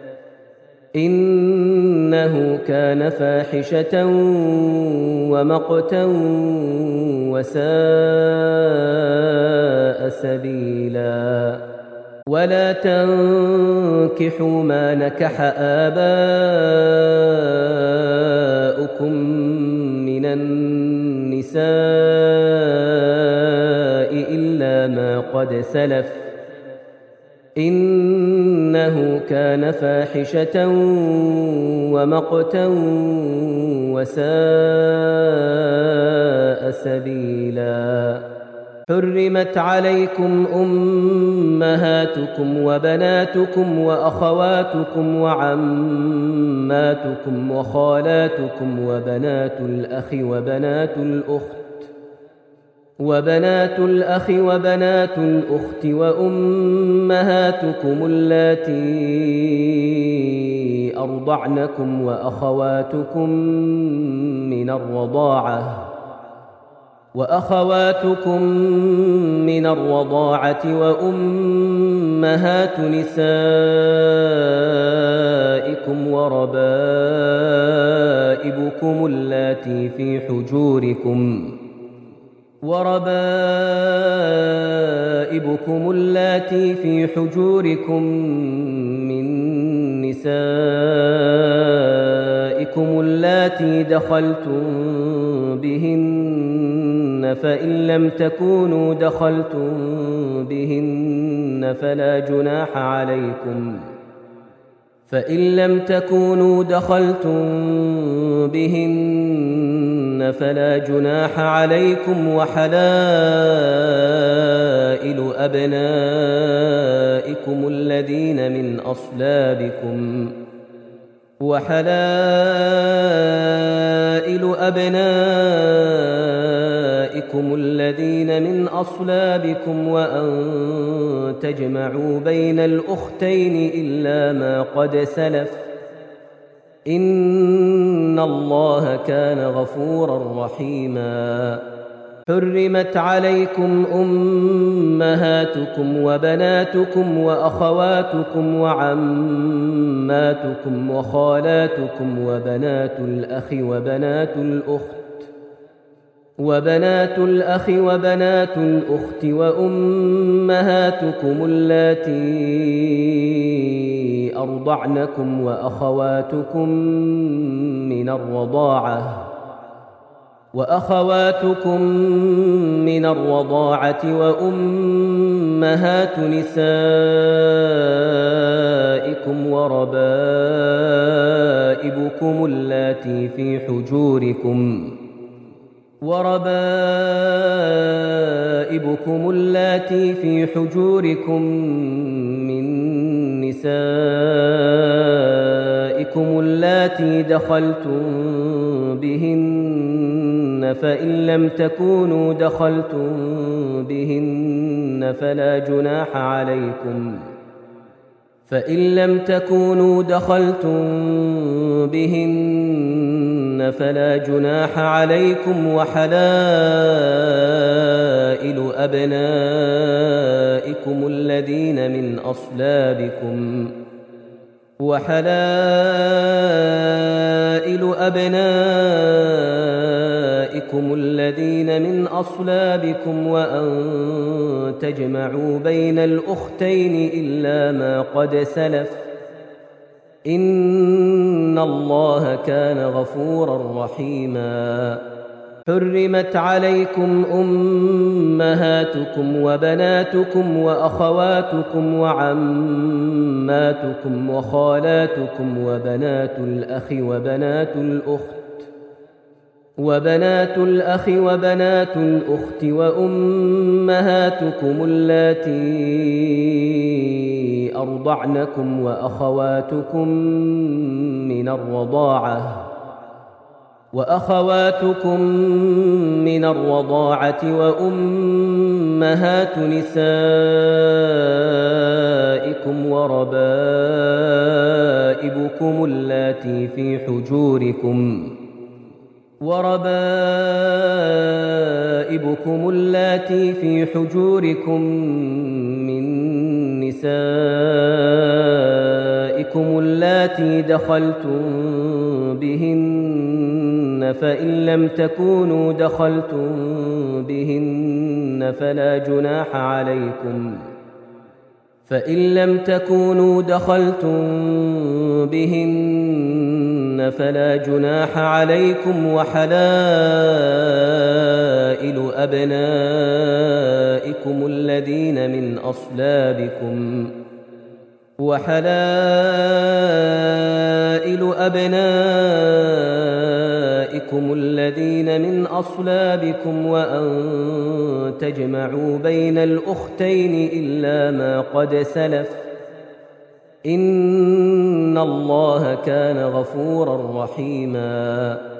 إنه كان فاحشة ومقتا وساء سبيلا ولا تنكحوا ما نكح آباؤكم من النساء إلا ما قد سلف إنه كان فاحشة ومقتا وساء سبيلا حرمت عليكم أمهاتكم وبناتكم وأخواتكم وعماتكم وخالاتكم وبنات الأخ وبنات الأخت وأمهاتكم اللاتي أرضعنكم وأخواتكم من الرضاعة وأمهات نسائكم وربائبكم اللاتي في حجوركم من نسائكم اللاتي دخلتم بهن فإن لم تكونوا دخلتم بهن فلا جناح عليكم وحلائل أبنائكم الذين من أصلابكم وأن تجمعوا بين الأختين إلا ما قد سلف إن الله كان غفورا رحيما حرمت عليكم أمهاتكم وبناتكم وأخواتكم وعماتكم وخالاتكم وبنات الأخ وبنات الأخت وأمهاتكم اللاتي أرضعنكم وأخواتكم من الرضاعة وأمهات نسائكم وربائبكم اللاتي في حجوركم من نسائكم اللاتي دخلتم بهن فإن لم تكونوا دخلتم بهن فإن لم تكونوا دخلتم بهن فلا جناح عليكم وحلائل أبنائكم الذين من أصلابكم وأن تجمعوا بين الأختين إلا ما قد سلف إن الله كان غفورا رحيما. حرمت عليكم أمهاتكم وبناتكم وأخواتكم وعماتكم وخالاتكم وبنات الأخ وبنات الأخت وأمهاتكم اللاتي أرضعنكم وأخواتكم من الرضاعة وأمهات نسائكم وربائبكم اللاتي في حجوركم من نسائكم اللاتي دخلتم بهن فإن لم تكونوا دخلتم بهن فلا جناح عليكم وحلائل أبنائكم الذين من أصلابكم وأن تجمعوا بين الأختين إلا ما قد سلف إن الله كان غفورا رحيما.